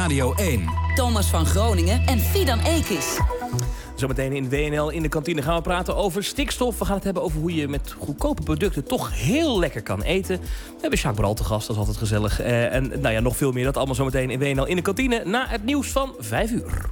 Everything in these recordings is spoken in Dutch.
Radio 1. Thomas van Groningen en Fidan Ekis. Zometeen in WNL in de kantine gaan we praten over stikstof. We gaan het hebben over hoe je met goedkope producten toch heel lekker kan eten. We hebben Jacques Bral te gast, dat is altijd gezellig. En nog veel meer, dat allemaal zometeen in WNL in de kantine na het nieuws van 5 uur.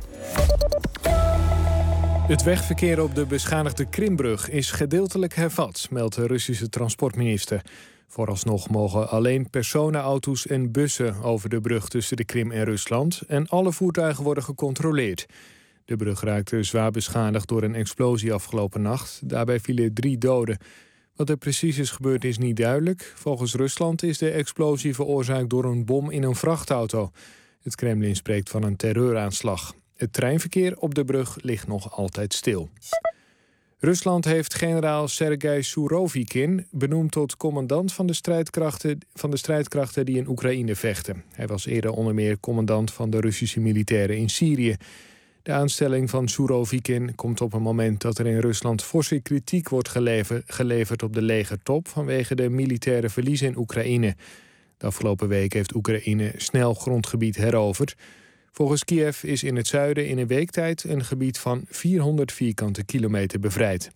Het wegverkeer op de beschadigde Krimbrug is gedeeltelijk hervat, meldt de Russische transportminister. Vooralsnog mogen alleen personenauto's en bussen over de brug tussen de Krim en Rusland en alle voertuigen worden gecontroleerd. De brug raakte zwaar beschadigd door een explosie afgelopen nacht. Daarbij vielen 3 doden. Wat er precies is gebeurd is niet duidelijk. Volgens Rusland is de explosie veroorzaakt door een bom in een vrachtauto. Het Kremlin spreekt van een terreuraanslag. Het treinverkeer op de brug ligt nog altijd stil. Rusland heeft generaal Sergei Surovikin benoemd tot commandant van de strijdkrachten die in Oekraïne vechten. Hij was eerder onder meer commandant van de Russische militairen in Syrië. De aanstelling van Surovikin komt op een moment dat er in Rusland forse kritiek wordt geleverd op de legertop vanwege de militaire verliezen in Oekraïne. De afgelopen week heeft Oekraïne snel grondgebied heroverd. Volgens Kiev is in het zuiden in een week tijd een gebied van 400 vierkante kilometer bevrijd.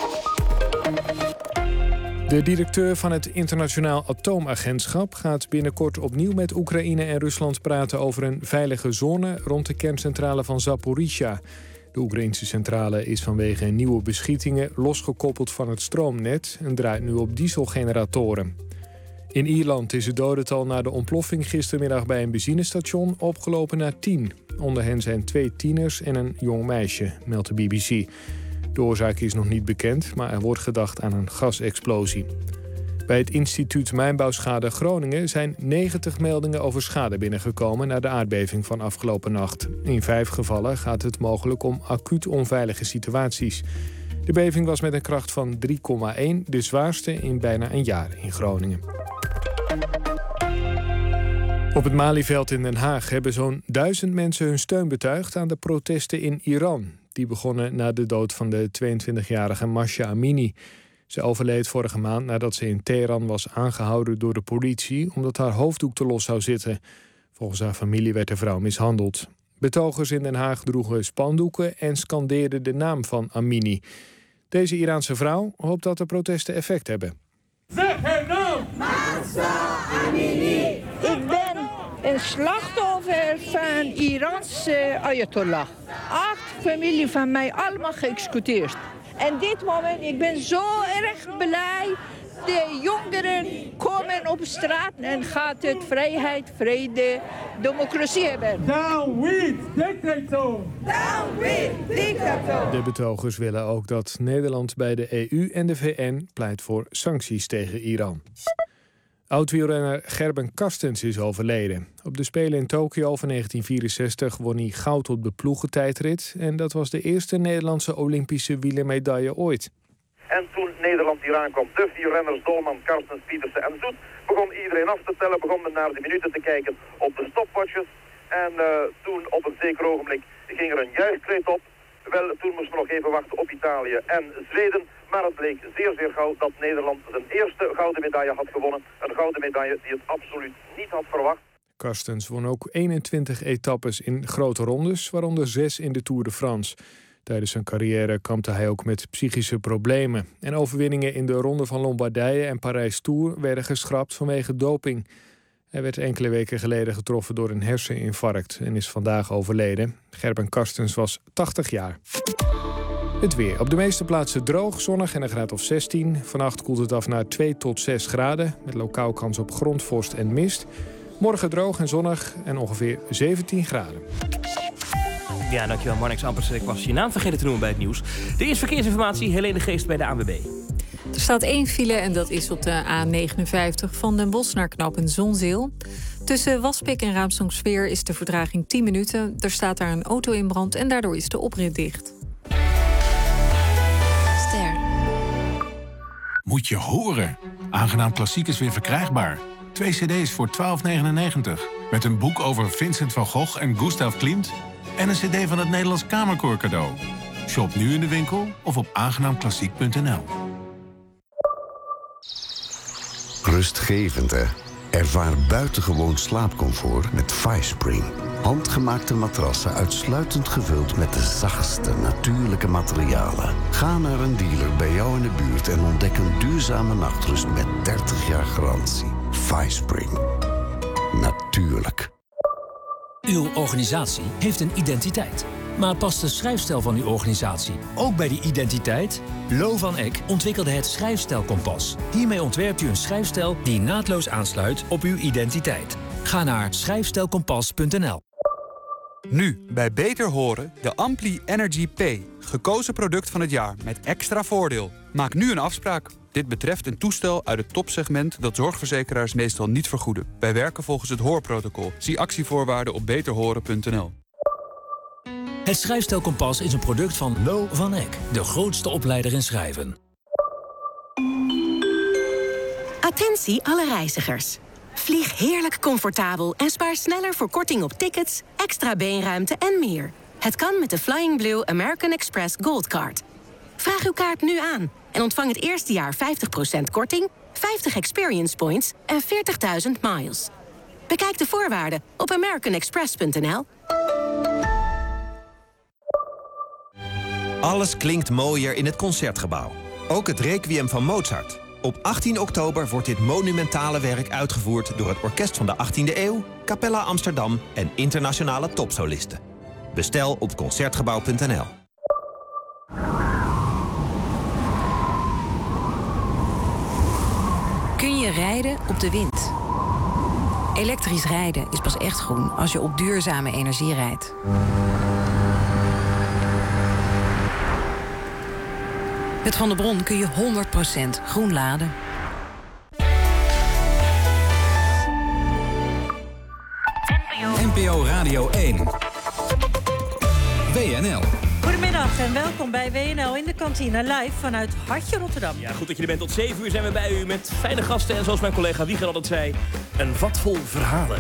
De directeur van het Internationaal Atoomagentschap gaat binnenkort opnieuw met Oekraïne en Rusland praten over een veilige zone rond de kerncentrale van Zaporizhzhia. De Oekraïnse centrale is vanwege nieuwe beschietingen losgekoppeld van het stroomnet en draait nu op dieselgeneratoren. In Ierland is het dodental na de ontploffing gistermiddag bij een benzinestation opgelopen naar 10. Onder hen zijn 2 tieners en een jong meisje, meldt de BBC. De oorzaak is nog niet bekend, maar er wordt gedacht aan een gasexplosie. Bij het instituut Mijnbouwschade Groningen zijn 90 meldingen over schade binnengekomen na de aardbeving van afgelopen nacht. In 5 gevallen gaat het mogelijk om acuut onveilige situaties. De beving was met een kracht van 3,1 de zwaarste in bijna een jaar in Groningen. Op het Malieveld in Den Haag hebben zo'n 1000 mensen hun steun betuigd aan de protesten in Iran. Die begonnen na de dood van de 22-jarige Mahsa Amini. Ze overleed vorige maand nadat ze in Teheran was aangehouden door de politie omdat haar hoofddoek te los zou zitten. Volgens haar familie werd de vrouw mishandeld. Betogers in Den Haag droegen spandoeken en scandeerden de naam van Amini. Deze Iraanse vrouw hoopt dat de protesten effect hebben. Zeg haar naam! Mahsa Amini! Ik ben een slachtoffer van Iraanse Ayatollah. 8 familie van mij allemaal geëxecuteerd. En dit moment, ik ben zo erg blij. De jongeren komen op straat en gaat het vrijheid, vrede, democratie hebben. Down with dictator! Down with dictator! De betogers willen ook dat Nederland bij de EU en de VN pleit voor sancties tegen Iran. Oud-wielrenner Gerben Kastens is overleden. Op de Spelen in Tokio van 1964 won hij goud op de ploegentijdrit. En dat was de eerste Nederlandse Olympische wielermedaille ooit. En toen Nederland hier aankwam, de 4 renners, Dolman, Karstens, Pietersen en Zoet, begon iedereen af te tellen, begon men naar de minuten te kijken op de stopwatches. En toen op een zeker ogenblik ging er een juichkreet op. Wel, toen moesten we nog even wachten op Italië en Zweden. Maar het bleek zeer, zeer gauw dat Nederland zijn eerste gouden medaille had gewonnen. Een gouden medaille die het absoluut niet had verwacht. Karstens won ook 21 etappes in grote rondes, waaronder 6 in de Tour de France. Tijdens zijn carrière kampte hij ook met psychische problemen. En overwinningen in de Ronde van Lombardije en Parijs-Tours werden geschrapt vanwege doping. Hij werd enkele weken geleden getroffen door een herseninfarct en is vandaag overleden. Gerben Kastens was 80 jaar. Het weer. Op de meeste plaatsen droog, zonnig en een graad of 16. Vannacht koelt het af naar 2 tot 6 graden... met lokaal kans op grondvorst en mist. Morgen droog en zonnig en ongeveer 17 graden. Ja, dankjewel Marnix Ampers. Ik was je naam vergeten te noemen bij het nieuws. De eerste verkeersinformatie, Helene Geest bij de ANWB. Er staat 1 file en dat is op de A59 van Den Bosch naar knooppunt Zonzeel. Tussen Waspik en Raamsdonksveer is de vertraging 10 minuten. Er staat daar een auto in brand en daardoor is de oprit dicht. Ster. Moet je horen. Aangenaam Klassiek is weer verkrijgbaar. 2 cd's voor €12,99. Met een boek over Vincent van Gogh en Gustav Klimt. En een cd van het Nederlands Kamerkoor cadeau. Shop nu in de winkel of op aangenaamklassiek.nl. Rustgevend, hè? Ervaar buitengewoon slaapcomfort met FiSpring. Handgemaakte matrassen uitsluitend gevuld met de zachtste natuurlijke materialen. Ga naar een dealer bij jou in de buurt en ontdek een duurzame nachtrust met 30 jaar garantie. FiSpring. Natuurlijk. Uw organisatie heeft een identiteit. Maar past de schrijfstijl van uw organisatie ook bij die identiteit? Lo van Eck ontwikkelde het Schrijfstijlkompas. Hiermee ontwerpt u een schrijfstijl die naadloos aansluit op uw identiteit. Ga naar schrijfstijlkompas.nl. Nu, bij Beter Horen, de Ampli Energy P. Gekozen product van het jaar met extra voordeel. Maak nu een afspraak. Dit betreft een toestel uit het topsegment dat zorgverzekeraars meestal niet vergoeden. Wij werken volgens het hoorprotocol. Zie actievoorwaarden op beterhoren.nl. Het Schrijfstijlkompas is een product van Lo van Eck, de grootste opleider in schrijven. Attentie alle reizigers. Vlieg heerlijk comfortabel en spaar sneller voor korting op tickets, extra beenruimte en meer. Het kan met de Flying Blue American Express Gold Card. Vraag uw kaart nu aan en ontvang het eerste jaar 50% korting, 50 experience points en 40.000 miles. Bekijk de voorwaarden op americanexpress.nl. Alles klinkt mooier in het Concertgebouw. Ook het Requiem van Mozart. Op 18 oktober wordt dit monumentale werk uitgevoerd door het Orkest van de 18e eeuw, Capella Amsterdam en internationale topsolisten. Bestel op concertgebouw.nl. Kun je rijden op de wind? Elektrisch rijden is pas echt groen als je op duurzame energie rijdt. Met Van der Bron kun je 100% groen laden. NPO Radio 1. WNL. Goedemiddag en welkom bij WNL in de kantine live vanuit Hartje Rotterdam. Ja, goed dat je er bent. Tot 7 uur zijn we bij u met fijne gasten. En zoals mijn collega Wieger altijd zei, een vat vol verhalen.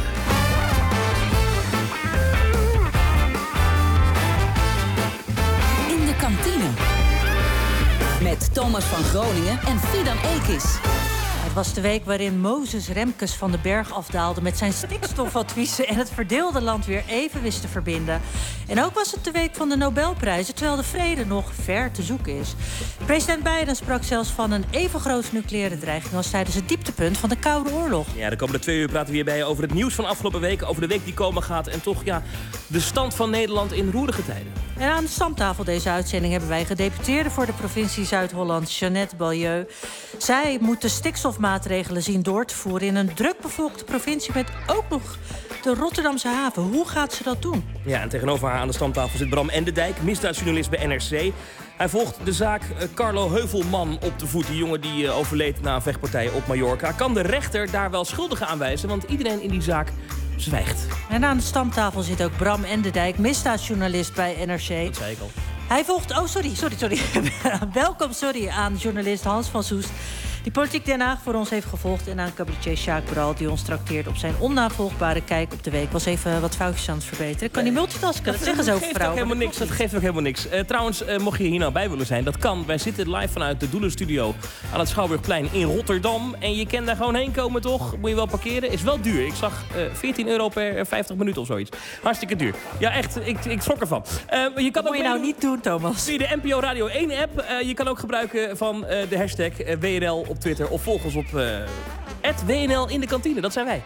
In de kantine. Met Thomas van Groningen en Fidan Ekis. Het was de week waarin Mozes Remkes van de berg afdaalde met zijn stikstofadviezen en het verdeelde land weer even wist te verbinden. En ook was het de week van de Nobelprijzen, terwijl de vrede nog ver te zoeken is. President Biden sprak zelfs van een even grote nucleaire dreiging als tijdens het dieptepunt van de Koude Oorlog. Ja, de komende 2 uur praten we hier bij je over het nieuws van afgelopen week, over de week die komen gaat en toch ja, de stand van Nederland in roerige tijden. En aan de stamtafel deze uitzending hebben wij gedeputeerde voor de provincie Zuid-Holland, Jeannette Ballieu. Zij moet de stikstofmaatregelen zien door te voeren in een drukbevolkte provincie met ook nog de Rotterdamse haven. Hoe gaat ze dat doen? Ja, en tegenover haar aan de stamtafel zit Bram Endendijk, misdaadjournalist bij NRC. Hij volgt de zaak Carlo Heuvelman op de voet. Die jongen die overleed na een vechtpartij op Mallorca. Kan de rechter daar wel schuldigen aanwijzen? Want iedereen in die zaak zwijgt. En aan de stamtafel zit ook Bram Endendijk, misdaadjournalist bij NRC. Dat zei ik al. Hij volgt... Oh, sorry. Welkom, aan journalist Hans van Soest, die Politiek Den Haag voor ons heeft gevolgd. En aan cabaretier Sjaak Bral, die ons trakteert op zijn onnavolgbare kijk op de week. Was even wat foutjes aan het verbeteren. Ik kan niet multitasken, dat zeggen ze over vrouwen. Dat geeft ook helemaal niks. Trouwens, mocht je hier nou bij willen zijn, dat kan. Wij zitten live vanuit de Doelenstudio aan het Schouwburgplein in Rotterdam. En je kan daar gewoon heen komen, toch? Moet je wel parkeren. Is wel duur. Ik zag €14 per 50 minuten of zoiets. Hartstikke duur. Ja, echt. Ik schrok ervan. Je kan dat moet je nou niet doen, Thomas. Via de NPO Radio 1-app. Je kan ook gebruiken van de hashtag WNL op Twitter. Of volg ons op @WNL in de kantine. Dat zijn wij.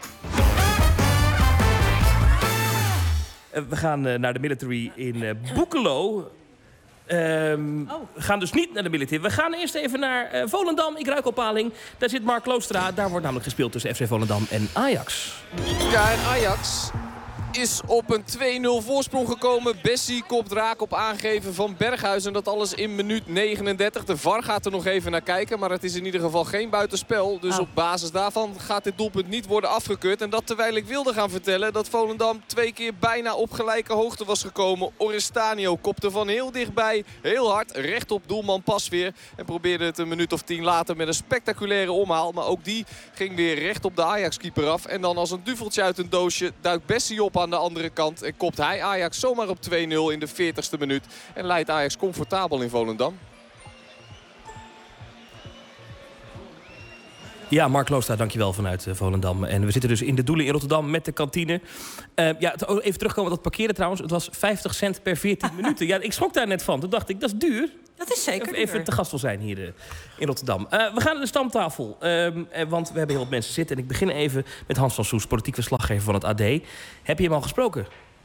We gaan naar de military in Boekelo. We gaan dus niet naar de military. We gaan eerst even naar Volendam. Ik ruik op paling. Daar zit Mark Kloostra. Daar wordt namelijk gespeeld tussen FC Volendam en Ajax. Ja, en Ajax is op een 2-0 voorsprong gekomen. Bessie kopt raak op aangeven van Berghuis. En dat alles in minuut 39. De VAR gaat er nog even naar kijken. Maar het is in ieder geval geen buitenspel. Dus op basis daarvan gaat dit doelpunt niet worden afgekeurd. En dat terwijl ik wilde gaan vertellen dat Volendam 2 keer bijna op gelijke hoogte was gekomen. Orestanio kopte van heel dichtbij. Heel hard. Recht op doelman Pasveer. En probeerde het een minuut of 10 later met een spectaculaire omhaal. Maar ook die ging weer recht op de Ajax-keeper af. En dan als een duveltje uit een doosje duikt Bessie op aan de andere kant. En kopt hij Ajax zomaar op 2-0 in de 40ste minuut. En leidt Ajax comfortabel in Volendam. Ja, Mark Loostra, dankjewel vanuit Volendam. En we zitten dus in de Doelen in Rotterdam met de kantine. Even terugkomen op dat parkeren trouwens. Het was 50 cent per 14 minuten. Ja, ik schrok daar net van. Toen dacht ik, dat is duur. Dat is zeker even duur. te gast wil zijn hier in Rotterdam. We gaan naar de stamtafel. Want we hebben heel wat mensen zitten. En ik begin even met Hans van Soest, politiek verslaggever van het AD. Heb je hem al gesproken?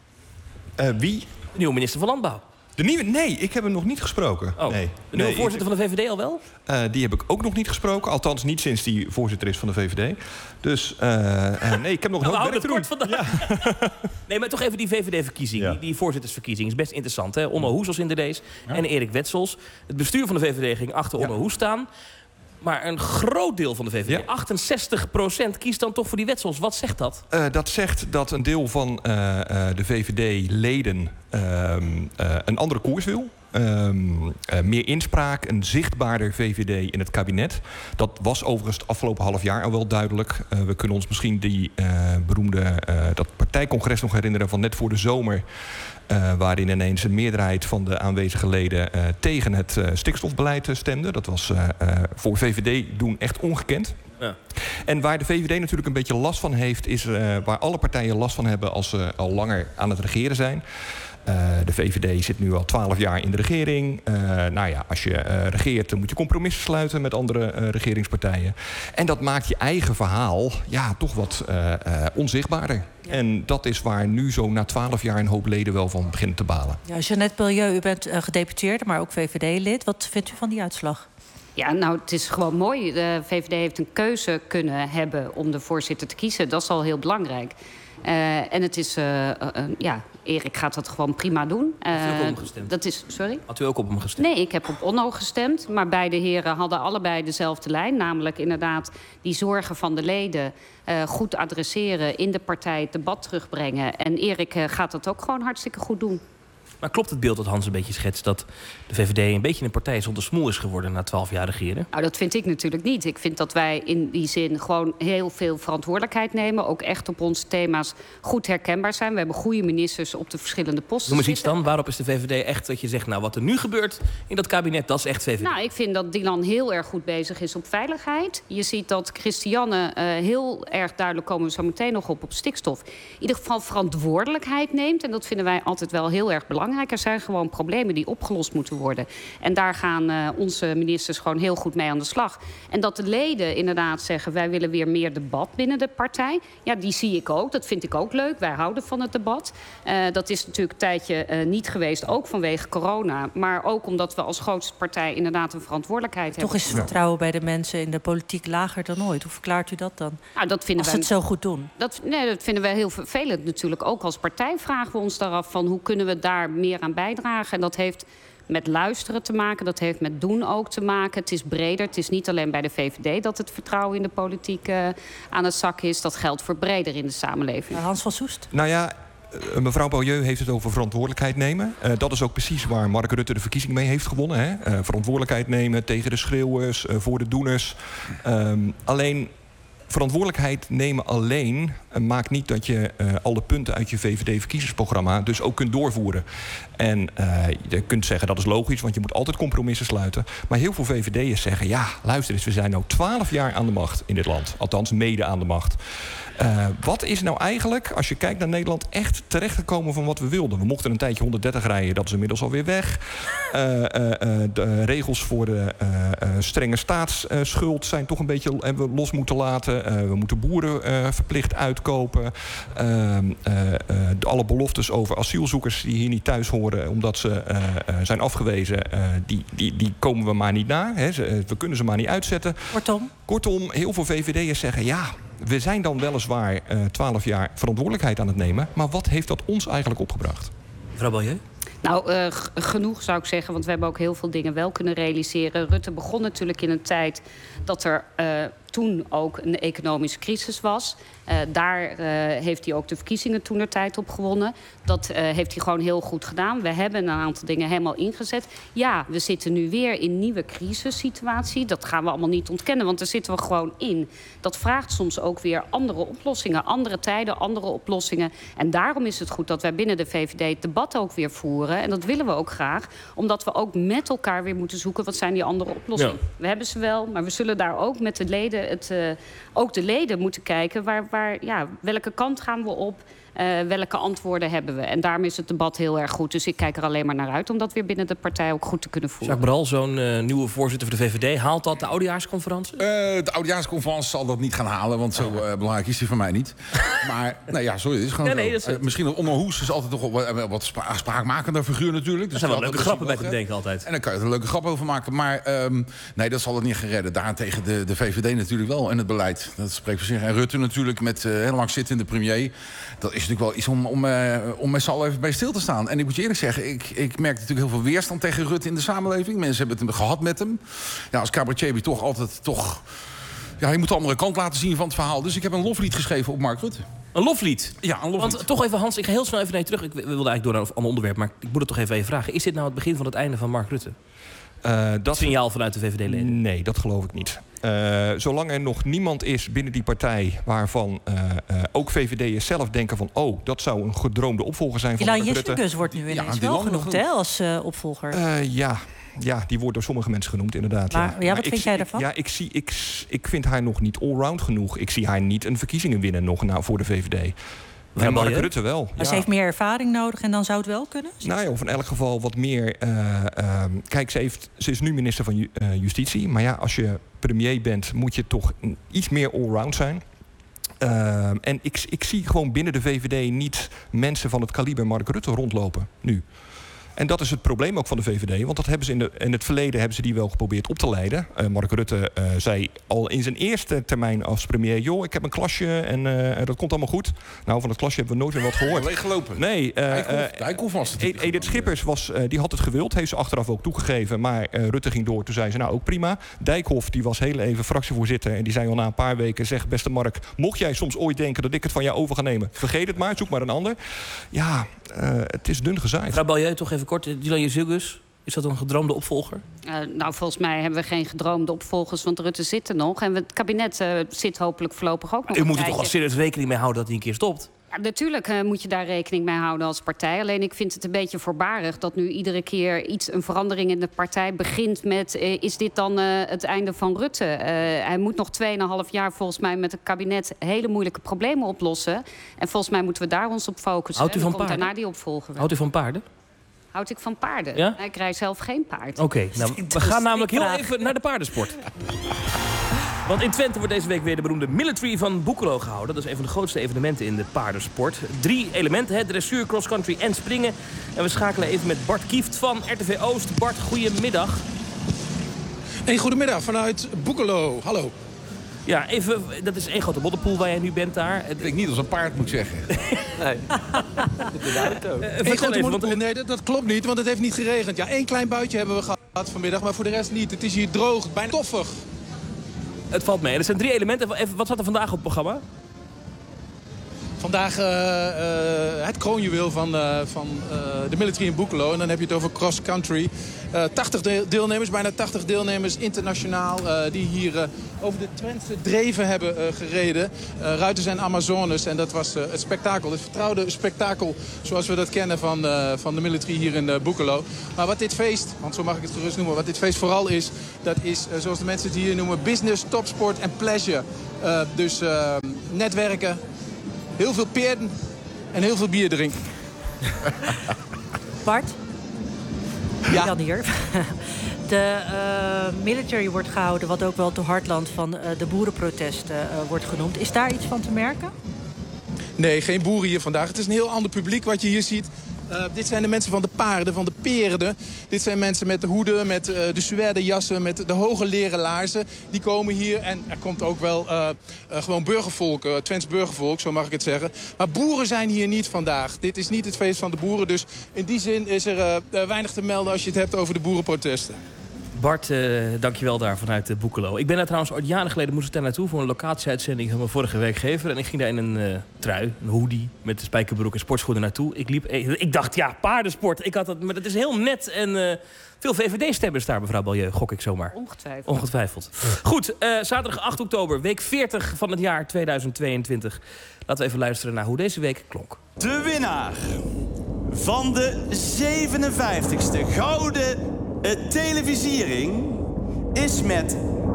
Wie? De nieuwe minister van Landbouw. De nieuwe? Nee, ik heb hem nog niet gesproken. Oh. Nee. De nieuwe voorzitter van de VVD al wel? Die heb ik ook nog niet gesproken. Althans, niet sinds die voorzitter is van de VVD. Dus nee, ik heb nog een hoop werk te doen. Vandaag. Nee, maar toch even die VVD-verkiezing. Ja. Die voorzittersverkiezing is best interessant. Hè? Onno Hoes was in de race en Erik Wetsels. Het bestuur van de VVD ging achter Onno Hoes staan. Maar een groot deel van de VVD, 68%, kiest dan toch voor die Wetsels. Wat zegt dat? Dat zegt dat een deel van de VVD-leden een andere koers wil. Meer inspraak, een zichtbaarder VVD in het kabinet. Dat was overigens het afgelopen half jaar al wel duidelijk. We kunnen ons misschien die beroemde dat partijcongres nog herinneren van net voor de zomer. Waarin ineens een meerderheid van de aanwezige leden tegen het stikstofbeleid stemde. Dat was voor VVD doen echt ongekend. Ja. En waar de VVD natuurlijk een beetje last van heeft, is waar alle partijen last van hebben als ze al langer aan het regeren zijn. De VVD zit nu al 12 jaar in de regering. Als je regeert, dan moet je compromissen sluiten met andere regeringspartijen. En dat maakt je eigen verhaal toch wat onzichtbaarder. Ja. En dat is waar nu zo na 12 jaar een hoop leden wel van beginnen te balen. Ja, Jeannette Beaulieu, u bent gedeputeerde, maar ook VVD-lid. Wat vindt u van die uitslag? Ja, nou, het is gewoon mooi. De VVD heeft een keuze kunnen hebben om de voorzitter te kiezen. Dat is al heel belangrijk. En het is, Erik gaat dat gewoon prima doen. Had u ook op hem gestemd? Sorry? Had u ook op hem gestemd? Nee, ik heb op Onno gestemd. Maar beide heren hadden allebei dezelfde lijn. Namelijk inderdaad die zorgen van de leden goed adresseren, in de partij het debat terugbrengen. En Erik gaat dat ook gewoon hartstikke goed doen. Maar klopt het beeld dat Hans een beetje schetst, dat de VVD een beetje een partij zonder smoel is geworden na 12 jaar regeren? Nou, dat vind ik natuurlijk niet. Ik vind dat wij in die zin gewoon heel veel verantwoordelijkheid nemen. Ook echt op onze thema's goed herkenbaar zijn. We hebben goede ministers op de verschillende posten. Noem eens iets dan. Waarop is de VVD echt dat je zegt, nou, wat er nu gebeurt in dat kabinet, dat is echt VVD? Nou, ik vind dat Dylan heel erg goed bezig is op veiligheid. Je ziet dat Christiane heel erg duidelijk, komen we zo meteen nog op stikstof, in ieder geval verantwoordelijkheid neemt. En dat vinden wij altijd wel heel erg belangrijk. Er zijn gewoon problemen die opgelost moeten worden. En daar gaan onze ministers gewoon heel goed mee aan de slag. En dat de leden inderdaad zeggen, wij willen weer meer debat binnen de partij. Ja, die zie ik ook. Dat vind ik ook leuk. Wij houden van het debat. Dat is natuurlijk een tijdje niet geweest, ook vanwege corona. Maar ook omdat we als grootste partij inderdaad een verantwoordelijkheid hebben. Toch is het vertrouwen bij de mensen in de politiek lager dan ooit. Hoe verklaart u dat dan? Nou, dat vinden als ze het zo goed doen. Dat vinden wij heel vervelend natuurlijk. Ook als partij vragen we ons daaraf van hoe kunnen we daar meer aan bijdragen. En dat heeft met luisteren te maken. Dat heeft met doen ook te maken. Het is breder. Het is niet alleen bij de VVD dat het vertrouwen in de politiek aan het zak is. Dat geldt voor breder in de samenleving. Hans van Soest? Nou ja, mevrouw Beaulieu heeft het over verantwoordelijkheid nemen. Dat is ook precies waar Mark Rutte de verkiezing mee heeft gewonnen. Hè? Verantwoordelijkheid nemen tegen de schreeuwers, voor de doeners. Alleen verantwoordelijkheid nemen alleen maakt niet dat je alle punten uit je VVD-verkiezingsprogramma dus ook kunt doorvoeren. En je kunt zeggen dat is logisch, want je moet altijd compromissen sluiten. Maar heel veel VVD'ers zeggen, ja, luister eens, we zijn nu 12 jaar aan de macht in dit land. Althans, mede aan de macht. Wat is nou eigenlijk, als je kijkt naar Nederland, echt terechtgekomen van wat we wilden? We mochten een tijdje 130 rijden, dat is inmiddels alweer weg. De regels voor de strenge staatsschuld zijn toch een beetje hebben we los moeten laten. We moeten boeren verplicht uitkopen. Alle beloftes over asielzoekers die hier niet thuis horen omdat ze zijn afgewezen, die komen we maar niet na. Hè. We kunnen ze maar niet uitzetten. Kortom, heel veel VVD'ers zeggen, ja, we zijn dan weliswaar 12 jaar verantwoordelijkheid aan het nemen, maar wat heeft dat ons eigenlijk opgebracht? Mevrouw Beaulieu? Nou, genoeg zou ik zeggen, want we hebben ook heel veel dingen wel kunnen realiseren. Rutte begon natuurlijk in een tijd dat er toen ook een economische crisis was. Daar heeft hij ook de verkiezingen toentertijd op gewonnen. Dat heeft hij gewoon heel goed gedaan. We hebben een aantal dingen helemaal ingezet. Ja, we zitten nu weer in een nieuwe crisissituatie. Dat gaan we allemaal niet ontkennen, want daar zitten we gewoon in. Dat vraagt soms ook weer andere oplossingen, andere tijden, andere oplossingen. En daarom is het goed dat wij binnen de VVD het debat ook weer voeren. En dat willen we ook graag, omdat we ook met elkaar weer moeten zoeken wat zijn die andere oplossingen. Ja. We hebben ze wel, maar we zullen daar ook met de leden ook de leden moeten kijken... welke kant gaan we op... welke antwoorden hebben we? En daarom is het debat heel erg goed. Dus ik kijk er alleen maar naar uit om dat weer binnen de partij ook goed te kunnen voeren. Jacques Bral, zo'n nieuwe voorzitter voor de VVD... haalt dat de oudejaarsconferentie? De oudejaarsconferentie zal dat niet gaan halen... want zo belangrijk is die voor mij niet. Maar, sorry, het is gewoon misschien Onno Hoes is altijd toch wel wat spraakmakender figuur natuurlijk. Er zijn wel leuke grappen bij te bedenken altijd. En dan kan je er een leuke grap over maken. Maar dat zal het niet gaan redden. Daarentegen de VVD natuurlijk wel en het beleid. Dat spreekt voor zich. En Rutte natuurlijk met heel lang zittende premier... Dat is natuurlijk wel iets om met z'n allen even bij stil te staan. En ik moet je eerlijk zeggen, ik merk natuurlijk heel veel weerstand tegen Rutte in de samenleving. Mensen hebben het gehad met hem. Ja, als cabaretier ben je toch altijd je moet de andere kant laten zien van het verhaal. Dus ik heb een loflied geschreven op Mark Rutte. Een loflied? Ja, een loflied. Want toch even, Hans, ik ga heel snel even naar je terug. Ik wilde eigenlijk door naar een ander onderwerp, maar ik moet het toch even vragen. Is dit nou het begin van het einde van Mark Rutte? Dat signaal vanuit de VVD-leden? Nee, dat geloof ik niet. Zolang er nog niemand is binnen die partij... waarvan ook VVD'ers zelf denken van... dat zou een gedroomde opvolger zijn van Mark Rutte. Ilan Jessicus wordt nu ineens wel genoemd als opvolger. Ja, die wordt door sommige mensen genoemd, inderdaad. Maar wat vind jij daarvan? Ja, ik vind haar nog niet allround genoeg. Ik zie haar niet een verkiezingen winnen nog voor de VVD. En Mark Rutte wel. Maar ze heeft meer ervaring nodig en dan zou het wel kunnen? Of in elk geval wat meer... Kijk, ze is nu minister van Justitie. Maar als je premier bent, moet je toch iets meer allround zijn. En ik zie gewoon binnen de VVD niet mensen van het kaliber Mark Rutte rondlopen nu. En dat is het probleem ook van de VVD. Want dat hebben ze in het verleden hebben ze die wel geprobeerd op te leiden. Mark Rutte zei al in zijn eerste termijn als premier... ik heb een klasje en dat komt allemaal goed. Nou, van het klasje hebben we nooit meer wat gehoord. Leeggelopen. Nee. Dijkhoff was het. Edith Schippers die had het gewild. Heeft ze achteraf ook toegegeven. Maar Rutte ging door. Toen zei ze, ook prima. Dijkhoff die was heel even fractievoorzitter. En die zei al na een paar weken... zeg, beste Mark, mocht jij soms ooit denken... dat ik het van jou over ga nemen, vergeet het maar. Zoek maar een ander. Ja, het is dun gezaaid. Mevrouw Balje, toch even kort. Ilan Jessicus, is dat een gedroomde opvolger? Volgens mij hebben we geen gedroomde opvolgers, want Rutte zit er nog. En het kabinet zit hopelijk voorlopig ook nog. U moet er toch al serieus rekening mee houden dat hij een keer stopt? Ja, natuurlijk moet je daar rekening mee houden als partij. Alleen ik vind het een beetje voorbarig dat nu iedere keer een verandering in de partij begint met... is dit dan het einde van Rutte? Hij moet nog 2,5 jaar volgens mij met het kabinet hele moeilijke problemen oplossen. En volgens mij moeten we daar ons op focussen. Houdt u van paarden? Daarna die opvolger. Houdt u van paarden? Houd ik van paarden? Ja? Ik rijd zelf geen paard. Oké, we gaan namelijk heel even naar de paardensport. Want in Twente wordt deze week weer de beroemde Military van Boekelo gehouden. Dat is een van de grootste evenementen in de paardensport. 3 elementen, dressuur, cross-country en springen. En we schakelen even met Bart Kieft van RTV Oost. Bart, goedemiddag. Goedemiddag vanuit Boekelo. Hallo. Ja, even, dat is één grote modderpoel waar jij nu bent daar. Het klinkt niet als een paard, moet ik zeggen. Nee. Nee, dat klopt niet, want het heeft niet geregend. Ja, 1 klein buitje hebben we gehad vanmiddag, maar voor de rest niet. Het is hier droog, bijna toffig. Het valt mee. Er zijn 3 elementen. Wat staat er vandaag op het programma? Vandaag het kroonjuweel van de Military in Boekelo. En dan heb je het over cross-country. 80 deelnemers, bijna 80 deelnemers internationaal... die hier over de Twentse dreven hebben gereden. Ruiters en Amazones. En dat was het spektakel. Het vertrouwde spektakel zoals we dat kennen van de Military hier in Boekelo. Maar wat dit feest, want zo mag ik het gerust noemen... wat dit feest vooral is, dat is zoals de mensen het hier noemen... business, topsport en pleasure. Dus netwerken... Heel veel peerden en heel veel bier drinken. Bart? Ja. Jan hier. De military wordt gehouden, wat ook wel het hartland van de boerenprotesten wordt genoemd. Is daar iets van te merken? Nee, geen boeren hier vandaag. Het is een heel ander publiek wat je hier ziet. Dit zijn de mensen van de paarden, van de perden. Dit zijn mensen met de hoeden, met de suède jassen, met de hoge leren laarzen. Die komen hier en er komt ook wel gewoon burgervolk, Twents burgervolk, zo mag ik het zeggen. Maar boeren zijn hier niet vandaag. Dit is niet het feest van de boeren, dus in die zin is er weinig te melden als je het hebt over de boerenprotesten. Bart, dankjewel daar vanuit Boekelo. Ik ben daar trouwens ooit jaren geleden moest ik daar naartoe voor een locatieuitzending van mijn vorige werkgever. En ik ging daar in een trui, een hoodie met de spijkerbroek en sportschoenen naartoe. Ik dacht, ja, paardensport. Maar dat is heel net en veel VVD-stemmers daar, mevrouw Balje, gok ik zomaar. Ongetwijfeld. Goed, zaterdag 8 oktober, week 40 van het jaar 2022. Laten we even luisteren naar hoe deze week klonk. De winnaar van de 57e gouden televisiering is met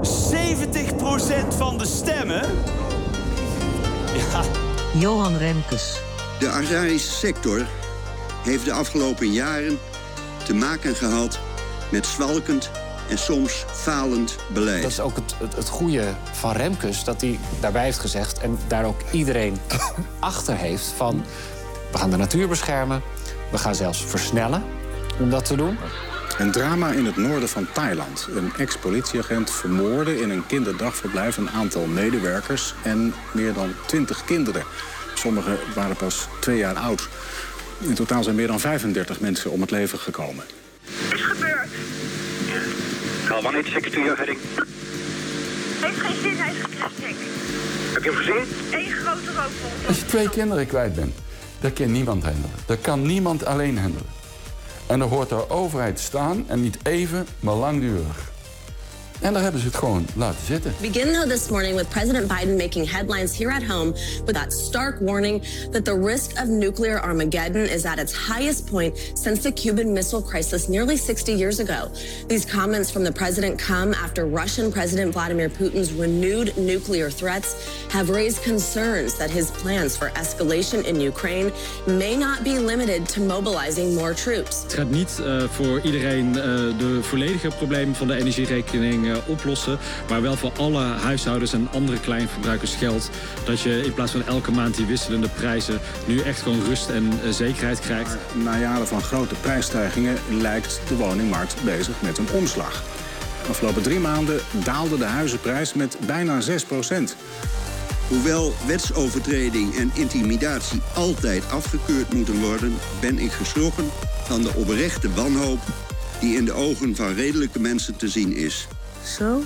70% van de stemmen. Ja. Johan Remkes. De agrarische sector heeft de afgelopen jaren te maken gehad met zwalkend en soms falend beleid. Dat is ook het goede van Remkes, dat hij daarbij heeft gezegd... en daar ook iedereen achter heeft van... we gaan de natuur beschermen, we gaan zelfs versnellen om dat te doen. Een drama in het noorden van Thailand. Een ex-politieagent vermoordde in een kinderdagverblijf een aantal medewerkers... en meer dan 20 kinderen. Sommigen waren pas 2 jaar oud. In totaal zijn meer dan 35 mensen om het leven gekomen. Is gebeurd. Call 186 to your heading. Heeft geen zin, hij is gecrashed. Heb je hem gezien? Eén grote rookvol. Als je 2 kinderen kwijt bent, dat kan niemand handelen. Dat kan niemand alleen handelen. En dan hoort de overheid staan en niet even, maar langdurig. En daar hebben ze het gewoon laten zitten. Begin though this morning with President Biden making headlines here at home with that stark warning that the risk of nuclear Armageddon is at its highest point since the Cuban Missile Crisis nearly 60 years ago. These comments from the president come after Russian President Vladimir Putin's renewed nuclear threats have raised concerns that his plans for escalation in Ukraine may not be limited to mobilizing more troops. Het gaat niet voor iedereen de volledige problemen van de energierekening oplossen, maar wel voor alle huishoudens en andere kleinverbruikers geldt dat je in plaats van elke maand die wisselende prijzen nu echt gewoon rust en zekerheid krijgt. Na jaren van grote prijsstijgingen lijkt de woningmarkt bezig met een omslag. De afgelopen 3 maanden daalde de huizenprijs met bijna 6%. Hoewel wetsovertreding en intimidatie altijd afgekeurd moeten worden, ben ik geschrokken van de oprechte wanhoop die in de ogen van redelijke mensen te zien is. Zo.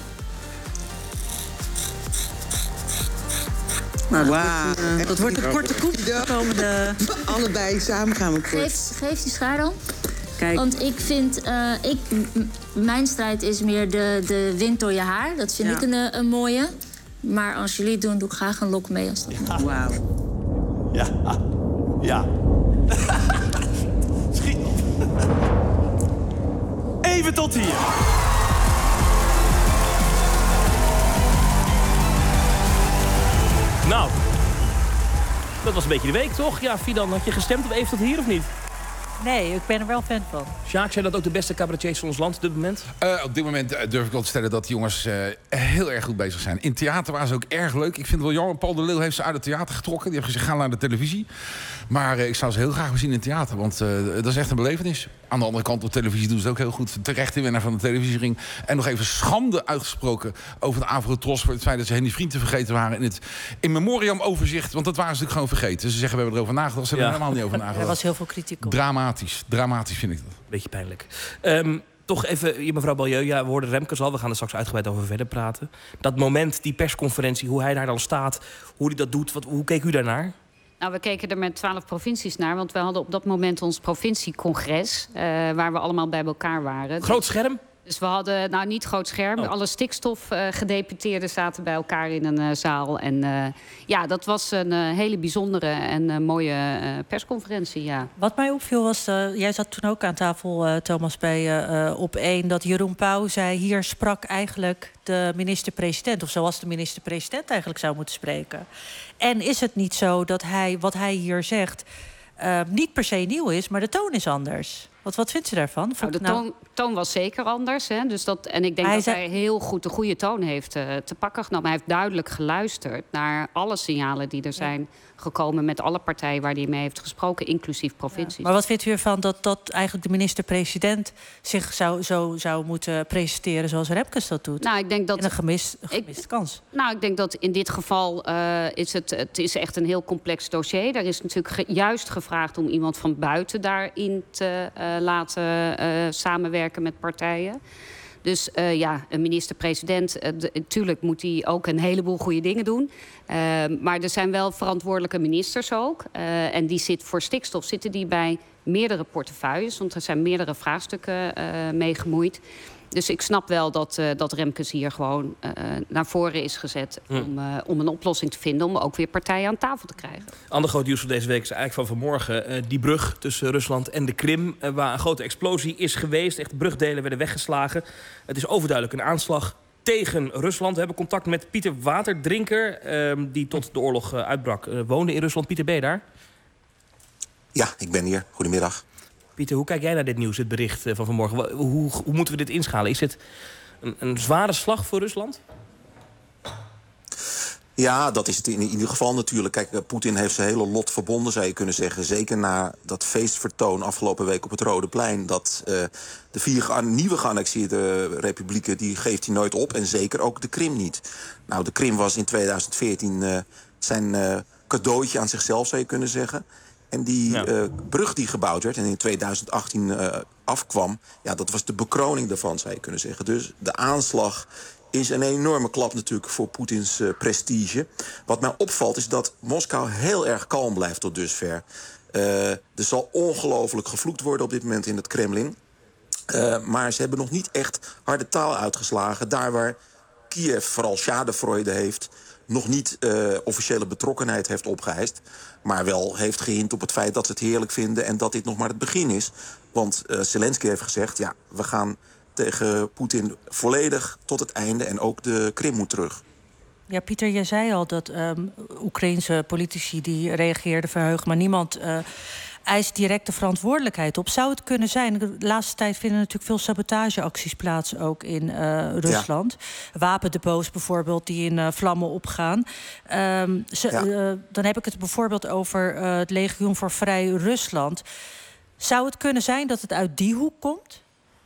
Nou, dat wordt een korte koek. Allebei samen gaan we kort. Geef die schaar dan. Kijk. Want ik vind, mijn strijd is meer de wind door je haar. Dat vind ik een mooie. Maar als jullie het doen, doe ik graag een lok mee. Als dat Wauw. Ja. Ja. Schiet op. Even tot hier. Nou, dat was een beetje de week, toch? Ja, Fidan, had je gestemd op even tot hier of niet? Nee, ik ben er wel fan van. Sjaak, zijn dat ook de beste cabaretiers van ons land op dit moment? Op dit moment durf ik wel te stellen dat die jongens heel erg goed bezig zijn. In theater waren ze ook erg leuk. Ik vind het wel jammer, Paul de Leeuw heeft ze uit het theater getrokken. Die heeft gezegd, ga naar de televisie. Maar ik zou ze heel graag zien in het theater, want dat is echt een belevenis. Aan de andere kant, op televisie doen ze het ook heel goed. Terecht de winnaar van de televisiering. En nog even schande uitgesproken over de Avrotros voor het feit dat ze Henny Vrienden vergeten waren in het in memoriam overzicht. Want dat waren ze natuurlijk gewoon vergeten. Ze zeggen, we hebben erover nagedacht. Ze hebben er helemaal niet over nagedacht. Er was heel veel kritiek op. Dramatisch vind ik dat. Beetje pijnlijk. Toch even, mevrouw Balieu, ja, we hoorden Remkes al. We gaan er straks uitgebreid over verder praten. Dat moment, die persconferentie, hoe hij daar dan staat, hoe hij dat doet. Hoe keek u daarnaar? Nou, we keken er met 12 provincies naar. Want we hadden op dat moment ons provinciecongres, waar we allemaal bij elkaar waren. Groot scherm? Dus we hadden, nou niet groot scherm, alle stikstofgedeputeerden zaten bij elkaar in een zaal. En ja, dat was een hele bijzondere en mooie persconferentie, ja. Wat mij opviel was, jij zat toen ook aan tafel, Thomas, bij Op1... dat Jeroen Pauw zei, hier sprak eigenlijk de minister-president, of zoals de minister-president eigenlijk zou moeten spreken. En is het niet zo dat wat hij hier zegt niet per se nieuw is, maar de toon is anders? Wat vindt u daarvan? Nou, de toon was zeker anders. Hè? Dus en ik denk dat hij heel goed de goede toon heeft te pakken genomen. Hij heeft duidelijk geluisterd naar alle signalen die er zijn gekomen met alle partijen waar hij mee heeft gesproken, inclusief provincies. Ja. Maar wat vindt u ervan dat eigenlijk de minister-president zich zou moeten presenteren zoals Remkes dat doet? Nou, ik denk dat een gemiste kans. Nou, ik denk dat in dit geval is het is echt een heel complex dossier. Daar is natuurlijk juist gevraagd om iemand van buiten daarin te laten samenwerken met partijen. Dus ja, een minister-president, natuurlijk moet hij ook een heleboel goede dingen doen. Maar er zijn wel verantwoordelijke ministers ook. En die voor stikstof zitten die bij meerdere portefeuilles. Want er zijn meerdere vraagstukken mee gemoeid. Dus ik snap wel dat Remkes hier gewoon naar voren is gezet om een oplossing te vinden, om ook weer partijen aan tafel te krijgen. Ander groot nieuws van deze week is eigenlijk van vanmorgen die brug tussen Rusland en de Krim, waar een grote explosie is geweest. Echt brugdelen werden weggeslagen. Het is overduidelijk een aanslag tegen Rusland. We hebben contact met Pieter Waterdrinker, die tot de oorlog uitbrak woonde in Rusland. Pieter, ben je daar? Ja, ik ben hier. Goedemiddag. Pieter, hoe kijk jij naar dit nieuws, het bericht van vanmorgen? Hoe moeten we dit inschalen? Is dit een zware slag voor Rusland? Ja, dat is het in ieder geval natuurlijk. Kijk, Poetin heeft zijn hele lot verbonden, zou je kunnen zeggen. Zeker na dat feestvertoon afgelopen week op het Rode Plein. Dat de 4 nieuwe geannexeerde republieken, die geeft hij nooit op. En zeker ook de Krim niet. Nou, de Krim was in 2014 zijn cadeautje aan zichzelf, zou je kunnen zeggen. En die brug die gebouwd werd en in 2018 afkwam, ja, dat was de bekroning daarvan, zou je kunnen zeggen. Dus de aanslag is een enorme klap natuurlijk voor Poetins prestige. Wat mij opvalt is dat Moskou heel erg kalm blijft tot dusver. Er zal ongelooflijk gevloekt worden op dit moment in het Kremlin. Maar ze hebben nog niet echt harde taal uitgeslagen. Daar waar Kiev vooral schadefreude heeft, nog niet officiële betrokkenheid heeft opgeëist, maar wel heeft gehind op het feit dat ze het heerlijk vinden en dat dit nog maar het begin is. Want Zelensky heeft gezegd, ja, we gaan tegen Poetin volledig tot het einde en ook de Krim moet terug. Ja, Pieter, jij zei al dat Oekraïense politici die reageerden verheugd, maar niemand eist direct de verantwoordelijkheid op. Zou het kunnen zijn, de laatste tijd vinden natuurlijk veel sabotageacties plaats, ook in Rusland. Ja. Wapendepots bijvoorbeeld die in vlammen opgaan. Dan heb ik het bijvoorbeeld over het Legioen voor Vrij Rusland. Zou het kunnen zijn dat het uit die hoek komt?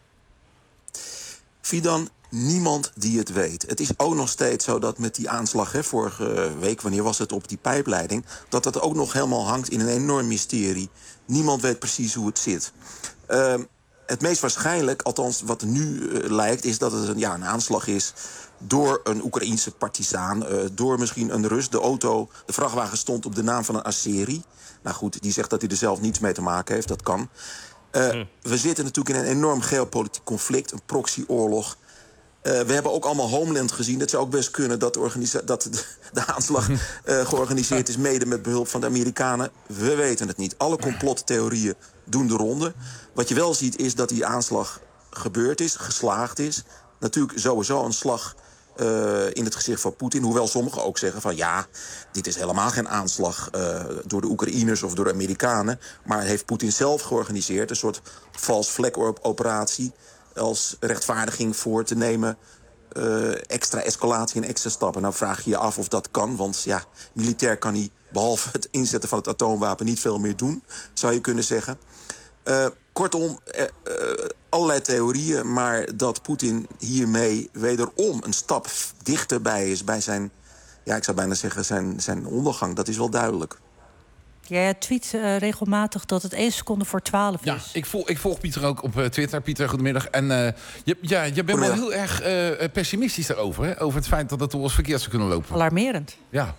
Fidan, niemand die het weet. Het is ook nog steeds zo dat met die aanslag, vorige week, wanneer was het, op die pijpleiding, dat dat ook nog helemaal hangt in een enorm mysterie. Niemand weet precies hoe het zit. Het meest waarschijnlijk, althans wat nu lijkt, is dat het een aanslag is door een Oekraïense partizaan, door misschien een Rus. De vrachtwagen stond op de naam van een Azeri. Nou goed, die zegt dat hij er zelf niets mee te maken heeft, dat kan. We zitten natuurlijk in een enorm geopolitiek conflict, een proxyoorlog. We hebben ook allemaal Homeland gezien. Het zou ook best kunnen dat de aanslag georganiseerd is, mede met behulp van de Amerikanen. We weten het niet. Alle complottheorieën doen de ronde. Wat je wel ziet is dat die aanslag gebeurd is, geslaagd is. Natuurlijk sowieso een slag in het gezicht van Poetin. Hoewel sommigen ook zeggen van ja, dit is helemaal geen aanslag door de Oekraïners of door de Amerikanen. Maar heeft Poetin zelf georganiseerd. Een soort false flag operatie als rechtvaardiging voor te nemen extra escalatie en extra stappen. Nou vraag je je af of dat kan, want ja, militair kan hij behalve het inzetten van het atoomwapen niet veel meer doen, zou je kunnen zeggen. Kortom, allerlei theorieën, maar dat Poetin hiermee wederom een stap dichterbij is bij zijn, ja, ik zou bijna zeggen, zijn ondergang, dat is wel duidelijk. Jij tweet regelmatig dat het 1 seconde voor 12 is. Ja, ik volg Pieter ook op Twitter. Pieter, goedemiddag. En je bent wel heel erg pessimistisch daarover, hè? Over het feit dat het ons verkeerd zou kunnen lopen. Alarmerend. Ja.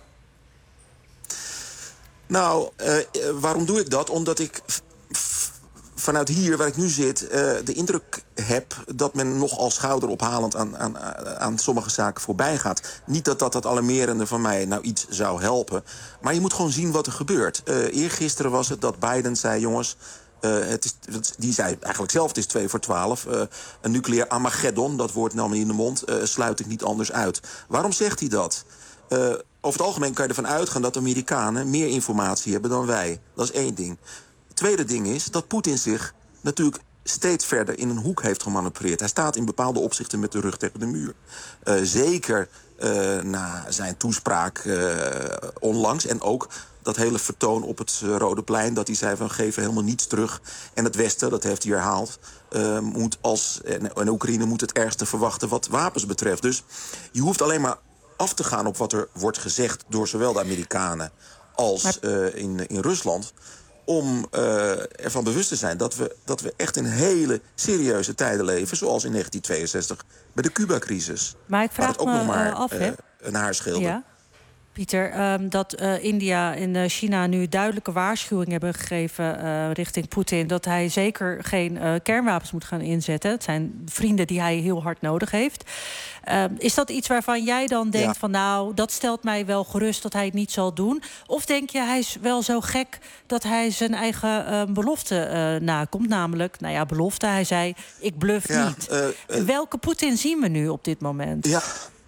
Nou, waarom doe ik dat? Omdat ik vanuit hier, waar ik nu zit, de indruk heb dat men nogal schouderophalend aan sommige zaken voorbij gaat. Niet dat alarmerende van mij nou iets zou helpen. Maar je moet gewoon zien wat er gebeurt. Eergisteren was het dat Biden zei, jongens, die zei eigenlijk zelf, het is 2 voor 12. Een nucleair Armageddon, dat woord nam hij in de mond, sluit ik niet anders uit. Waarom zegt hij dat? Over het algemeen kan je ervan uitgaan dat de Amerikanen meer informatie hebben dan wij. Dat is 1 ding. Het tweede ding is dat Poetin zich natuurlijk steeds verder in een hoek heeft gemanipuleerd. Hij staat in bepaalde opzichten met de rug tegen de muur. Zeker na zijn toespraak onlangs en ook dat hele vertoon op het Rode Plein, dat hij zei van geven helemaal niets terug. En het Westen, dat heeft hij herhaald, en Oekraïne moet het ergste verwachten wat wapens betreft. Dus je hoeft alleen maar af te gaan op wat er wordt gezegd door zowel de Amerikanen als in Rusland, om ervan bewust te zijn dat we echt in hele serieuze tijden leven, zoals in 1962 bij de Cuba-crisis. Maar ik vraag ook me nog maar af, een haar scheelde. Ja. Pieter, dat India en China nu duidelijke waarschuwing hebben gegeven richting Poetin dat hij zeker geen kernwapens moet gaan inzetten. Het zijn vrienden die hij heel hard nodig heeft. Is dat iets waarvan jij dan denkt van nou, dat stelt mij wel gerust dat hij het niet zal doen? Of denk je, hij is wel zo gek dat hij zijn eigen belofte nakomt? Namelijk, nou ja, belofte, hij zei, ik bluff niet. Welke Poetin zien we nu op dit moment? Ja.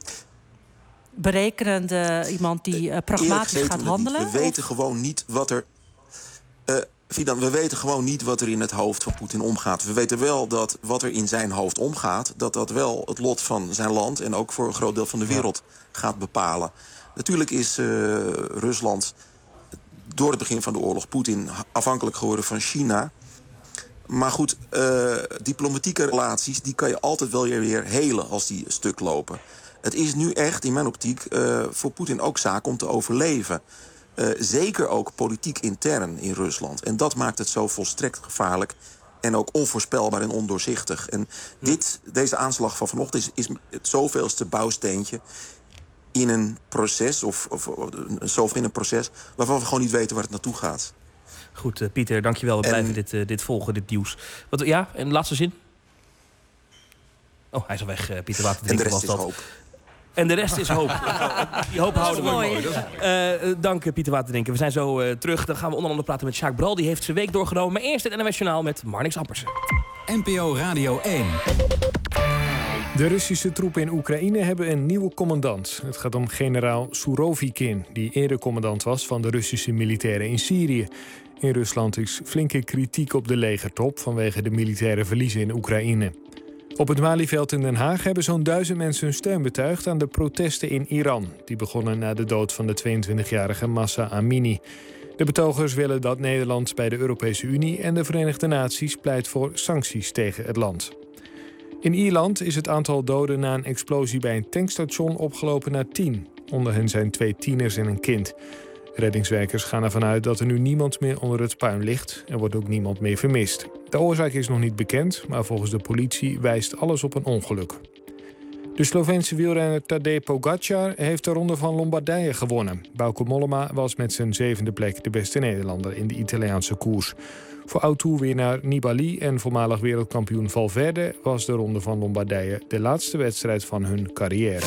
Berekenende iemand die pragmatisch gaat handelen? We weten gewoon niet wat er... Fidan, we weten gewoon niet wat er in het hoofd van Poetin omgaat. We weten wel dat wat er in zijn hoofd omgaat, dat wel het lot van zijn land en ook voor een groot deel van de wereld gaat bepalen. Natuurlijk is Rusland door het begin van de oorlog Poetin afhankelijk geworden van China. Maar goed, diplomatieke relaties die kan je altijd wel weer helen als die stuk lopen. Het is nu echt, in mijn optiek, voor Poetin ook zaak om te overleven. Zeker ook politiek intern in Rusland. En dat maakt het zo volstrekt gevaarlijk en ook onvoorspelbaar en ondoorzichtig. En deze aanslag van vanochtend is het zoveelste bouwsteentje in een proces, of zover in een proces, waarvan we gewoon niet weten waar het naartoe gaat. Goed, Pieter, dankjewel. We blijven dit volgen, dit nieuws. Ja, en de laatste zin? Oh, hij is al weg, Pieter Waterdrinker was dat. En de rest is hoop. Die hoop houden we mooi. Dank, Pieter Waterdrinker. We zijn zo terug. Dan gaan we onder andere praten met Sjaak Bral. Die heeft zijn week doorgenomen. Maar eerst het NOS Journaal met Marnix Ampersen. NPO Radio 1. De Russische troepen in Oekraïne hebben een nieuwe commandant. Het gaat om generaal Surovikin, die eerder commandant was van de Russische militairen in Syrië. In Rusland is flinke kritiek op de legertop vanwege de militaire verliezen in Oekraïne. Op het Malieveld in Den Haag hebben zo'n 1000 mensen hun steun betuigd aan de protesten in Iran. Die begonnen na de dood van de 22-jarige Mahsa Amini. De betogers willen dat Nederland bij de Europese Unie en de Verenigde Naties pleit voor sancties tegen het land. In Ierland is het aantal doden na een explosie bij een tankstation opgelopen naar 10. Onder hen zijn 2 tieners en een kind. Reddingswerkers gaan ervan uit dat er nu niemand meer onder het puin ligt. Er wordt ook niemand meer vermist. De oorzaak is nog niet bekend, maar volgens de politie wijst alles op een ongeluk. De Sloveense wielrenner Tadej Pogačar heeft de Ronde van Lombardije gewonnen. Bauke Mollema was met zijn 7e plek de beste Nederlander in de Italiaanse koers. Voor oud-toerwinnaar Nibali en voormalig wereldkampioen Valverde was de Ronde van Lombardije de laatste wedstrijd van hun carrière.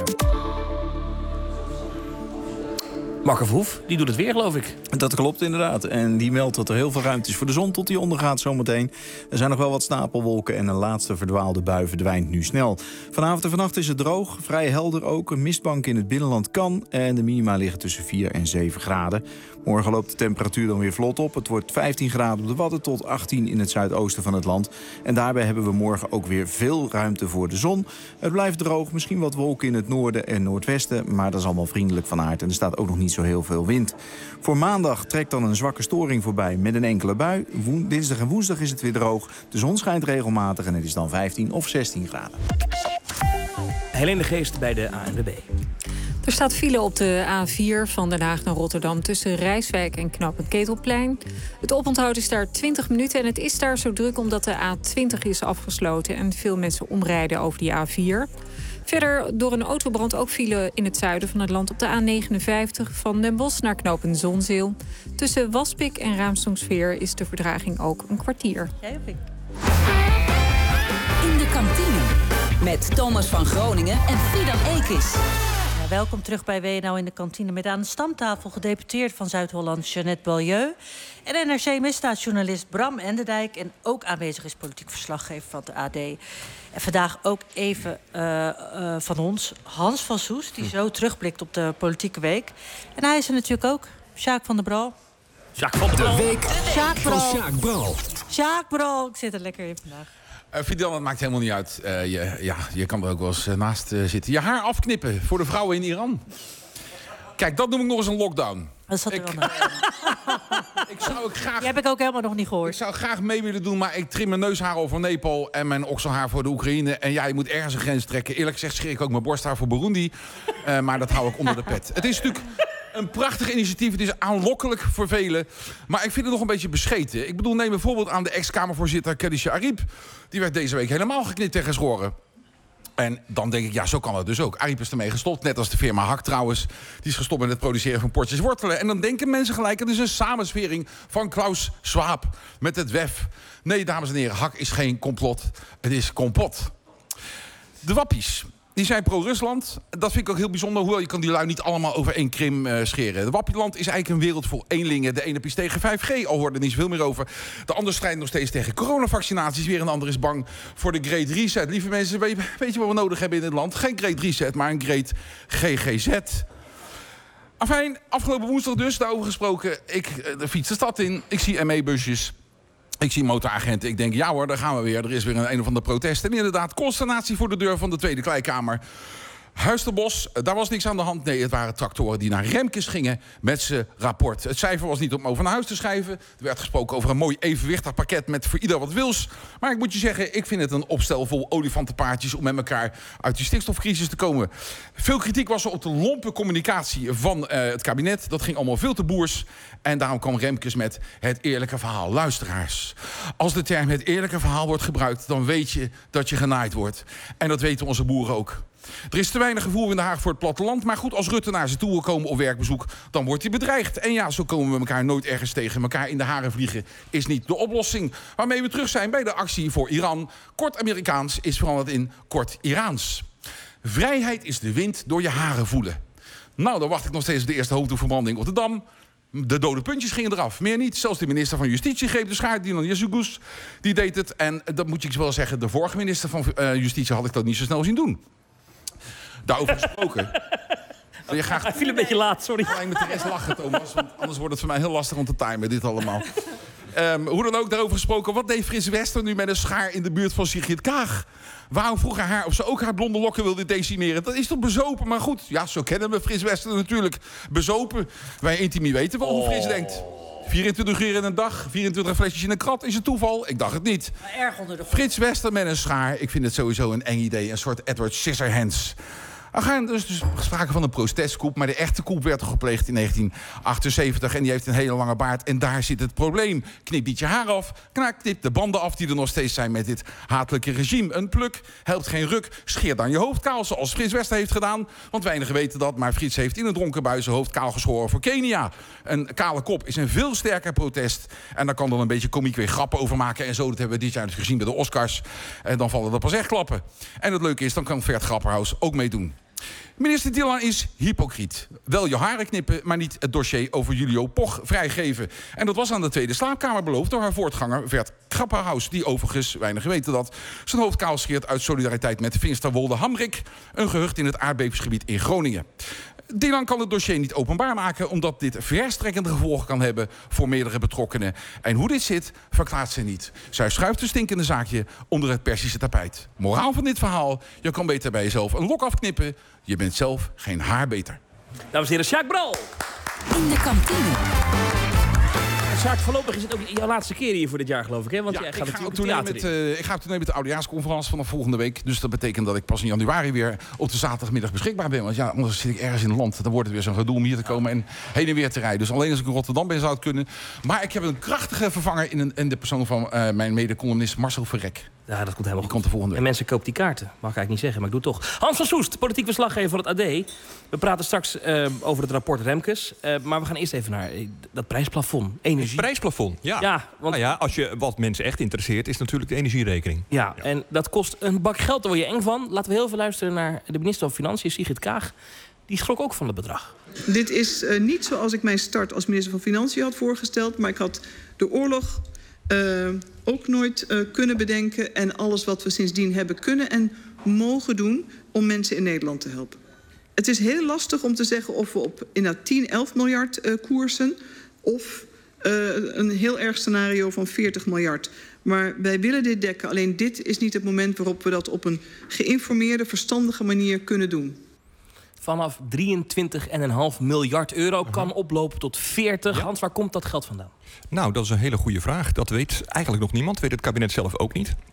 Marco Verhoef, die doet het weer, geloof ik. Dat klopt inderdaad. En die meldt dat er heel veel ruimte is voor de zon tot die ondergaat zometeen. Er zijn nog wel wat stapelwolken en een laatste verdwaalde bui verdwijnt nu snel. Vanavond en vannacht is het droog, vrij helder ook. Een mistbank in het binnenland kan en de minima liggen tussen 4 en 7 graden. Morgen loopt de temperatuur dan weer vlot op. Het wordt 15 graden op de Wadden tot 18 in het zuidoosten van het land. En daarbij hebben we morgen ook weer veel ruimte voor de zon. Het blijft droog, misschien wat wolken in het noorden en noordwesten, maar dat is allemaal vriendelijk van aard en er staat ook nog niet zo heel veel wind. Voor maandag trekt dan een zwakke storing voorbij met een enkele bui. Dinsdag en woensdag is het weer droog. De zon schijnt regelmatig en het is dan 15 of 16 graden. Helene de Geest bij de ANWB. Er staat file op de A4 van Den Haag naar Rotterdam tussen Rijswijk en Knooppunt Ketelplein. Het oponthoud is daar 20 minuten en het is daar zo druk omdat de A20 is afgesloten en veel mensen omrijden over die A4. Verder door een autobrand ook file in het zuiden van het land op de A59 van Den Bosch naar Knooppunt Zonzeel. Tussen Waspik en Raamsdonksveer is de vertraging ook een kwartier. In de kantine met Thomas van Groningen en Fidan Ekis. Welkom terug bij WNL in de kantine met aan de stamtafel gedeputeerd van Zuid-Holland Jeannette Beaulieu en NRC-misdaadjournalist Bram Enderdijk en ook aanwezig is politiek verslaggever van de AD. En vandaag ook even van ons, Hans van Soest, die zo terugblikt op de politieke week. En hij is er natuurlijk ook, Sjaak van der Bral. Sjaak van der Bral. De week van Sjaak Bral. Sjaak Bral, ik zit er lekker in vandaag. Fidan, het maakt helemaal niet uit. Je kan er ook wel eens naast zitten. Je haar afknippen voor de vrouwen in Iran. Kijk, dat noem ik nog eens een lockdown. Dat zat er wel naar. Ik zou ook graag... Die heb ik ook helemaal nog niet gehoord. Ik zou graag mee willen doen, maar ik trim mijn neushaar over Nepal en mijn okselhaar voor de Oekraïne. En ja, je moet ergens een grens trekken. Eerlijk gezegd scheer ik ook mijn borsthaar voor Burundi. Maar dat hou ik onder de pet. Het is natuurlijk een prachtig initiatief. Het is aanlokkelijk voor velen. Maar ik vind het nog een beetje bescheten. Ik bedoel, neem bijvoorbeeld aan de ex-Kamervoorzitter Khadija Arib. Die werd deze week helemaal geknipt en geschoren. En dan denk ik, ja, zo kan het dus ook. Ariep is ermee gestopt, net als de firma Hak trouwens. Die is gestopt met het produceren van potjes wortelen. En dan denken mensen gelijk, het is een samenswering van Klaus Schwab met het WEF. Nee, dames en heren, Hak is geen complot. Het is kompot. De wappies. Die zijn pro-Rusland. Dat vind ik ook heel bijzonder. Hoewel, je kan die lui niet allemaal over één krim scheren. De Wappieland is eigenlijk een wereld vol eenlingen. De ene is tegen 5G, al hoort er niet zoveel meer over. De ander strijdt nog steeds tegen coronavaccinaties. Weer een ander is bang voor de Great Reset. Lieve mensen, weet je wat we nodig hebben in dit land? Geen Great Reset, maar een Great GGZ. Afijn, afgelopen woensdag dus, daarover gesproken. Ik fiets de stad in, ik zie ME-busjes. Ik zie motoragenten. Ik denk, ja hoor, daar gaan we weer. Er is weer een of ander protest. En inderdaad, consternatie voor de deur van de Tweede Kleikamer. Huis ter Bos, daar was niks aan de hand. Nee, het waren tractoren die naar Remkes gingen met zijn rapport. Het cijfer was niet om over naar huis te schrijven. Er werd gesproken over een mooi evenwichtig pakket met voor ieder wat wils. Maar ik moet je zeggen, ik vind het een opstel vol olifantenpaardjes om met elkaar uit die stikstofcrisis te komen. Veel kritiek was er op de lompe communicatie van het kabinet. Dat ging allemaal veel te boers. En daarom kwam Remkes met het eerlijke verhaal. Luisteraars, als de term het eerlijke verhaal wordt gebruikt, dan weet je dat je genaaid wordt. En dat weten onze boeren ook. Er is te weinig gevoel in Den Haag voor het platteland. Maar goed, als Rutte naar ze toe wil komen op werkbezoek, dan wordt hij bedreigd. En ja, zo komen we elkaar nooit ergens tegen. Elkaar in de haren vliegen is niet de oplossing. Waarmee we terug zijn bij de actie voor Iran. Kort Amerikaans is veranderd in kort Iraans. Vrijheid is de wind door je haren voelen. Nou, dan wacht ik nog steeds op de eerste hoofddoekverbranding op de Dam. De dode puntjes gingen eraf, meer niet. Zelfs de minister van Justitie greep de schaar, Dilan Yesugus, die deed het. En dat moet ik wel zeggen, de vorige minister van Justitie had ik dat niet zo snel zien doen. Daarover gesproken. Wil je graag... Hij viel een beetje laat, sorry. Ik ga met de rest lachen, Thomas, want anders wordt het voor mij heel lastig om te timen, dit allemaal. Hoe dan ook, daarover gesproken. Wat deed Frits Wester nu met een schaar in de buurt van Sigrid Kaag? Waarom vroeg hij haar of ze ook haar blonde lokken wilde decimeren? Dat is toch bezopen, maar goed. Ja, zo kennen we Frits Wester natuurlijk. Bezopen. Wij intimie weten wel hoe Frits denkt. 24 uur in een dag, 24 flesjes in een krat. Is het toeval? Ik dacht het niet. Erg onder de Frits Wester met een schaar. Ik vind het sowieso een eng idee. Een soort Edward Scissorhands. Er gaan dus sprake van een protestcoup. Maar de echte coup werd al gepleegd in 1978. En die heeft een hele lange baard. En daar zit het probleem. Knip niet je haar af. Knip de banden af die er nog steeds zijn met dit hatelijke regime. Een pluk helpt geen ruk. Scheer dan je hoofd kaal, zoals Frits Wester heeft gedaan. Want weinigen weten dat. Maar Frits heeft in een dronken bui zijn hoofd kaal geschoren voor Kenia. Een kale kop is een veel sterker protest. En daar kan dan een beetje komiek weer grappen over maken. En zo, dat hebben we dit jaar dus gezien bij de Oscars. En dan vallen er pas echt klappen. En het leuke is, dan kan Vert Grapperhaus ook meedoen. Minister Dilan is hypocriet. Wel je haren knippen, maar niet het dossier over Julio Poch vrijgeven. En dat was aan de Tweede Slaapkamer beloofd door haar voortganger Vert Grapperhaus. Die overigens, weinigen weten dat, zijn hoofd kaal scheert uit solidariteit met Finsterwolde-Hamrik. Een gehucht in het aardbevingsgebied in Groningen. Dilan kan het dossier niet openbaar maken, omdat dit verstrekkende gevolgen kan hebben voor meerdere betrokkenen. En hoe dit zit, verklaart ze niet. Zij schuift een stinkende zaakje onder het Persische tapijt. Moraal van dit verhaal, je kan beter bij jezelf een lok afknippen. Je bent zelf geen haar beter. Dames en heren, Sjaak Bral. In de kantine. Sjaak, voorlopig is het ook jouw laatste keer hier voor dit jaar, geloof ik, hè? Want ja, jij gaat ik natuurlijk theater ik ga toen met de oudejaarsconferentie vanaf volgende week. Dus dat betekent dat ik pas in januari weer op de zaterdagmiddag beschikbaar ben. Want ja, anders zit ik ergens in het land. Dan wordt het weer zo'n gedoe om hier te komen en heen en weer te rijden. Dus alleen als ik in Rotterdam ben zou het kunnen. Maar ik heb een krachtige vervanger in de persoon van mijn mede-columnist Marcel Verrek. Ja, dat komt helemaal goed. Komt de volgende week. En mensen kopen die kaarten. Mag ik eigenlijk niet zeggen, maar ik doe het toch. Hans van Soest, politiek verslaggever van het AD. We praten straks over het rapport Remkes. Maar we gaan eerst even naar dat prijsplafond. Energie. Het prijsplafond, ja. Ja, want... Nou ja, als je wat mensen echt interesseert, is natuurlijk de energierekening. Ja, en dat kost een bak geld. Daar word je eng van. Laten we heel veel luisteren naar de minister van Financiën, Sigrid Kaag. Die schrok ook van het bedrag. Dit is niet zoals ik mijn start als minister van Financiën had voorgesteld. Maar ik had de oorlog ook nooit kunnen bedenken. En alles wat we sindsdien hebben kunnen en mogen doen om mensen in Nederland te helpen. Het is heel lastig om te zeggen of we op inderdaad 10, 11 miljard koersen. Of een heel erg scenario van 40 miljard. Maar wij willen dit dekken. Alleen dit is niet het moment waarop we dat op een geïnformeerde, verstandige manier kunnen doen. Vanaf 23,5 miljard euro kan oplopen tot 40. Ja. Hans, waar komt dat geld vandaan? Nou, dat is een hele goede vraag. Dat weet eigenlijk nog niemand. Weet het kabinet zelf ook niet.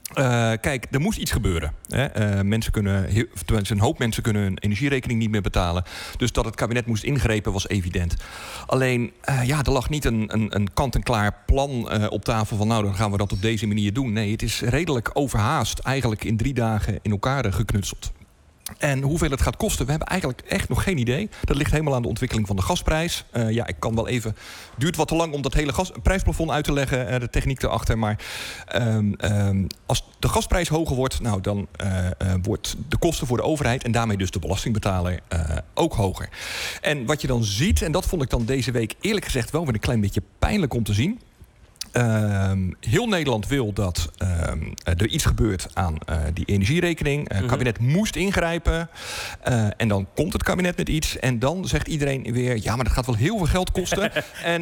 Kijk, er moest iets gebeuren. Hè. Een hoop mensen kunnen hun energierekening niet meer betalen. Dus dat het kabinet moest ingrepen was evident. Alleen, er lag niet een kant-en-klaar plan op tafel van... nou, dan gaan we dat op deze manier doen. Nee, het is redelijk overhaast eigenlijk in 3 dagen in elkaar geknutseld. En hoeveel het gaat kosten, we hebben eigenlijk echt nog geen idee. Dat ligt helemaal aan de ontwikkeling van de gasprijs. Ik kan wel even... Het duurt wat te lang om dat hele prijsplafond uit te leggen, de techniek erachter. Maar als de gasprijs hoger wordt, nou, dan wordt de kosten voor de overheid... en daarmee dus de belastingbetaler ook hoger. En wat je dan ziet, en dat vond ik dan deze week eerlijk gezegd wel weer een klein beetje pijnlijk om te zien... heel Nederland wil dat er iets gebeurt aan die energierekening. Het kabinet moest ingrijpen. En dan komt het kabinet met iets. En dan zegt iedereen weer... ja, maar dat gaat wel heel veel geld kosten. En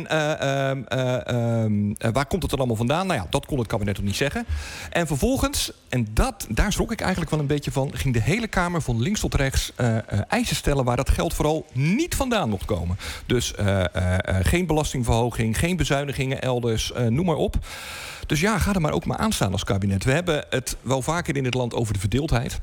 waar komt het dan allemaal vandaan? Nou ja, dat kon het kabinet nog niet zeggen. En vervolgens, en daar schrok ik eigenlijk wel een beetje van... ging de hele Kamer van links tot rechts eisen stellen... waar dat geld vooral niet vandaan mocht komen. Dus geen belastingverhoging, geen bezuinigingen elders... noem maar op. Dus ja, ga er maar ook maar aan staan als kabinet. We hebben het wel vaker in het land over de verdeeldheid.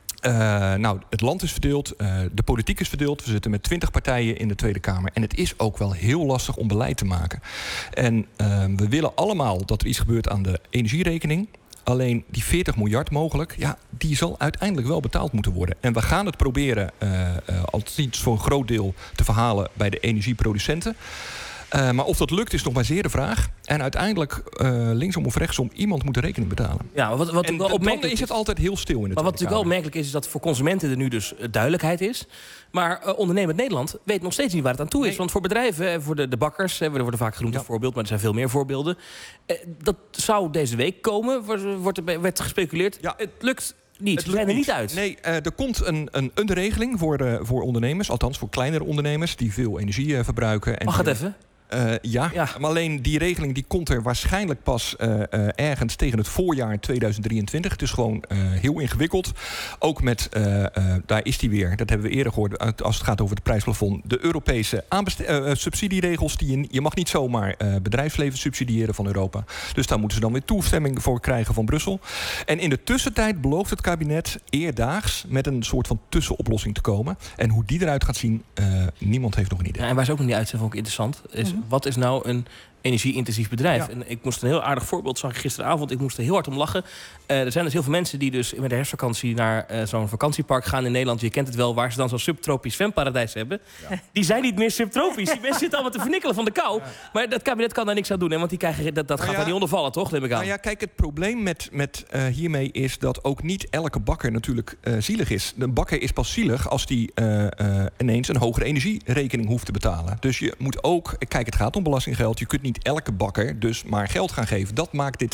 Het land is verdeeld, de politiek is verdeeld. We zitten met 20 partijen in de Tweede Kamer. En het is ook wel heel lastig om beleid te maken. En we willen allemaal dat er iets gebeurt aan de energierekening. Alleen die 40 miljard mogelijk, ja, die zal uiteindelijk wel betaald moeten worden. En we gaan het proberen, althans voor een groot deel, te verhalen bij de energieproducenten. Maar of dat lukt is nog maar zeer de vraag. En uiteindelijk, linksom of rechtsom, iemand moet de rekening betalen. Ja, dan is het altijd heel stil in het. Maar wat natuurlijk wel opmerkelijk is dat voor consumenten er nu dus duidelijkheid is. Maar ondernemend Nederland weet nog steeds niet waar het aan toe is. Nee. Want voor bedrijven, voor de bakkers, we worden vaak genoemd als voorbeeld, maar er zijn veel meer voorbeelden. Dat zou deze week komen, werd gespeculeerd. Ja. Het lukt niet. We zijn er niet uit. Nee, er komt een regeling voor ondernemers, althans voor kleinere ondernemers die veel energie verbruiken. Mag het even? Ja, maar alleen die regeling die komt er waarschijnlijk pas ergens tegen het voorjaar 2023. Het is gewoon heel ingewikkeld. Ook met, daar is die weer, dat hebben we eerder gehoord... als het gaat over het prijsplafond... de Europese subsidieregels. Je mag niet zomaar bedrijfsleven subsidiëren van Europa. Dus daar moeten ze dan weer toestemming voor krijgen van Brussel. En in de tussentijd belooft het kabinet eerdaags... met een soort van tussenoplossing te komen. En hoe die eruit gaat zien, niemand heeft nog een idee. Ja, en waar ze ook nog niet uit zijn, vond ik interessant... is wat is nou een energie-intensief bedrijf? Ja. En ik moest een heel aardig voorbeeld, zag ik gisteravond. Ik moest er heel hard om lachen. Er zijn dus heel veel mensen die dus met de herfstvakantie naar zo'n vakantiepark gaan in Nederland. Je kent het wel, waar ze dan zo'n subtropisch zwemparadijs hebben. Ja. Die zijn niet meer subtropisch. Die mensen zitten allemaal te vernikkelen van de kou. Ja. Maar dat kabinet kan daar niks aan doen. Hè? Want die krijgen, dat gaat daar niet onder vallen, toch? Neem ik aan. Nou ja, kijk, het probleem met hiermee is dat ook niet elke bakker natuurlijk zielig is. De bakker is pas zielig als die ineens een hogere energierekening hoeft te betalen. Dus je moet ook, kijk, het gaat om belastinggeld. Je kunt niet elke bakker dus maar geld gaan geven. Dat maakt dit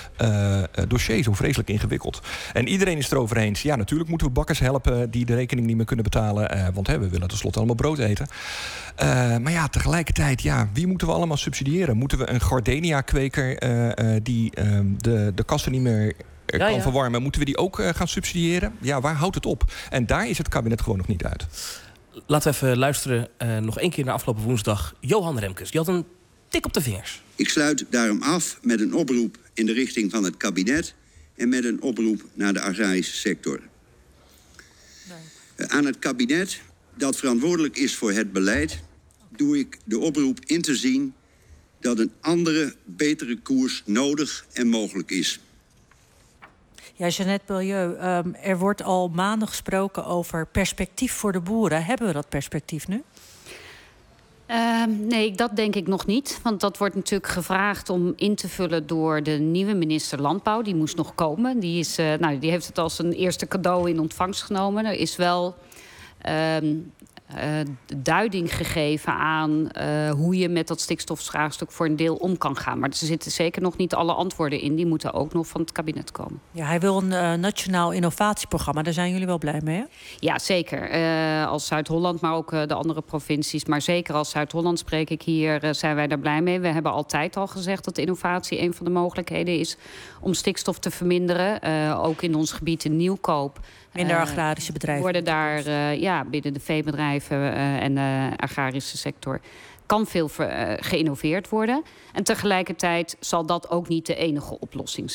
dossier zo vreselijk ingewikkeld. En iedereen is erover eens. Ja, natuurlijk moeten we bakkers helpen die de rekening niet meer kunnen betalen. Want we willen tenslotte allemaal brood eten. Maar ja, tegelijkertijd, wie moeten we allemaal subsidiëren? Moeten we een gardenia-kweker die de kassen niet meer kan verwarmen? Moeten we die ook gaan subsidiëren? Ja, waar houdt het op? En daar is het kabinet gewoon nog niet uit. Laten we even luisteren nog één keer naar afgelopen woensdag. Johan Remkes, die had een tik op de vingers. Ik sluit daarom af met een oproep in de richting van het kabinet... en met een oproep naar de agrarische sector. Aan het kabinet, dat verantwoordelijk is voor het beleid... doe ik de oproep in te zien dat een andere, betere koers nodig en mogelijk is. Ja, Jeannette Beaulieu, er wordt al maanden gesproken over perspectief voor de boeren. Hebben we dat perspectief nu? Nee, dat denk ik nog niet. Want dat wordt natuurlijk gevraagd om in te vullen door de nieuwe minister Landbouw. Die moest nog komen. Die heeft het als een eerste cadeau in ontvangst genomen. Er is wel duiding gegeven aan hoe je met dat stikstofvraagstuk voor een deel om kan gaan. Maar er zitten zeker nog niet alle antwoorden in. Die moeten ook nog van het kabinet komen. Ja, hij wil een nationaal innovatieprogramma. Daar zijn jullie wel blij mee, hè? Ja, zeker. Als Zuid-Holland, maar ook de andere provincies. Maar zeker als Zuid-Holland spreek ik hier, zijn wij daar blij mee. We hebben altijd al gezegd dat innovatie een van de mogelijkheden is om stikstof te verminderen. Ook in ons gebied in Nieuwkoop. Minder agrarische bedrijven. Worden daar binnen de veebedrijven en de agrarische sector kan veel geïnnoveerd worden. En tegelijkertijd zal dat ook niet de enige oplossing zijn.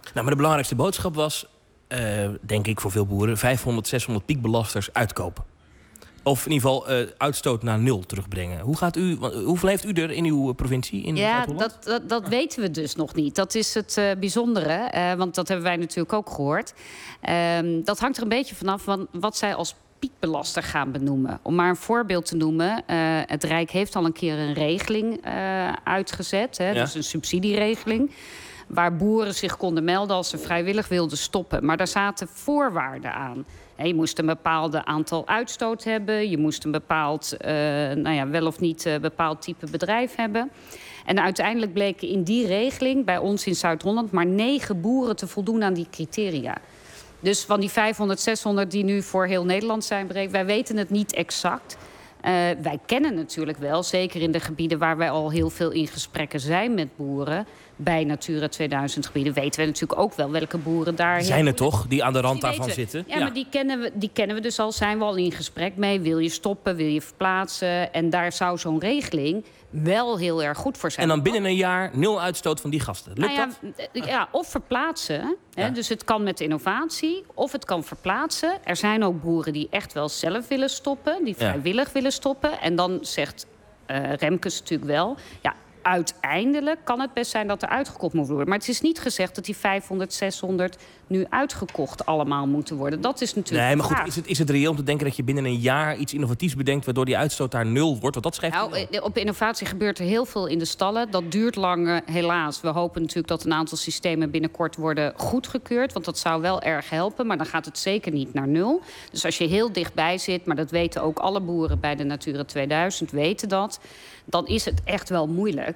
Nou, maar de belangrijkste boodschap was, denk ik voor veel boeren, 500, 600 piekbelasters uitkopen. Of in ieder geval uitstoot naar 0 terugbrengen. Hoeveel heeft u er in uw provincie? In dat weten we dus nog niet. Dat is het bijzondere, want dat hebben wij natuurlijk ook gehoord. Dat hangt er een beetje vanaf van wat zij als piekbelaster gaan benoemen. Om maar een voorbeeld te noemen. Het Rijk heeft al een keer een regeling uitgezet. Hè, dus een subsidieregeling. Waar boeren zich konden melden als ze vrijwillig wilden stoppen. Maar daar zaten voorwaarden aan. Je moest een bepaald aantal uitstoot hebben. Je moest een bepaald, wel of niet bepaald type bedrijf hebben. En uiteindelijk bleken in die regeling bij ons in Zuid-Holland maar 9 boeren te voldoen aan die criteria. Dus van die 500, 600 die nu voor heel Nederland zijn berekend, wij weten het niet exact. Wij kennen natuurlijk wel, zeker in de gebieden waar wij al heel veel in gesprekken zijn met boeren, bij Natura 2000 gebieden, weten we natuurlijk ook wel welke boeren daar... Zijn er toch, die aan de rand daarvan zitten? Ja, maar die kennen we dus al, zijn we al in gesprek mee. Wil je stoppen, wil je verplaatsen? En daar zou zo'n regeling wel heel erg goed voor zijn. En dan binnen een jaar 0 uitstoot van die gasten. Lukt dat? Ja, of verplaatsen. Hè, dus het kan met innovatie, of het kan verplaatsen. Er zijn ook boeren die echt wel zelf willen stoppen, die vrijwillig willen stoppen. En dan zegt Remkes natuurlijk wel, uiteindelijk kan het best zijn dat er uitgekocht moet worden. Maar het is niet gezegd dat die 500, 600 nu uitgekocht allemaal moeten worden. Dat is natuurlijk. Nee, maar goed, is het reëel om te denken dat je binnen een jaar iets innovatiefs bedenkt waardoor die uitstoot daar 0 wordt? Want dat schrijft op innovatie gebeurt er heel veel in de stallen. Dat duurt lang, helaas. We hopen natuurlijk dat een aantal systemen binnenkort worden goedgekeurd. Want dat zou wel erg helpen. Maar dan gaat het zeker niet naar 0. Dus als je heel dichtbij zit, maar dat weten ook alle boeren bij de Natura 2000, weten dat. Dan is het echt wel moeilijk.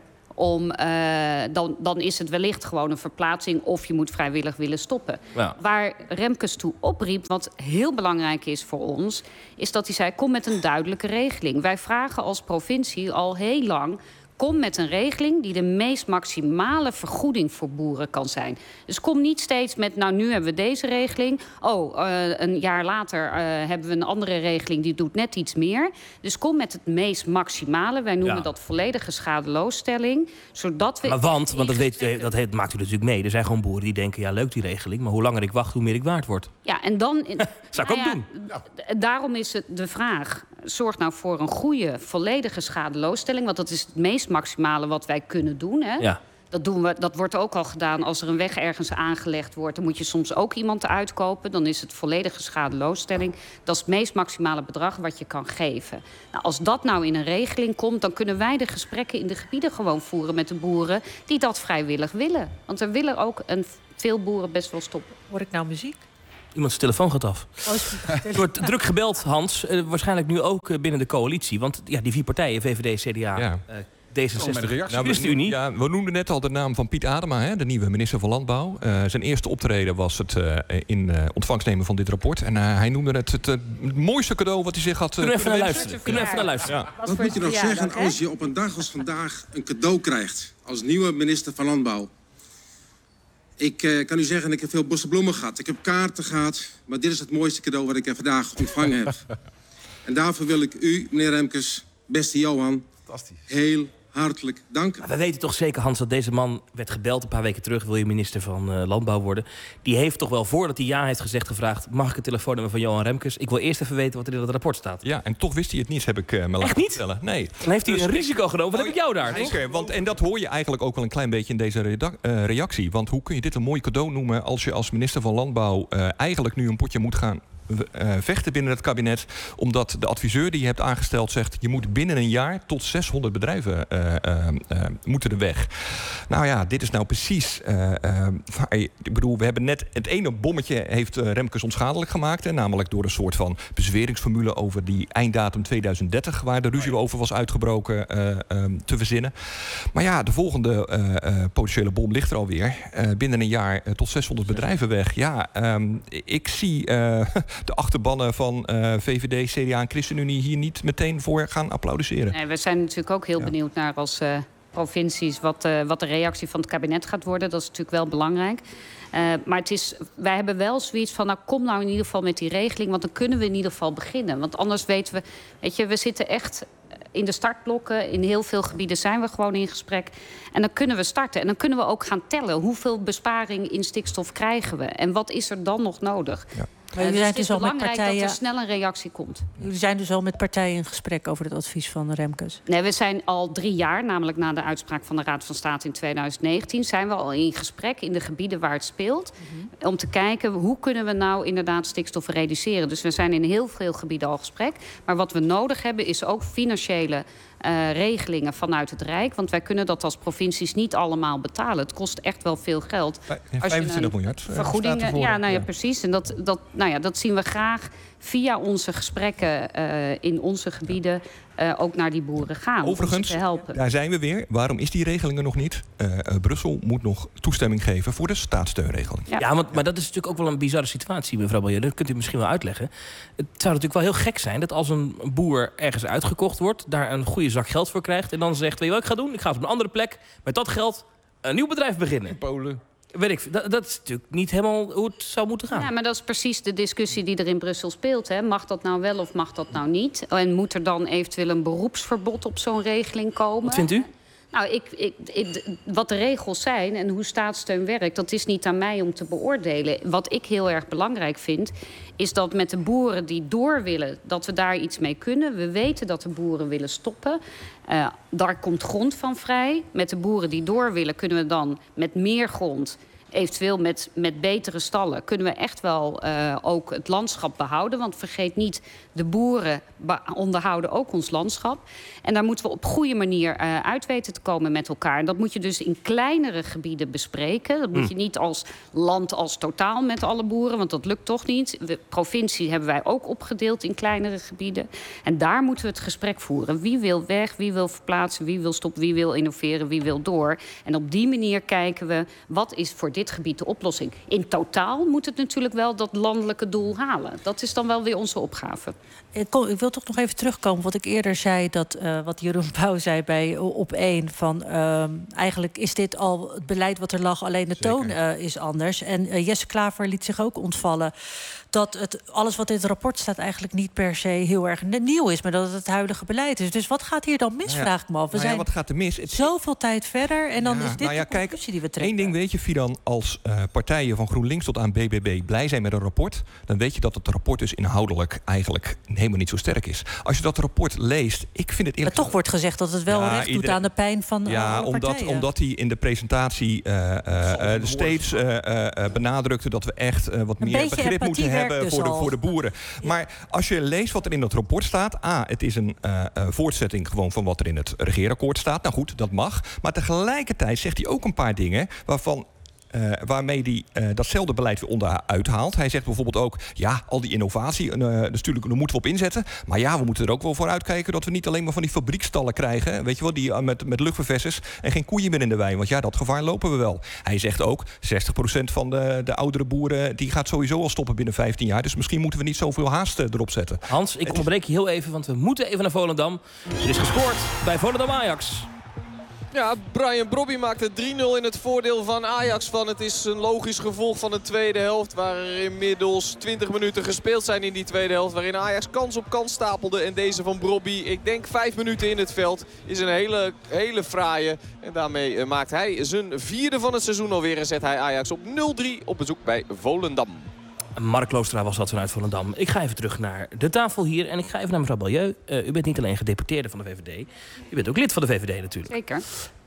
Dan is het wellicht gewoon een verplaatsing of je moet vrijwillig willen stoppen. Ja. Waar Remkes toe opriep, wat heel belangrijk is voor ons, is dat hij zei, kom met een duidelijke regeling. Wij vragen als provincie al heel lang, kom met een regeling die de meest maximale vergoeding voor boeren kan zijn. Dus kom niet steeds met, nou nu hebben we deze regeling. Een jaar later hebben we een andere regeling die doet net iets meer. Dus kom met het meest maximale. Wij noemen dat volledige schadeloosstelling. Zodat we want dat maakt u natuurlijk mee. Er zijn gewoon boeren die denken, ja leuk die regeling, maar hoe langer ik wacht, hoe meer ik waard word. Ja, en dan... Zou ik ook doen. Daarom is het de vraag, zorg nou voor een goede, volledige schadeloosstelling. Want dat is het meest maximale wat wij kunnen doen. Hè? Ja. Dat wordt ook al gedaan als er een weg ergens aangelegd wordt. Dan moet je soms ook iemand uitkopen. Dan is het volledige schadeloosstelling. Dat is het meest maximale bedrag wat je kan geven. Nou, als dat nou in een regeling komt, dan kunnen wij de gesprekken in de gebieden gewoon voeren met de boeren die dat vrijwillig willen. Want er willen ook veel boeren best wel stoppen. Hoor ik nou muziek? Iemands telefoon gaat af. Er wordt druk gebeld, Hans. Waarschijnlijk nu ook binnen de coalitie. Want die 4 partijen, VVD, CDA... D66. ChristenUnie. Ja, we noemden net al de naam van Piet Adema, hè, de nieuwe minister van Landbouw. Zijn eerste optreden was het in ontvangst nemen van dit rapport. En hij noemde het mooiste cadeau wat hij zich had kunnen even naar luisteren. Ja. Wat moet je nog zeggen als je op een dag als vandaag een cadeau krijgt als nieuwe minister van Landbouw? Ik kan u zeggen, ik heb veel bosse bloemen gehad. Ik heb kaarten gehad. Maar dit is het mooiste cadeau wat ik vandaag ontvangen heb. En daarvoor wil ik u, meneer Remkes, beste Johan, heel hartelijk danken. Maar we weten toch zeker, Hans, dat deze man werd gebeld een paar weken terug. Wil je minister van Landbouw worden? Die heeft toch wel, voordat hij ja heeft gezegd, gevraagd, mag ik het telefoonnummer van Johan Remkes? Ik wil eerst even weten wat er in dat rapport staat. Ja, en toch wist hij het niet, heb ik me laten vertellen. Nee. Dan heeft hij een risico genomen. Wat heb ik jou daar, toch? En dat hoor je eigenlijk ook wel een klein beetje in deze reactie. Want hoe kun je dit een mooi cadeau noemen als je als minister van Landbouw eigenlijk nu een potje moet gaan vechten binnen het kabinet, omdat de adviseur die je hebt aangesteld zegt, je moet binnen een jaar tot 600 bedrijven moeten er weg. Nou ja, dit is nou precies ik bedoel, we hebben net het ene bommetje heeft Remkes onschadelijk gemaakt, namelijk door een soort van bezweringsformule over die einddatum 2030, waar de ruzie over was uitgebroken, te verzinnen. Maar ja, de volgende potentiële bom ligt er alweer. Binnen een jaar tot 600 bedrijven weg. Ja, ik zie de achterbannen van VVD, CDA en ChristenUnie hier niet meteen voor gaan applaudisseren. Nee, we zijn natuurlijk ook heel benieuwd naar als provincies wat de reactie van het kabinet gaat worden. Dat is natuurlijk wel belangrijk. Maar wij hebben wel zoiets van, nou kom nou in ieder geval met die regeling, want dan kunnen we in ieder geval beginnen. Want anders weten we, we zitten echt in de startblokken. In heel veel gebieden zijn we gewoon in gesprek. En dan kunnen we starten. En dan kunnen we ook gaan tellen. Hoeveel besparing in stikstof krijgen we? En wat is er dan nog nodig? Ja. Maar jullie zijn het is dus al met belangrijk partijen... dat er snel een reactie komt. Jullie zijn dus al met partijen in gesprek over het advies van Remkes? Nee, we zijn al 3 jaar, namelijk na de uitspraak van de Raad van State in 2019... zijn we al in gesprek in de gebieden waar het speelt... om te kijken hoe kunnen we nou inderdaad stikstof reduceren. Dus we zijn in heel veel gebieden al gesprek. Maar wat we nodig hebben is ook financiële regelingen vanuit het Rijk. Want wij kunnen dat als provincies niet allemaal betalen. Het kost echt wel veel geld. 25 miljard. Vergoedingen, ja, precies. En dat zien we graag via onze gesprekken in onze gebieden ook naar die boeren gaan. Overigens, om ze te helpen. Daar zijn we weer. Waarom is die regeling er nog niet? Brussel moet nog toestemming geven voor de staatssteunregeling. Ja, maar dat is natuurlijk ook wel een bizarre situatie, mevrouw Balieu. Dat kunt u misschien wel uitleggen. Het zou natuurlijk wel heel gek zijn dat als een boer ergens uitgekocht wordt, daar een goede zak geld voor krijgt en dan zegt, weet je wat ik ga doen? Ik ga op een andere plek met dat geld een nieuw bedrijf beginnen. In Polen. Weet ik, dat is natuurlijk niet helemaal hoe het zou moeten gaan. Ja, maar dat is precies de discussie die er in Brussel speelt. Hè. Mag dat nou wel of mag dat nou niet? En moet er dan eventueel een beroepsverbod op zo'n regeling komen? Wat vindt u? Nou, wat de regels zijn en hoe staatssteun werkt, dat is niet aan mij om te beoordelen. Wat ik heel erg belangrijk vind, is dat met de boeren die door willen, dat we daar iets mee kunnen. We weten dat de boeren willen stoppen. Daar komt grond van vrij. Met de boeren die door willen, kunnen we dan met meer grond, eventueel met betere stallen, kunnen we echt wel ook het landschap behouden. Want vergeet niet, de boeren onderhouden ook ons landschap. En daar moeten we op goede manier uit weten te komen met elkaar. En dat moet je dus in kleinere gebieden bespreken. Dat moet je niet als land als totaal met alle boeren, want dat lukt toch niet. De provincie hebben wij ook opgedeeld in kleinere gebieden. En daar moeten we het gesprek voeren. Wie wil weg, wie wil verplaatsen, wie wil stoppen, wie wil innoveren, wie wil door. En op die manier kijken we, wat is voor dit gebied de oplossing? In totaal moet het natuurlijk wel dat landelijke doel halen. Dat is dan wel weer onze opgave. Ik wil toch nog even terugkomen wat ik eerder zei, dat wat Jeroen Pauw zei bij Op1 van eigenlijk is dit al het beleid wat er lag, alleen de toon is anders. En Jesse Klaver liet zich ook ontvallen dat alles wat in het rapport staat eigenlijk niet per se heel erg nieuw is, maar dat het huidige beleid is. Dus wat gaat hier dan mis, vraag ik me af. We zijn wat gaat er mis? Zoveel tijd verder en dan is dit de conclusie die we trekken. Eén ding weet je, Fidan, als partijen van GroenLinks tot aan BBB blij zijn met een rapport, dan weet je dat het rapport dus inhoudelijk eigenlijk helemaal niet zo sterk is. Als je dat rapport leest, ik vind het eerlijk. Maar toch wordt gezegd dat het wel recht doet aan de pijn van alle partijen. Omdat hij in de presentatie steeds benadrukte dat we echt wat meer begrip moeten hebben voor de boeren. Maar als je leest wat er in dat rapport staat, het is een voortzetting gewoon van wat er in het regeerakkoord staat. Nou goed, dat mag. Maar tegelijkertijd zegt hij ook een paar dingen waarmee hij datzelfde beleid weer onderuit haalt. Hij zegt bijvoorbeeld ook, al die innovatie, natuurlijk, daar moeten we op inzetten. Maar we moeten er ook wel voor uitkijken dat we niet alleen maar van die fabriekstallen krijgen, weet je wel, die met luchtvervessers en geen koeien meer in de wei. Want dat gevaar lopen we wel. Hij zegt ook, 60% van de oudere boeren die gaat sowieso al stoppen binnen 15 jaar. Dus misschien moeten we niet zoveel haast erop zetten. Hans, ik onderbreek je heel even, want we moeten even naar Volendam. Er is gescoord bij Volendam Ajax. Ja, Brian Brobby maakte 3-0 in het voordeel van Ajax. Het is een logisch gevolg van de tweede helft. Waar er inmiddels 20 minuten gespeeld zijn in die tweede helft. Waarin Ajax kans op kans stapelde. En deze van Brobby, ik denk 5 minuten in het veld, is een hele fraaie. En daarmee maakt hij zijn 4e van het seizoen alweer. En zet hij Ajax op 0-3 op bezoek bij Volendam. Mark Kloostra was dat vanuit Volendam. Ik ga even terug naar de tafel hier. En ik ga even naar mevrouw Balieu. U bent niet alleen gedeputeerde van de VVD. U bent ook lid van de VVD natuurlijk. Zeker.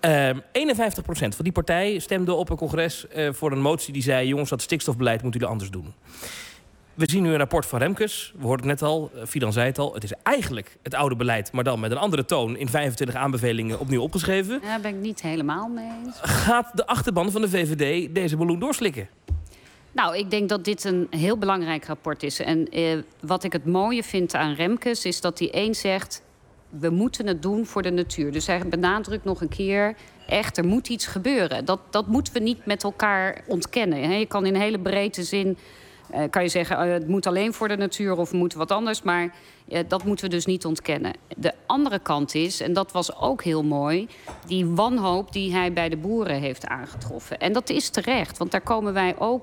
51% van die partij stemde op een congres voor een motie die zei, jongens, dat stikstofbeleid moeten jullie anders doen. We zien nu een rapport van Remkes. We hoorden het net al, Fidan zei het al. Het is eigenlijk het oude beleid, maar dan met een andere toon in 25 aanbevelingen opnieuw opgeschreven. Daar ben ik niet helemaal mee eens. Gaat de achterban van de VVD deze balloen doorslikken? Nou, ik denk dat dit een heel belangrijk rapport is. En wat ik het mooie vind aan Remkes is dat hij zegt, we moeten het doen voor de natuur. Dus hij benadrukt nog een keer, echt, er moet iets gebeuren. Dat moeten we niet met elkaar ontkennen. Je kan in een hele brede zin kan je zeggen, het moet alleen voor de natuur of we moeten wat anders. Maar dat moeten we dus niet ontkennen. De andere kant is, en dat was ook heel mooi, die wanhoop die hij bij de boeren heeft aangetroffen. En dat is terecht, want daar komen wij ook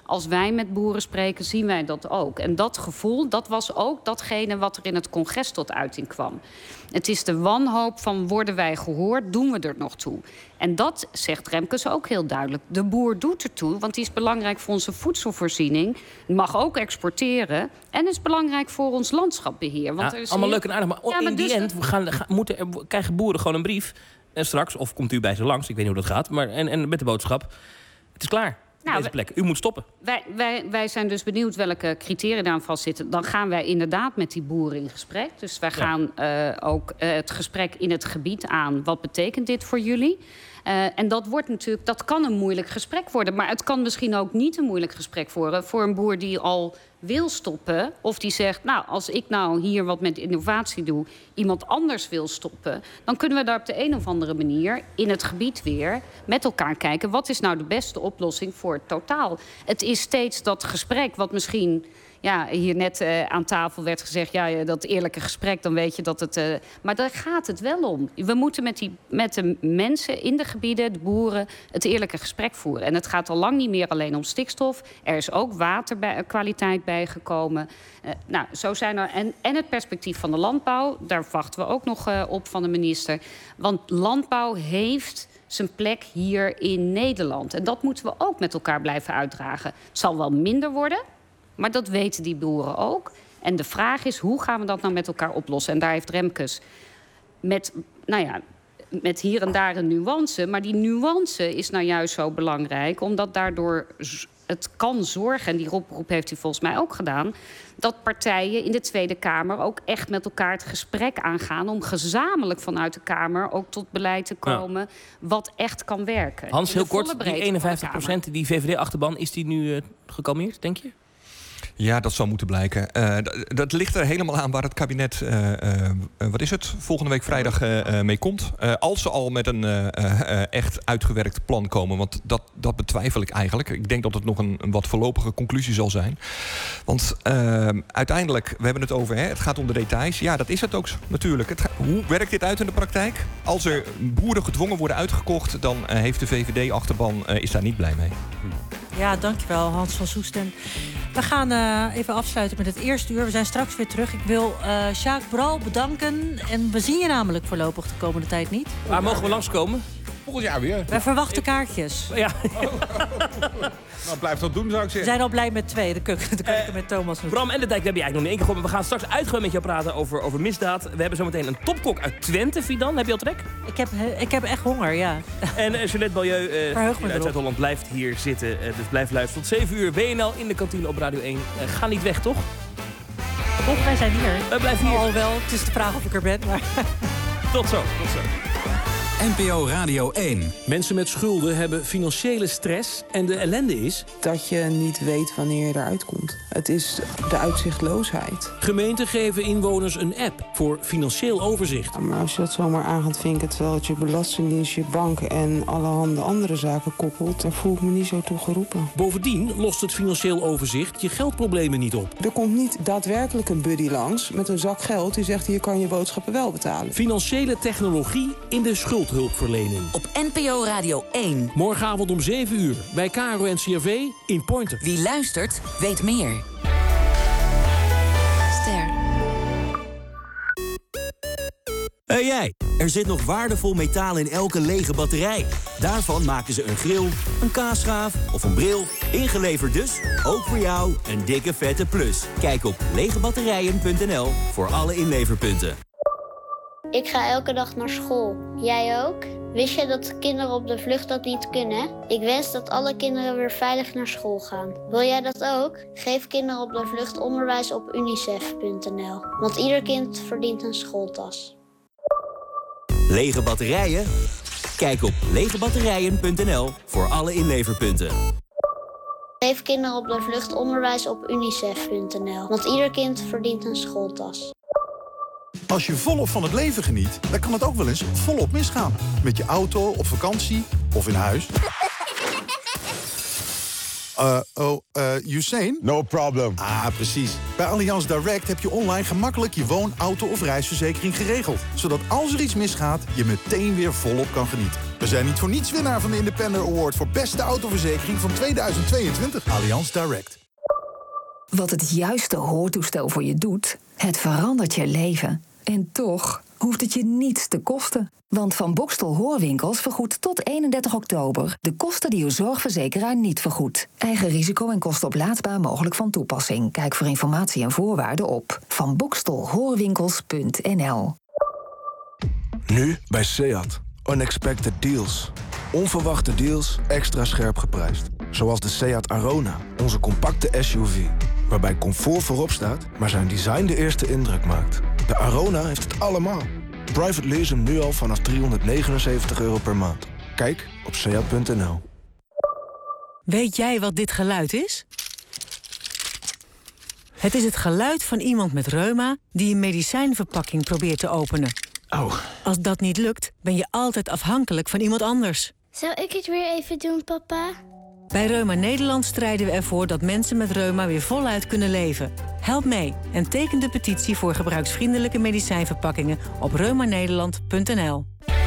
Als wij met boeren spreken, zien wij dat ook. En dat gevoel, dat was ook datgene wat er in het congres tot uiting kwam. Het is de wanhoop van worden wij gehoord, doen we er nog toe? En dat zegt Remkes ook heel duidelijk. De boer doet ertoe, want die is belangrijk voor onze voedselvoorziening. Mag ook exporteren en is belangrijk voor ons landschapbeheer. Want er is allemaal leuk en aardig, maar in die end krijgen boeren gewoon een brief. En straks, of komt u bij ze langs, ik weet niet hoe dat gaat. Maar, en met de boodschap, het is klaar. Deze plek. U moet stoppen. Wij zijn dus benieuwd welke criteria daaraan vastzitten. Dan gaan wij inderdaad met die boeren in gesprek. Dus wij gaan ook het gesprek in het gebied aan. Wat betekent dit voor jullie? En dat kan een moeilijk gesprek worden. Maar het kan misschien ook niet een moeilijk gesprek worden voor een boer die al wil stoppen. Of die zegt, nou, als ik nou hier wat met innovatie doe, iemand anders wil stoppen, dan kunnen we daar op de een of andere manier in het gebied weer met elkaar kijken. Wat is nou de beste oplossing voor het totaal? Het is steeds dat gesprek wat misschien, ja, hier net aan tafel werd gezegd, ja, dat eerlijke gesprek, dan weet je dat het... maar daar gaat het wel om. We moeten met de mensen in de gebieden, de boeren, het eerlijke gesprek voeren. En het gaat al lang niet meer alleen om stikstof. Er is ook waterkwaliteit bijgekomen. Nou, zo zijn er... En het perspectief van de landbouw, daar wachten we ook nog op van de minister. Want landbouw heeft zijn plek hier in Nederland. En dat moeten we ook met elkaar blijven uitdragen. Het zal wel minder worden, maar dat weten die boeren ook. En de vraag is, hoe gaan we dat nou met elkaar oplossen? En daar heeft Remkes met hier en daar een nuance. Maar die nuance is nou juist zo belangrijk, omdat daardoor het kan zorgen, en die oproep heeft hij volgens mij ook gedaan, dat partijen in de Tweede Kamer ook echt met elkaar het gesprek aangaan om gezamenlijk vanuit de Kamer ook tot beleid te komen wat echt kan werken. Hans, heel kort, die 51%, die VVD-achterban, is die nu gekalmeerd, denk je? Ja, dat zal moeten blijken. Dat ligt er helemaal aan waar het kabinet, volgende week vrijdag mee komt. Als ze al met een echt uitgewerkt plan komen. Want dat betwijfel ik eigenlijk. Ik denk dat het nog een wat voorlopige conclusie zal zijn. Want uiteindelijk, we hebben het over, het gaat om de details. Ja, dat is het ook natuurlijk. Hoe werkt dit uit in de praktijk? Als er boeren gedwongen worden uitgekocht, dan heeft de VVD-achterban is daar niet blij mee. Ja, dankjewel Hans van Soesten. We gaan even afsluiten met het eerste uur. We zijn straks weer terug. Ik wil Sjaak Bral bedanken. En we zien je namelijk voorlopig de komende tijd niet. Waar mogen we langskomen? Volgend jaar weer. Wij verwachten kaartjes. Ja. Nou, blijf dat doen, zou ik zeggen. We zijn al blij met 2. De keuken met Thomas. Bram en de Dijk, we hebben je eigenlijk nog niet één keer gehoord. Maar we gaan straks uitgebreid met jou praten over misdaad. We hebben zometeen een topkok uit Twente, Fidan. Heb je al trek? Ik heb echt honger, ja. En Jeanette Balieu uit Zuid-Holland blijft hier zitten. Dus blijf luisteren. Tot 7 uur. WNL in de kantine op Radio 1. Ga niet weg, toch? Toch, wij zijn hier. We blijven hier. Alhoewel, het is de vraag of ik er ben. Maar... Tot zo. NPO Radio 1. Mensen met schulden hebben financiële stress en de ellende is dat je niet weet wanneer je eruit komt. Het is de uitzichtloosheid. Gemeenten geven inwoners een app voor financieel overzicht. Maar als je dat zomaar aan gaat vinken terwijl het je belastingdienst, je bank en allerhande andere zaken koppelt, dan voel ik me niet zo toe geroepen. Bovendien lost het financieel overzicht je geldproblemen niet op. Er komt niet daadwerkelijk een buddy langs met een zak geld die zegt hier kan je boodschappen wel betalen. Financiële technologie in de schuldhulpverlening. Op NPO Radio 1. Morgenavond om 7 uur bij KRO NCRV in Pointer. Wie luistert, weet meer. Ster. Hey jij, er zit nog waardevol metaal in elke lege batterij. Daarvan maken ze een grill, een kaasschaaf of een bril. Ingeleverd dus, ook voor jou, een dikke vette plus. Kijk op legebatterijen.nl voor alle inleverpunten. Ik ga elke dag naar school. Jij ook? Wist je dat kinderen op de vlucht dat niet kunnen? Ik wens dat alle kinderen weer veilig naar school gaan. Wil jij dat ook? Geef kinderen op de vlucht onderwijs op unicef.nl. Want ieder kind verdient een schooltas. Lege batterijen? Kijk op legebatterijen.nl voor alle inleverpunten. Geef kinderen op de vlucht onderwijs op unicef.nl. Want ieder kind verdient een schooltas. Als je volop van het leven geniet, dan kan het ook wel eens volop misgaan. Met je auto, op vakantie of in huis. Usain? No problem. Ah, precies. Bij Allianz Direct heb je online gemakkelijk je woon-, auto- of reisverzekering geregeld. Zodat als er iets misgaat, je meteen weer volop kan genieten. We zijn niet voor niets winnaar van de Independer Award voor beste autoverzekering van 2022. Allianz Direct. Wat het juiste hoortoestel voor je doet, het verandert je leven. En toch hoeft het je niets te kosten. Want Van Bokstel Hoorwinkels vergoedt tot 31 oktober... de kosten die uw zorgverzekeraar niet vergoedt. Eigen risico en kostenopladbaar mogelijk van toepassing. Kijk voor informatie en voorwaarden op vanbokstelhoorwinkels.nl. Nu bij Seat. Unexpected deals. Onverwachte deals extra scherp geprijsd. Zoals de Seat Arona, onze compacte SUV. Waarbij comfort voorop staat, maar zijn design de eerste indruk maakt. De Arona heeft het allemaal. Private lease hem nu al vanaf €379 per maand. Kijk op seat.nl. Weet jij wat dit geluid is? Het is het geluid van iemand met reuma die een medicijnverpakking probeert te openen. Au. Als dat niet lukt, ben je altijd afhankelijk van iemand anders. Zou ik het weer even doen, papa? Bij Reuma Nederland strijden we ervoor dat mensen met reuma weer voluit kunnen leven. Help mee en teken de petitie voor gebruiksvriendelijke medicijnverpakkingen op reumanederland.nl.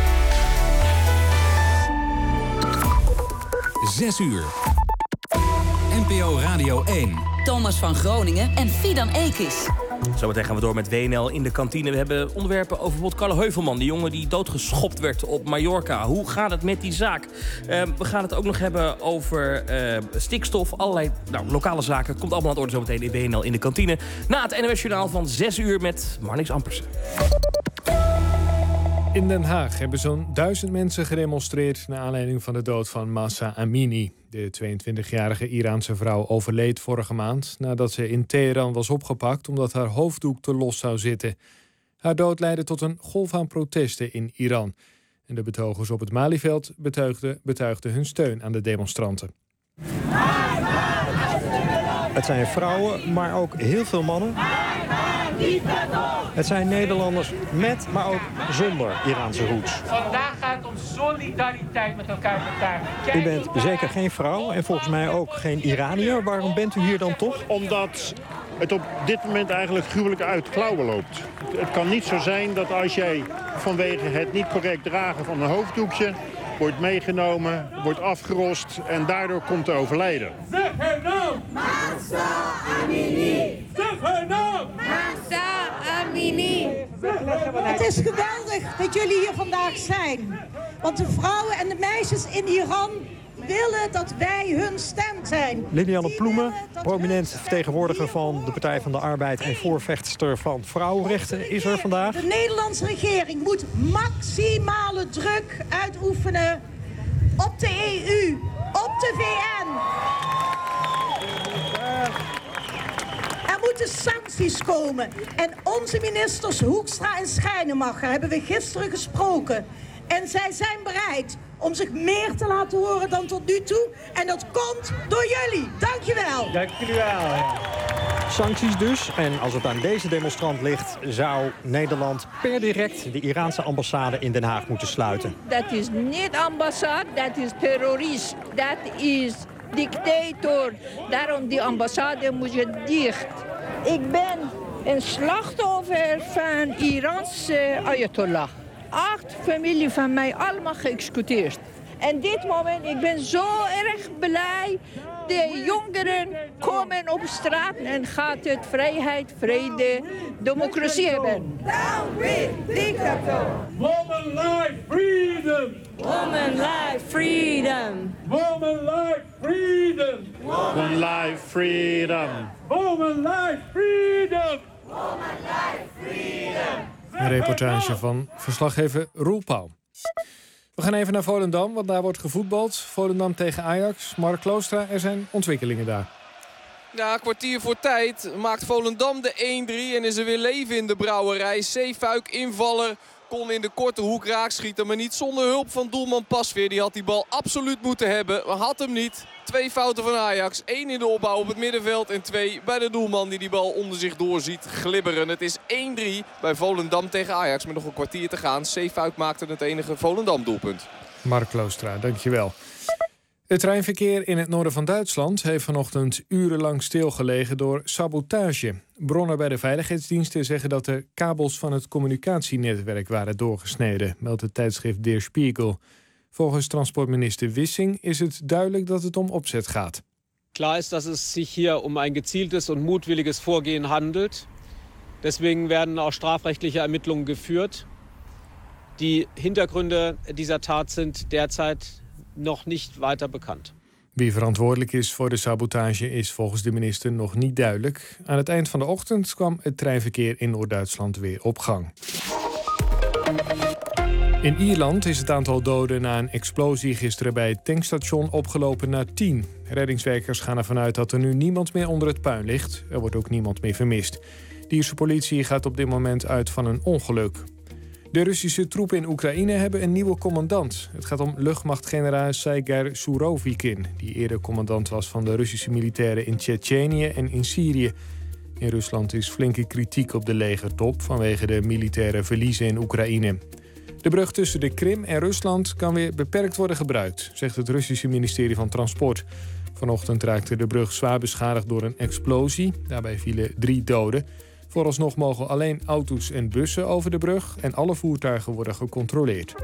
6 uur. NPO Radio 1. Thomas van Groningen en Fidan Ekis. Zometeen gaan we door met WNL in de kantine. We hebben onderwerpen over bijvoorbeeld Carlo Heuvelman, die jongen die doodgeschopt werd op Mallorca. Hoe gaat het met die zaak? We gaan het ook nog hebben over stikstof, allerlei lokale zaken. Komt allemaal aan het orde zometeen in WNL in de kantine. Na het NOS Journaal van 6 uur met Marnix Ampersen. In Den Haag hebben zo'n 1000 mensen gedemonstreerd naar aanleiding van de dood van Mahsa Amini. De 22-jarige Iraanse vrouw overleed vorige maand nadat ze in Teheran was opgepakt omdat haar hoofddoek te los zou zitten. Haar dood leidde tot een golf aan protesten in Iran. En de betogers op het Malieveld betuigden hun steun aan de demonstranten. Het zijn vrouwen, maar ook heel veel mannen. Het zijn Nederlanders met, maar ook zonder Iraanse roots. Vandaag gaat het om solidariteit met elkaar. U bent zeker geen vrouw en volgens mij ook geen Iranier. Waarom bent u hier dan toch? Omdat het op dit moment eigenlijk gruwelijk uit klauwen loopt. Het kan niet zo zijn dat als jij vanwege het niet correct dragen van een hoofddoekje wordt meegenomen, wordt afgerost en daardoor komt te overlijden. Zeg haar naam! Mahsa Amini! Zeg haar naam! Mahsa Amini! Het is geweldig dat jullie hier vandaag zijn. Want de vrouwen en de meisjes in Iran willen dat wij hun stem zijn. Lilianne Ploemen, prominent vertegenwoordiger van de Partij van de Arbeid en voorvechtster van vrouwenrechten, is er vandaag. De Nederlandse regering moet maximale druk uitoefenen op de EU, op de VN. Er moeten sancties komen. En onze ministers Hoekstra en Schrijnemacher hebben we gisteren gesproken. En zij zijn bereid om zich meer te laten horen dan tot nu toe. En dat komt door jullie. Dankjewel. Dank jullie wel. Sancties dus. En als het aan deze demonstrant ligt, zou Nederland per direct de Iraanse ambassade in Den Haag moeten sluiten. Dat is niet ambassade, dat is terrorist. Dat is dictator. Daarom die ambassade moet je dicht. Ik ben een slachtoffer van Iraanse Ayatollah. 8 familie van mij allemaal geëxecuteerd. En dit moment, ik ben zo erg blij. De jongeren komen op straat en gaat het vrijheid, vrede, democratie hebben. Down with dictator. Woman life freedom! Woman life freedom. Woman life freedom! Woman life freedom. Woman life freedom! Woman life freedom. Een reportage van verslaggever Roel Pauw. We gaan even naar Volendam, want daar wordt gevoetbald. Volendam tegen Ajax. Mark Kloostra, er zijn ontwikkelingen daar. Ja, kwartier voor tijd maakt Volendam de 1-3 en is er weer leven in de brouwerij. Zeefuik, invaller, kon in de korte hoek raakschieten, maar niet zonder hulp van doelman Pasveer. Die had die bal absoluut moeten hebben, maar had hem niet. 2 fouten van Ajax, 1 in de opbouw op het middenveld en 2 bij de doelman die bal onder zich door ziet glibberen. Het is 1-3 bij Volendam tegen Ajax met nog een kwartier te gaan. Zeefuik maakte het enige Volendam doelpunt. Mark Kloostra, dankjewel. Het treinverkeer in het noorden van Duitsland heeft vanochtend urenlang stilgelegen door sabotage. Bronnen bij de veiligheidsdiensten zeggen dat de kabels van het communicatienetwerk waren doorgesneden, meldt het tijdschrift Der Spiegel. Volgens transportminister Wissing is het duidelijk dat het om opzet gaat. Klar ist, dass es sich hier um ein gezieltes und mutwilliges Vorgehen handelt. Deswegen werden auch strafrechtliche Ermittlungen geführt. Die Hintergründe dieser Tat sind derzeit nog niet weiter bekend. Wie verantwoordelijk is voor de sabotage is volgens de minister nog niet duidelijk. Aan het eind van de ochtend kwam het treinverkeer in Noord-Duitsland weer op gang. In Ierland is het aantal doden na een explosie gisteren bij het tankstation opgelopen naar 10. Reddingswerkers gaan ervan uit dat er nu niemand meer onder het puin ligt. Er wordt ook niemand meer vermist. De Ierse politie gaat op dit moment uit van een ongeluk. De Russische troepen in Oekraïne hebben een nieuwe commandant. Het gaat om luchtmachtgeneraal Sergei Surovikin, die eerder commandant was van de Russische militairen in Tsjetsjenië en in Syrië. In Rusland is flinke kritiek op de legertop vanwege de militaire verliezen in Oekraïne. De brug tussen de Krim en Rusland kan weer beperkt worden gebruikt, zegt het Russische ministerie van Transport. Vanochtend raakte de brug zwaar beschadigd door een explosie. Daarbij vielen 3 doden. Vooralsnog mogen alleen auto's en bussen over de brug en alle voertuigen worden gecontroleerd.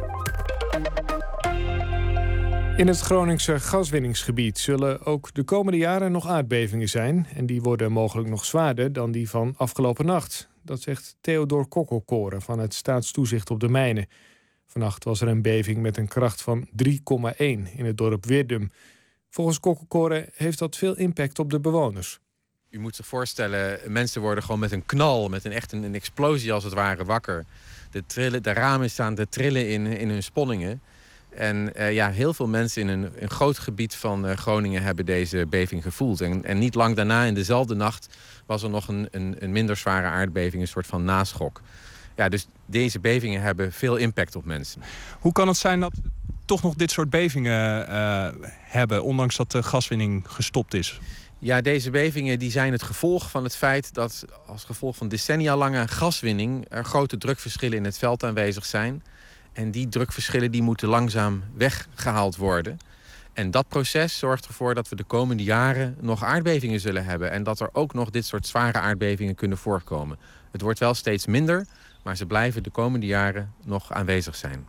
In het Groningse gaswinningsgebied zullen ook de komende jaren nog aardbevingen zijn. En die worden mogelijk nog zwaarder dan die van afgelopen nacht. Dat zegt Theodor Kokkelkoren van het Staatstoezicht op de Mijnen. Vannacht was er een beving met een kracht van 3,1 in het dorp Wirdum. Volgens Kokkelkoren heeft dat veel impact op de bewoners. U moet zich voorstellen, mensen worden gewoon met een knal, met een explosie als het ware wakker. De ramen staan te trillen in hun sponningen. En heel veel mensen in een groot gebied van Groningen hebben deze beving gevoeld. En niet lang daarna, in dezelfde nacht, was er nog een minder zware aardbeving, een soort van naschok. Ja, dus deze bevingen hebben veel impact op mensen. Hoe kan het zijn dat we toch nog dit soort bevingen hebben, ondanks dat de gaswinning gestopt is? Ja, deze bevingen die zijn het gevolg van het feit dat als gevolg van decennia lange gaswinning er grote drukverschillen in het veld aanwezig zijn. En die drukverschillen die moeten langzaam weggehaald worden. En dat proces zorgt ervoor dat we de komende jaren nog aardbevingen zullen hebben. En dat er ook nog dit soort zware aardbevingen kunnen voorkomen. Het wordt wel steeds minder, maar ze blijven de komende jaren nog aanwezig zijn.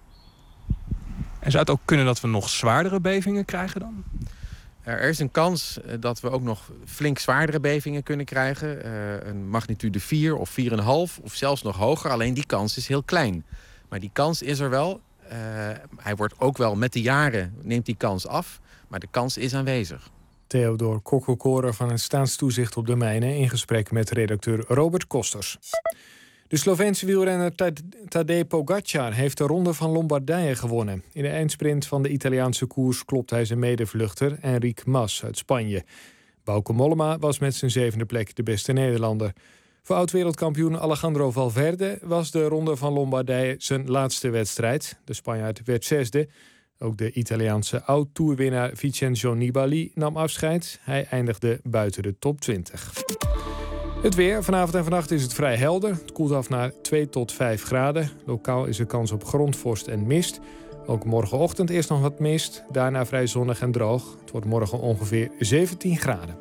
En zou het ook kunnen dat we nog zwaardere bevingen krijgen dan? Er is een kans dat we ook nog flink zwaardere bevingen kunnen krijgen. Een magnitude 4 of 4,5 of zelfs nog hoger. Alleen die kans is heel klein. Maar die kans is er wel. Hij wordt ook wel met de jaren, neemt die kans af. Maar de kans is aanwezig. Theodor Kokkelkoren van het Staatstoezicht op de Mijnen in gesprek met redacteur Robert Kosters. De Sloveense wielrenner Tadej Pogacar heeft de Ronde van Lombardije gewonnen. In de eindsprint van de Italiaanse koers klopt hij zijn medevluchter Enric Mas uit Spanje. Bauke Mollema was met zijn 7e plek de beste Nederlander. Voor oud-wereldkampioen Alejandro Valverde was de Ronde van Lombardije zijn laatste wedstrijd. De Spanjaard werd 6e. Ook de Italiaanse oud-toerwinnaar Vincenzo Nibali nam afscheid. Hij eindigde buiten de top 20. Het weer. Vanavond en vannacht is het vrij helder. Het koelt af naar 2 tot 5 graden. Lokaal is er kans op grondvorst en mist. Ook morgenochtend eerst nog wat mist. Daarna vrij zonnig en droog. Het wordt morgen ongeveer 17 graden.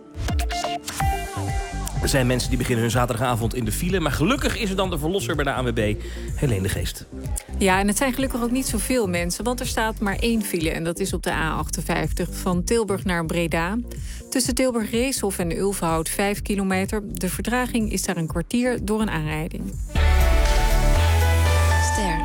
Er zijn mensen die beginnen hun zaterdagavond in de file. Maar gelukkig is er dan de verlosser bij de ANWB, Helene de Geest. Ja, en het zijn gelukkig ook niet zoveel mensen. Want er staat maar 1 file en dat is op de A58 van Tilburg naar Breda. Tussen Tilburg Reeshof en Ulverhout 5 kilometer. De vertraging is daar een kwartier door een aanrijding. Ster.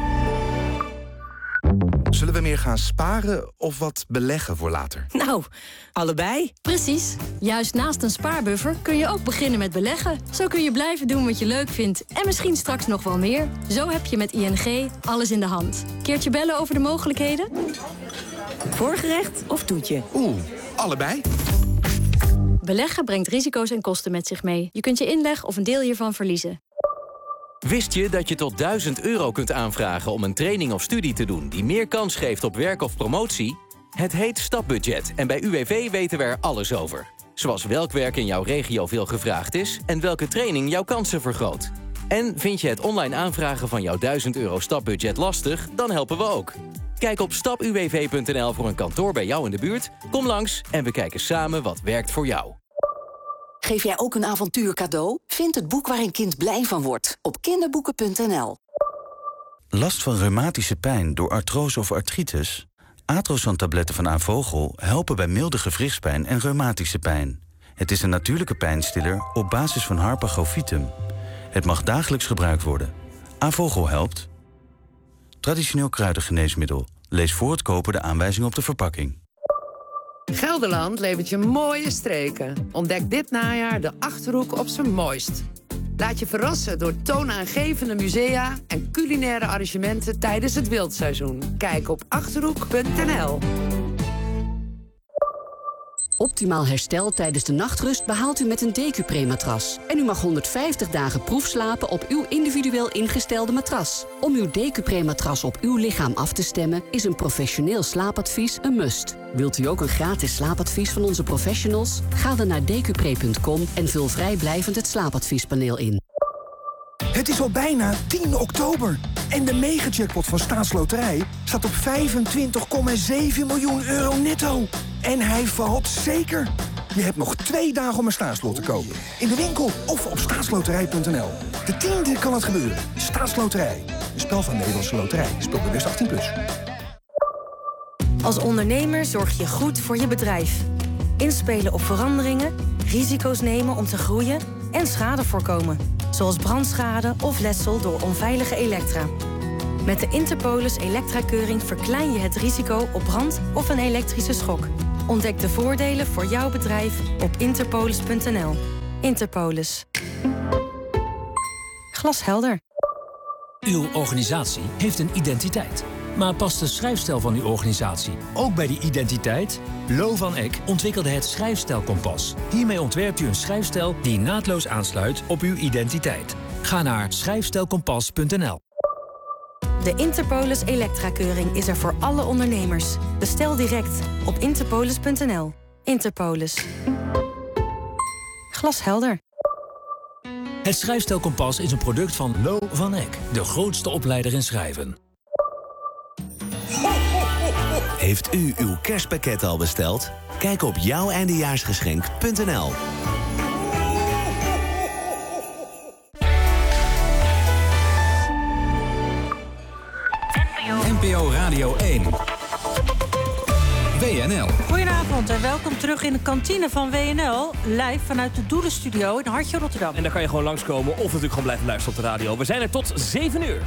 Zullen we meer gaan sparen of wat beleggen voor later? Nou, allebei. Precies. Juist naast een spaarbuffer kun je ook beginnen met beleggen. Zo kun je blijven doen wat je leuk vindt en misschien straks nog wel meer. Zo heb je met ING alles in de hand. Keertje bellen over de mogelijkheden? Voorgerecht of toetje? Allebei. Beleggen brengt risico's en kosten met zich mee. Je kunt je inleg of een deel hiervan verliezen. Wist je dat je tot €1000 kunt aanvragen om een training of studie te doen die meer kans geeft op werk of promotie? Het heet Stapbudget en bij UWV weten we er alles over. Zoals welk werk in jouw regio veel gevraagd is en welke training jouw kansen vergroot. En vind je het online aanvragen van jouw €1000 stapbudget lastig? Dan helpen we ook. Kijk op stapuwv.nl voor een kantoor bij jou in de buurt. Kom langs en we kijken samen wat werkt voor jou. Geef jij ook een avontuur cadeau? Vind het boek waar een kind blij van wordt op kinderboeken.nl. Last van reumatische pijn door artrose of artritis? Atrosan-tabletten van Avogel helpen bij milde gewrichtspijn en reumatische pijn. Het is een natuurlijke pijnstiller op basis van Harpagofitum. Het mag dagelijks gebruikt worden. Avogel helpt. Traditioneel kruidengeneesmiddel. Lees voor het kopen de aanwijzing op de verpakking. Gelderland levert je mooie streken. Ontdek dit najaar de Achterhoek op zijn mooist. Laat je verrassen door toonaangevende musea en culinaire arrangementen tijdens het wildseizoen. Kijk op Achterhoek.nl. Optimaal herstel tijdens de nachtrust behaalt u met een Decupre-matras. En u mag 150 dagen proefslapen op uw individueel ingestelde matras. Om uw Decupre-matras op uw lichaam af te stemmen is een professioneel slaapadvies een must. Wilt u ook een gratis slaapadvies van onze professionals? Ga dan naar decupre.com en vul vrijblijvend het slaapadviespaneel in. Het is al bijna 10 oktober. En de megajackpot van Staatsloterij staat op 25,7 miljoen euro netto. En hij valt zeker. Je hebt nog 2 dagen om een staatslot te kopen. In de winkel of op staatsloterij.nl. De 10e kan het gebeuren. Staatsloterij. Een spel van Nederlandse Loterij. Speel bewust 18+. Als ondernemer zorg je goed voor je bedrijf. Inspelen op veranderingen, risico's nemen om te groeien en schade voorkomen. Zoals brandschade of letsel door onveilige elektra. Met de Interpolis Elektra-keuring verklein je het risico op brand of een elektrische schok. Ontdek de voordelen voor jouw bedrijf op interpolis.nl. Interpolis. Glashelder. Uw organisatie heeft een identiteit. Maar past de schrijfstijl van uw organisatie ook bij die identiteit? Lo van Eck ontwikkelde het Schrijfstijlkompas. Hiermee ontwerpt u een schrijfstijl die naadloos aansluit op uw identiteit. Ga naar schrijfstijlkompas.nl. De Interpolis Elektra-keuring is er voor alle ondernemers. Bestel direct op interpolis.nl. Interpolis. Glashelder. Het Schrijfstijlkompas is een product van Lo van Eck, de grootste opleider in schrijven. Heeft u uw kerstpakket al besteld? Kijk op jouweindejaarsgeschenk.nl. NPO Radio 1. WNL. Goedenavond en welkom terug in de kantine van WNL. Live vanuit de Doelenstudio in Hartje, Rotterdam. En daar kan je gewoon langskomen of natuurlijk gewoon blijven luisteren op de radio. We zijn er tot 7 uur.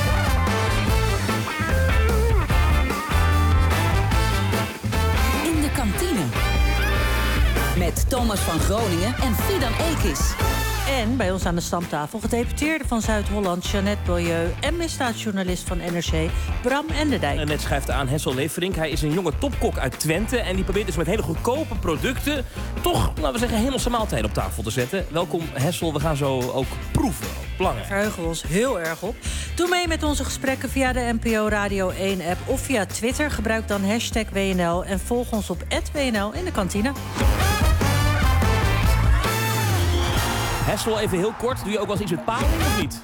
In de kantine. Met Thomas van Groningen en Fidan Ekis. En bij ons aan de stamtafel gedeputeerde van Zuid-Holland, Jeannette Beaulieu, en misdaadjournalist van NRC, Bram Enderdijk. En net schrijft aan Hessel Leverink. Hij is een jonge topkok uit Twente en die probeert dus met hele goedkope producten toch, laten we zeggen, hemelse maaltijden op tafel te zetten. Welkom Hessel, we gaan zo ook proeven. Belangrijk. Daar verheugen we ons heel erg op. Doe mee met onze gesprekken via de NPO Radio 1-app of via Twitter. Gebruik dan #WNL en volg ons op @WNL in de kantine. Hessel, even heel kort. Doe je ook wel eens iets met paling of niet?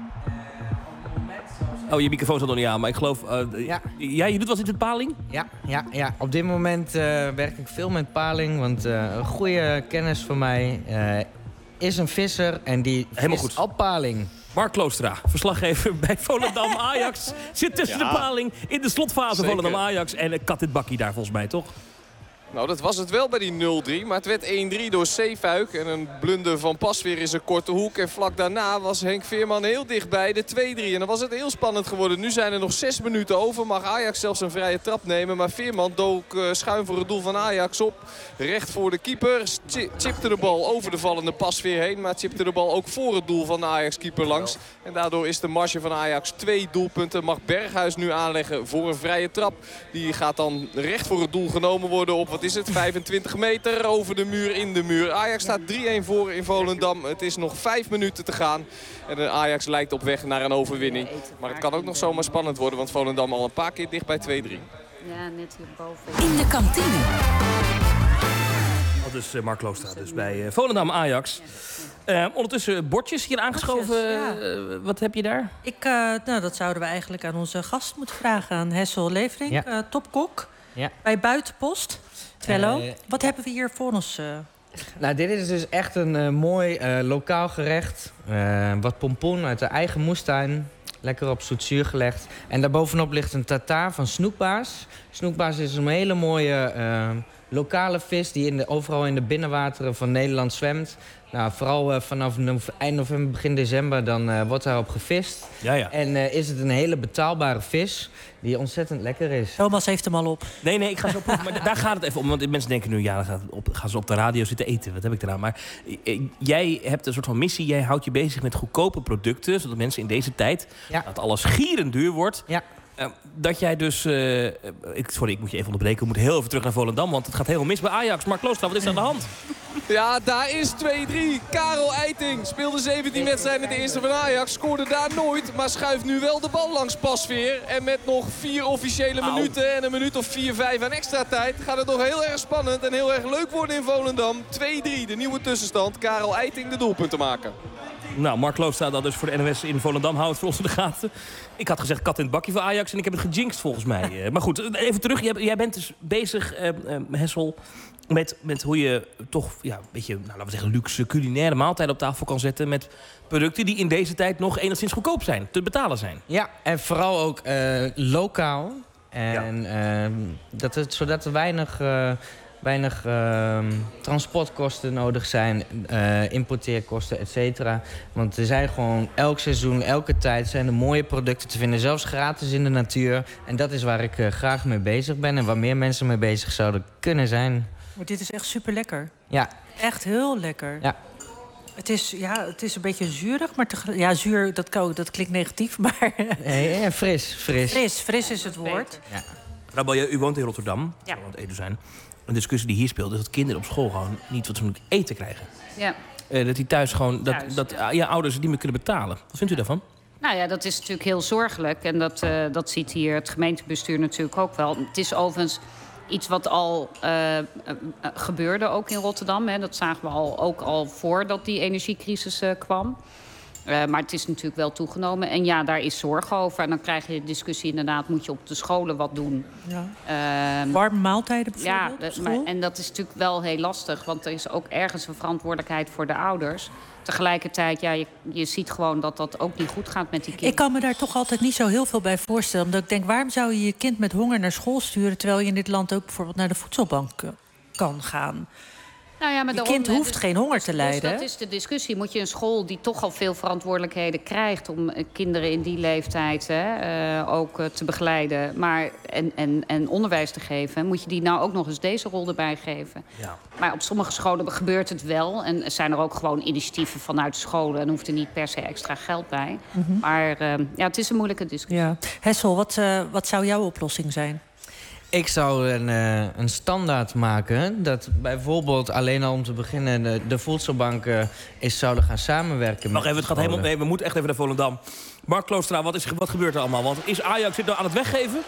Oh, je microfoon staat nog niet aan, maar ik geloof... Ja, je doet wel eens iets met paling? Ja. Op dit moment werk ik veel met paling. Want een goede kennis van mij is een visser en die vist op paling. Mark Kloostra, verslaggever bij Volendam Ajax. Zit tussen de paling in de slotfase. Volendam Ajax en Katit Bakkie daar volgens mij, toch? Nou, dat was het wel bij die 0-3. Maar het werd 1-3 door Zeefuik. En een blunder van Pasveer in zijn korte hoek. En vlak daarna was Henk Veerman heel dichtbij de 2-3. En dan was het heel spannend geworden. Nu zijn er nog 6 minuten over. Mag Ajax zelfs een vrije trap nemen. Maar Veerman dook schuin voor het doel van Ajax op. Recht voor de keeper. Chipte de bal over de vallende Pasveer heen. Maar chipte de bal ook voor het doel van de Ajax-keeper langs. En daardoor is de marge van Ajax 2 doelpunten. Mag Berghuis nu aanleggen voor een vrije trap. Die gaat dan recht voor het doel genomen worden op... Wat is het? 25 meter over de muur, in de muur. Ajax staat 3-1 voor in Volendam. Het is nog 5 minuten te gaan. En Ajax lijkt op weg naar een overwinning. Maar het kan ook nog zomaar spannend worden. Want Volendam al een paar keer dicht bij 2-3. Ja, net hierboven. In de kantine. Dat is Mark Loostra dus bij Volendam Ajax. Ondertussen bordjes hier aangeschoven. Wat heb je daar? Dat zouden we eigenlijk aan onze gast moeten vragen. Aan Hessel Leverink, topkok bij Buitenpost. Twello, wat hebben we hier voor ons? Nou, dit is dus echt een mooi lokaal gerecht. Wat pompoen uit de eigen moestuin. Lekker op zoetzuur gelegd. En daarbovenop ligt een tartaar van Snoekbaars. Snoekbaars is een hele mooie lokale vis die overal in de binnenwateren van Nederland zwemt. Nou, vooral vanaf eind november, begin december, dan wordt daarop gevist. Ja. En is het een hele betaalbare vis die ontzettend lekker is. Thomas heeft hem al op. Nee, ik ga zo proeven. Maar daar gaat het even om. Want mensen denken nu, dan gaan ze op de radio zitten eten. Wat heb ik eraan? Maar jij hebt een soort van missie. Jij houdt je bezig met goedkope producten. Zodat mensen in deze tijd, dat alles gierend duur wordt... dat jij dus... Sorry, ik moet je even onderbreken. We moeten heel even terug naar Volendam, want het gaat helemaal mis bij Ajax. Mark Loostra, wat is er aan de hand? Ja, daar is 2-3. Karel Eiting speelde 17 wedstrijden in de eerste van Ajax. Scoorde daar nooit, maar schuift nu wel de bal langs Pasveer. En met nog 4 officiële minuten en een minuut of 4-5 aan extra tijd... gaat het nog heel erg spannend en heel erg leuk worden in Volendam. 2-3, de nieuwe tussenstand. Karel Eiting de doelpunten maken. Nou, Mark Loostra dat dus voor de NOS in Volendam houdt voor ons in de gaten. Ik had gezegd kat in het bakje voor Ajax en ik heb het gejinxed volgens mij. Maar goed, even terug. Jij bent dus bezig, Hessel, met hoe je toch een beetje, laten we zeggen, luxe culinaire maaltijden op tafel kan zetten met producten die in deze tijd nog enigszins goedkoop zijn, te betalen zijn. Ja, en vooral ook lokaal. En zodat er weinig transportkosten nodig zijn, importeerkosten, et cetera. Want er zijn gewoon elk seizoen, elke tijd zijn er mooie producten te vinden. Zelfs gratis in de natuur. En dat is waar ik graag mee bezig ben en waar meer mensen mee bezig zouden kunnen zijn. Maar dit is echt super lekker. Ja. Echt heel lekker. Ja. Het is een beetje zuurig, maar zuur, dat klinkt negatief, maar... Nee, fris. Fris is het woord. Ja. Rabel, u woont in Rotterdam, zou het Edu zijn. Een discussie die hier speelt is dat kinderen op school gewoon niet fatsoenlijk eten krijgen. Ja. Dat die thuis gewoon, dat ouders het niet meer kunnen betalen. Wat vindt u daarvan? Nou ja, dat is natuurlijk heel zorgelijk. En dat ziet hier het gemeentebestuur natuurlijk ook wel. Het is overigens iets wat al gebeurde ook in Rotterdam. Hè. Dat zagen we ook al voordat die energiecrisis kwam. Maar het is natuurlijk wel toegenomen. En ja, daar is zorg over. En dan krijg je de discussie inderdaad, moet je op de scholen wat doen? Ja. Warme maaltijden bijvoorbeeld? Ja, en dat is natuurlijk wel heel lastig. Want er is ook ergens een verantwoordelijkheid voor de ouders. Tegelijkertijd, je ziet gewoon dat dat ook niet goed gaat met die kinderen. Ik kan me daar toch altijd niet zo heel veel bij voorstellen. Omdat ik denk, waarom zou je je kind met honger naar school sturen... terwijl je in dit land ook bijvoorbeeld naar de voedselbank kan gaan? Nou ja, maar je kind hoeft geen honger te lijden. Dus dat is de discussie. Moet je een school die toch al veel verantwoordelijkheden krijgt... om kinderen in die leeftijd ook te begeleiden en onderwijs te geven... moet je die nou ook nog eens deze rol erbij geven. Ja. Maar op sommige scholen gebeurt het wel. En er zijn er ook gewoon initiatieven vanuit scholen... en hoeft er niet per se extra geld bij. Mm-hmm. Maar het is een moeilijke discussie. Ja. Hessel, wat zou jouw oplossing zijn? Ik zou een standaard maken dat bijvoorbeeld alleen al om te beginnen de voedselbanken zouden gaan samenwerken. Wacht even, het gaat helemaal. Nee, we moeten echt even naar Volendam. Mark Loostra, wat gebeurt er allemaal? Want is Ajax dit nou aan het weggeven?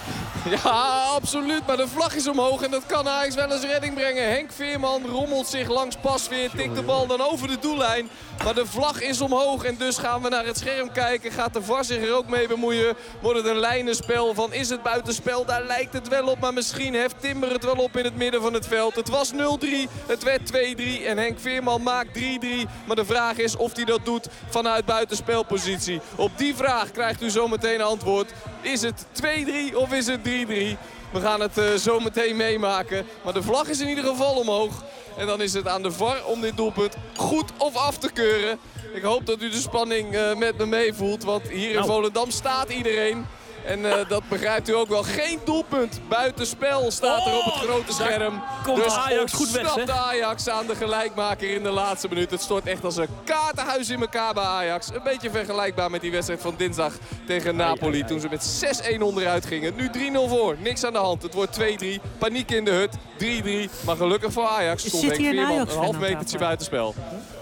Ja, absoluut. Maar de vlag is omhoog en dat kan Ajax wel eens redding brengen. Henk Veerman rommelt zich langs Pasveer, tikt de bal dan over de doellijn. Maar de vlag is omhoog en dus gaan we naar het scherm kijken. Gaat de VAR zich er ook mee bemoeien? Wordt het een lijnenspel van is het buitenspel? Daar lijkt het wel op, maar misschien heft Timber het wel op in het midden van het veld. Het was 0-3, het werd 2-3 en Henk Veerman maakt 3-3. Maar de vraag is of hij dat doet vanuit buitenspelpositie. Op die vraag krijgt u zometeen antwoord. Is het 2-3 of is het 3-3? We gaan het zo meteen meemaken. Maar de vlag is in ieder geval omhoog. En dan is het aan de VAR om dit doelpunt goed of af te keuren. Ik hoop dat u de spanning met me meevoelt. Want hier in Volendam staat iedereen. En dat begrijpt u ook wel. Geen doelpunt. Buitenspel staat er op het grote scherm. Komt dus Ajax goed weg, de Ajax aan de gelijkmaker in de laatste minuut. Het stort echt als een kaartenhuis in elkaar bij Ajax. Een beetje vergelijkbaar met die wedstrijd van dinsdag tegen Napoli. Toen ze met 6-1 onderuit gingen. Nu 3-0 voor. Niks aan de hand. Het wordt 2-3. Paniek in de hut. 3-3. Maar gelukkig voor Ajax stond Henk Veerman een half metertje buitenspel.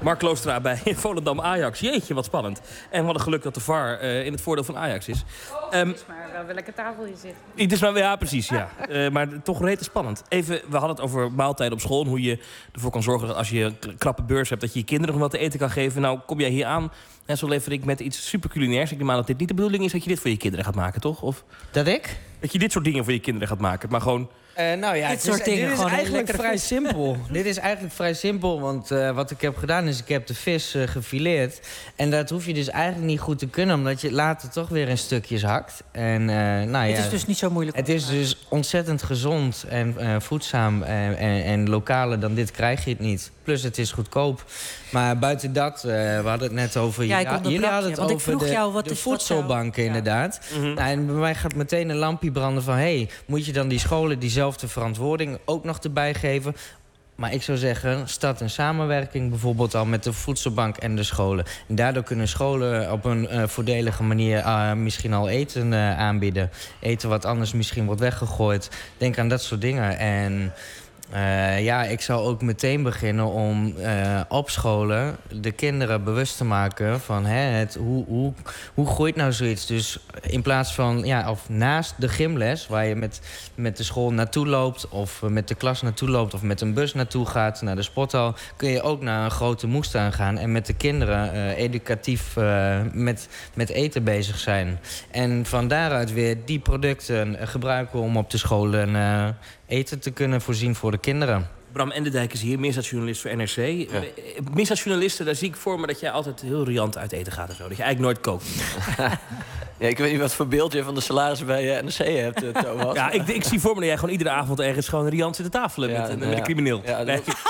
Mark Kloostra bij Volendam-Ajax. Jeetje, wat spannend. En wat een geluk dat de VAR in het voordeel van Ajax is. Het is maar wel welke tafel je zit. Het is maar, ja, precies, ja. Maar toch rete spannend. Even, we hadden het over maaltijden op school. En hoe je ervoor kan zorgen dat als je een krappe beurs hebt... dat je je kinderen nog wat te eten kan geven. Nou, kom jij hier aan en zo lever ik met iets super culinairs. Ik neem aan dat dit niet de bedoeling is dat je dit voor je kinderen gaat maken, toch? Of Dat ik? dat je dit soort dingen voor je kinderen gaat maken. Maar gewoon... Nou ja, Dit soort dingen, dit is gewoon eigenlijk lekkere vrij vis. simpel. Dit is eigenlijk vrij simpel, want wat ik heb gedaan is... ik heb de vis gefileerd. En dat hoef je dus eigenlijk niet goed te kunnen... omdat je het later toch weer in stukjes hakt. En, nou ja, Het is dus niet zo moeilijk. het is dus ontzettend gezond en voedzaam en lokaler dan dit krijg je het niet. Plus het is goedkoop. Maar buiten dat, we hadden het net over... Ja, ik onderbrak jullie hadden je, het want ik over vroeg jou, wat de is- wat voedselbanken inderdaad. Nou, en bij mij gaat meteen een lampje branden van... hey, moet je dan die scholen diezelfde verantwoording ook nog erbij geven? Maar ik zou zeggen, start een samenwerking bijvoorbeeld al met de voedselbank en de scholen. En daardoor kunnen scholen op een voordelige manier misschien al eten aanbieden. Eten wat anders misschien wordt weggegooid. Denk aan dat soort dingen. En ja, ik zou ook meteen beginnen om op scholen de kinderen bewust te maken van hoe groeit nou zoiets. Dus in plaats van, ja, of naast de gymles, waar je met de school naartoe loopt, of met de klas naartoe loopt, of met een bus naartoe gaat naar de sporthal, kun je ook naar een grote moestuin gaan en met de kinderen educatief met eten bezig zijn. En van daaruit weer die producten gebruiken om op de scholen eten te kunnen voorzien voor de kinderen. Bram Endendijk is hier, misdaadjournalist voor NRC. Ja. Misdaadjournalisten, daar zie ik voor me dat jij altijd heel riant uit eten gaat en zo. Dat je eigenlijk nooit kookt. Ja, ik weet niet wat voor beeld je van de salarissen bij NRC hebt, Thomas. Ja, ik zie voor me dat jij gewoon iedere avond ergens gewoon riant zit te tafelen met een crimineel. Ja,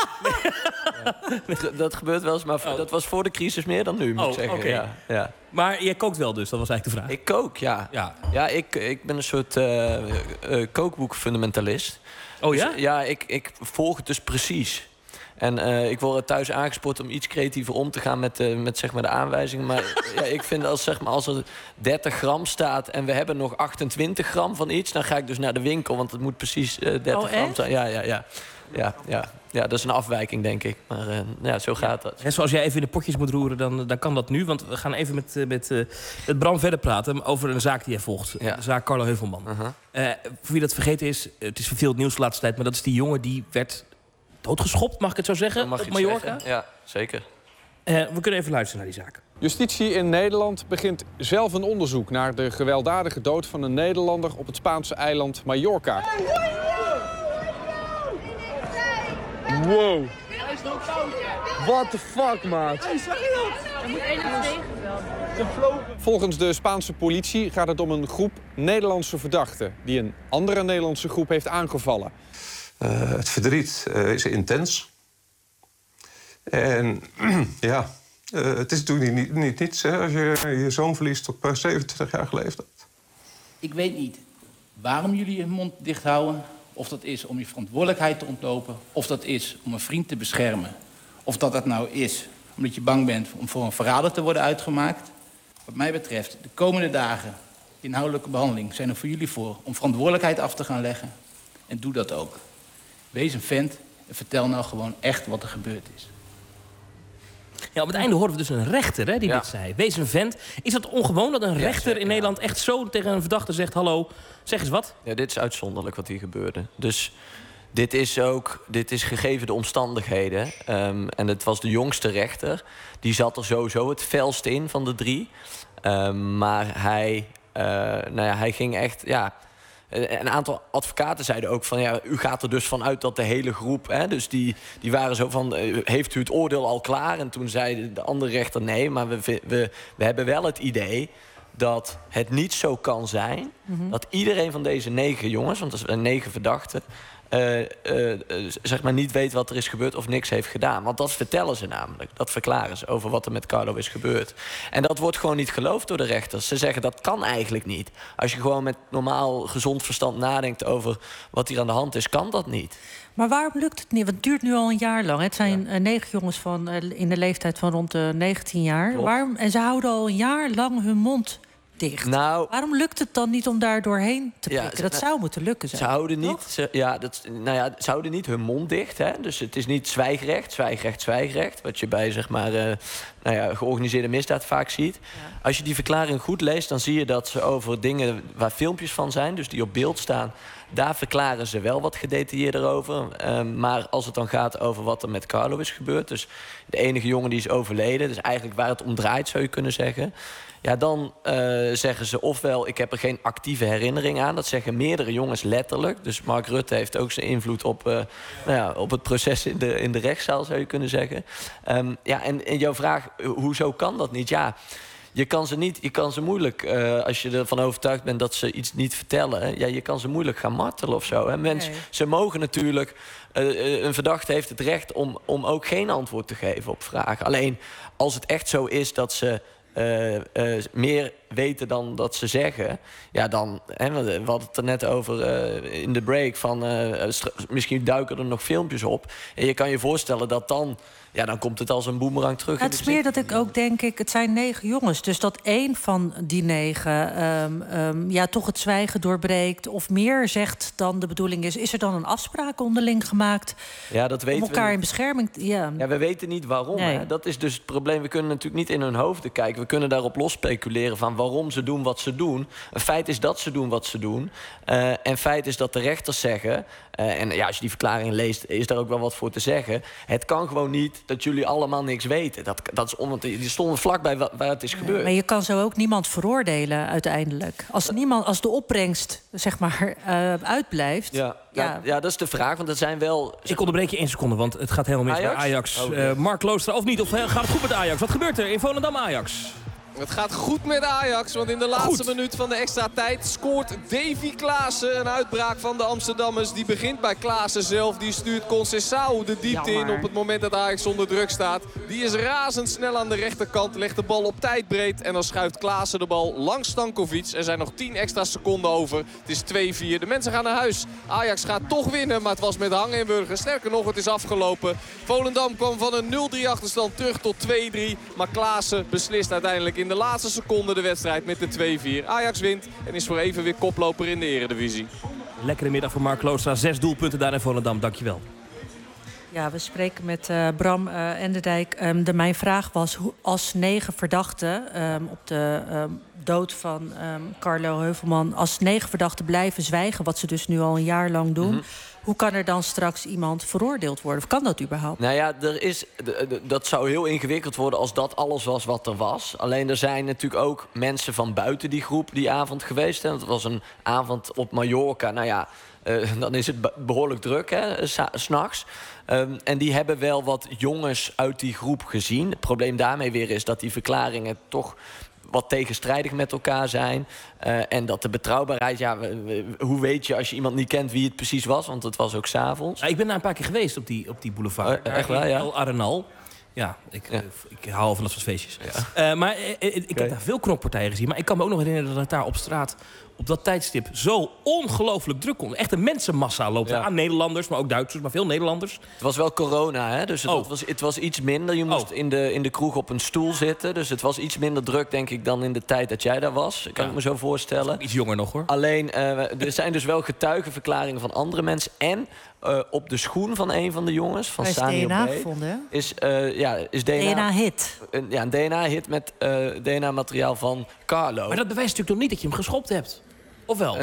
dat gebeurt wel eens, maar dat was voor de crisis meer dan nu, moet ik zeggen. Okay. Ja. Maar jij kookt wel dus, dat was eigenlijk de vraag. Ik kook, ja. Ik ben een soort kookboekfundamentalist. Oh ja? Dus, ja, ik volg het dus precies. En ik word thuis aangespoord om iets creatiever om te gaan met zeg maar de aanwijzingen. Maar ja, ik vind als er 30 gram staat en we hebben nog 28 gram van iets... dan ga ik dus naar de winkel, want het moet precies 30 gram zijn. Ja, dat is een afwijking, denk ik. Maar ja, zo gaat dat. En zoals jij even in de potjes moet roeren, dan kan dat nu. Want we gaan even met Bram verder praten over een zaak die jij volgt. De zaak Carlo Heuvelman. Voor wie dat vergeten is, het is veel nieuws de laatste tijd... maar dat is die jongen die werd doodgeschopt, mag ik het zo zeggen, op Mallorca? Zeggen. Ja, zeker. We kunnen even luisteren naar die zaak. Justitie in Nederland begint zelf een onderzoek naar de gewelddadige dood van een Nederlander op het Spaanse eiland Mallorca. Wow. What the fuck, maat? Volgens de Spaanse politie gaat het om een groep Nederlandse verdachten... die een andere Nederlandse groep heeft aangevallen. Het verdriet is intens. En ja, het is natuurlijk niet niets hè, als je je zoon verliest op 27 jaar leeftijd. Ik weet niet waarom jullie je mond dicht houden. Of dat is om je verantwoordelijkheid te ontlopen. Of dat is om een vriend te beschermen. Of dat dat nou is omdat je bang bent om voor een verrader te worden uitgemaakt. Wat mij betreft, de komende dagen, inhoudelijke behandeling... zijn er voor jullie voor om verantwoordelijkheid af te gaan leggen. En doe dat ook. Wees een vent en vertel nou gewoon echt wat er gebeurd is. Ja, op het einde horen we dus een rechter die dit zei. Wees een vent. Is dat ongewoon dat een rechter in Nederland echt zo tegen een verdachte zegt... hallo, zeg eens wat? Ja, dit is uitzonderlijk wat hier gebeurde. Dus dit is gegeven de omstandigheden. En het was de jongste rechter. Die zat er sowieso het felst in van de drie. Maar hij ging echt... Ja, een aantal advocaten zeiden ook van... ja, u gaat er dus vanuit dat de hele groep... Hè, dus die waren zo van... heeft u het oordeel al klaar? En toen zei de andere rechter... nee, maar we hebben wel het idee... dat het niet zo kan zijn... dat iedereen van deze 9 jongens... want dat zijn 9 verdachten... zeg maar niet weet wat er is gebeurd of niks heeft gedaan. Want dat vertellen ze namelijk. Dat verklaren ze over wat er met Carlo is gebeurd. En dat wordt gewoon niet geloofd door de rechters. Ze zeggen dat kan eigenlijk niet. Als je gewoon met normaal gezond verstand nadenkt over wat hier aan de hand is, kan dat niet. Maar waarom lukt het niet? Want het duurt nu al een jaar lang. Het zijn 9 jongens in de leeftijd van rond de 19 jaar. Waarom? En ze houden al een jaar lang hun mond dicht. Nou, waarom lukt het dan niet om daar doorheen te prikken? Dat zou moeten lukken zijn. Ze houden niet hun mond dicht. Hè? Dus het is niet zwijgrecht. Wat je bij zeg maar, georganiseerde misdaad vaak ziet. Ja. Als je die verklaring goed leest, dan zie je dat ze over dingen waar filmpjes van zijn, dus die op beeld staan, daar verklaren ze wel wat gedetailleerder over. Maar als het dan gaat over wat er met Carlo is gebeurd, dus de enige jongen die is overleden, dus eigenlijk waar het om draait, zou je kunnen zeggen. Ja, dan zeggen ze ofwel, ik heb er geen actieve herinnering aan. Dat zeggen meerdere jongens letterlijk. Dus Mark Rutte heeft ook zijn invloed op het proces in de rechtszaal, zou je kunnen zeggen. En jouw vraag, hoezo kan dat niet? Ja, je kan ze moeilijk, als je ervan overtuigd bent dat ze iets niet vertellen, ja, je kan ze moeilijk gaan martelen of zo. Hè? Ze mogen natuurlijk, een verdachte heeft het recht om ook geen antwoord te geven op vragen. Alleen als het echt zo is dat ze meer weten dan dat ze zeggen, ja, dan, we hadden het er net over in de break, van misschien duiken er nog filmpjes op. En je kan je voorstellen dat dan komt het als een boemerang terug. Het is meer dat ik ook denk, het zijn 9 jongens. Dus dat 1 van die 9 toch het zwijgen doorbreekt of meer zegt dan de bedoeling is. Is er dan een afspraak onderling gemaakt dat weten om elkaar we in bescherming te... Ja, we weten niet waarom. Nee. Hè? Dat is dus het probleem. We kunnen natuurlijk niet in hun hoofden kijken. We kunnen daarop los speculeren van waarom ze doen wat ze doen. Een feit is dat ze doen wat ze doen. En feit is dat de rechters zeggen, als je die verklaring leest, is daar ook wel wat voor te zeggen. Het kan gewoon niet dat jullie allemaal niks weten. Dat is die stonden vlakbij waar het is gebeurd. Maar je kan zo ook niemand veroordelen uiteindelijk. Als de opbrengst zeg maar uitblijft. Ja, dat is de vraag, want dat zijn wel... Ik onderbreek je 1 seconde, want het gaat helemaal mis bij Ajax. Mark Klooster, of niet? Of gaat het goed met Ajax? Wat gebeurt er in Volendam-Ajax? Het gaat goed met Ajax, want in de laatste minuut van de extra tijd scoort Davy Klaassen. Een uitbraak van de Amsterdammers. Die begint bij Klaassen zelf. Die stuurt Conceição de diepte in op het moment dat Ajax onder druk staat. Die is razendsnel aan de rechterkant, legt de bal op tijd breed. En dan schuift Klaassen de bal langs Stankovic. Er zijn nog 10 extra seconden over. Het is 2-4. De mensen gaan naar huis. Ajax gaat toch winnen, maar het was met hangen en wurgen. Sterker nog, het is afgelopen. Volendam kwam van een 0-3 achterstand terug tot 2-3. Maar Klaassen beslist uiteindelijk in de laatste seconde de wedstrijd met de 2-4. Ajax wint en is voor even weer koploper in de Eredivisie. Lekkere middag voor Mark Klooster. 6 doelpunten daar in Volendam. Dankjewel. Ja, we spreken met Bram Enderdijk. Mijn vraag was, als 9 verdachten op de dood van Carlo Heuvelman, als 9 verdachten blijven zwijgen, wat ze dus nu al een jaar lang doen, hoe kan er dan straks iemand veroordeeld worden? Of kan dat überhaupt? Nou ja, dat zou heel ingewikkeld worden als dat alles was wat er was. Alleen er zijn natuurlijk ook mensen van buiten die groep die avond geweest. Dat was een avond op Mallorca. Nou ja, dan is het behoorlijk druk, hè, 's nachts. En die hebben wel wat jongens uit die groep gezien. Het probleem daarmee weer is dat die verklaringen toch wat tegenstrijdig met elkaar zijn. En dat de betrouwbaarheid, hoe weet je als je iemand niet kent wie het precies was? Want het was ook 's avonds. Ik ben daar een paar keer geweest op die boulevard. Echt waar, ja? El Arenal. Ja, ik hou van dat soort feestjes. Ja. Maar ik heb daar veel knokpartijen gezien. Maar ik kan me ook nog herinneren dat het daar op straat op dat tijdstip zo ongelooflijk druk kon. Echt een mensenmassa loopt aan. Nederlanders, maar ook Duitsers, maar veel Nederlanders. Het was wel corona, hè? Dus het was iets minder. Je moest in de kroeg op een stoel zitten. Dus het was iets minder druk, denk ik, dan in de tijd dat jij daar was. Kan ik me zo voorstellen. Iets jonger nog, hoor. Alleen, er zijn dus wel getuigenverklaringen van andere mensen. En op de schoen van een van de jongens, van Sanio DNA B, gevonden, is DNA-hit. Een DNA-hit met DNA-materiaal van Carlo. Maar dat bewijst natuurlijk nog niet dat je hem geschopt hebt. Of wel?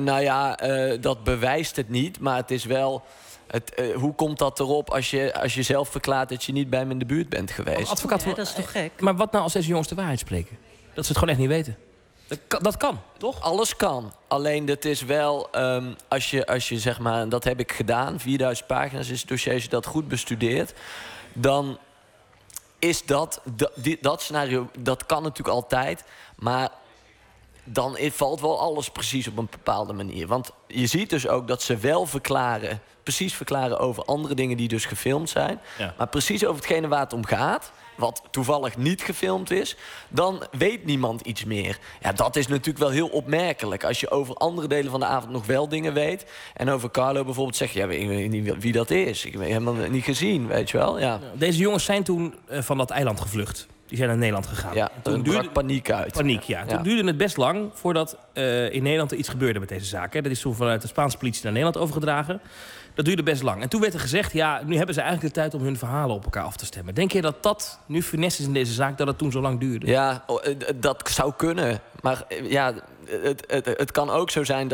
Dat bewijst het niet, maar het is wel... hoe komt dat erop als je zelf verklaart dat je niet bij hem in de buurt bent geweest? Advocaat, dat is toch gek? Maar wat nou als deze jongens de waarheid spreken? Dat ze het gewoon echt niet weten. Dat kan, toch? Alles kan. Alleen dat is wel, als je zeg maar, dat heb ik gedaan, 4000 pagina's is het dossier, als je dat goed bestudeert, dan is dat scenario, dat kan natuurlijk altijd, maar dan valt wel alles precies op een bepaalde manier. Want je ziet dus ook dat ze wel precies verklaren over andere dingen die dus gefilmd zijn. Ja. Maar precies over hetgene waar het om gaat, wat toevallig niet gefilmd is, dan weet niemand iets meer. Ja, dat is natuurlijk wel heel opmerkelijk. Als je over andere delen van de avond nog wel dingen weet, en over Carlo bijvoorbeeld zeg je, ik weet niet wie dat is. Ik heb hem helemaal niet gezien, weet je wel. Ja. Deze jongens zijn toen van dat eiland gevlucht. Die zijn naar Nederland gegaan. Ja, toen brak paniek uit. Paniek, ja. Toen duurde het best lang voordat in Nederland er iets gebeurde met deze zaak. Hè. Dat is toen vanuit de Spaanse politie naar Nederland overgedragen. Dat duurde best lang. En toen werd er gezegd, ja, nu hebben ze eigenlijk de tijd om hun verhalen op elkaar af te stemmen. Denk je dat dat nu funest is in deze zaak, dat het toen zo lang duurde? Ja, dat zou kunnen. Maar ja, het kan ook zo zijn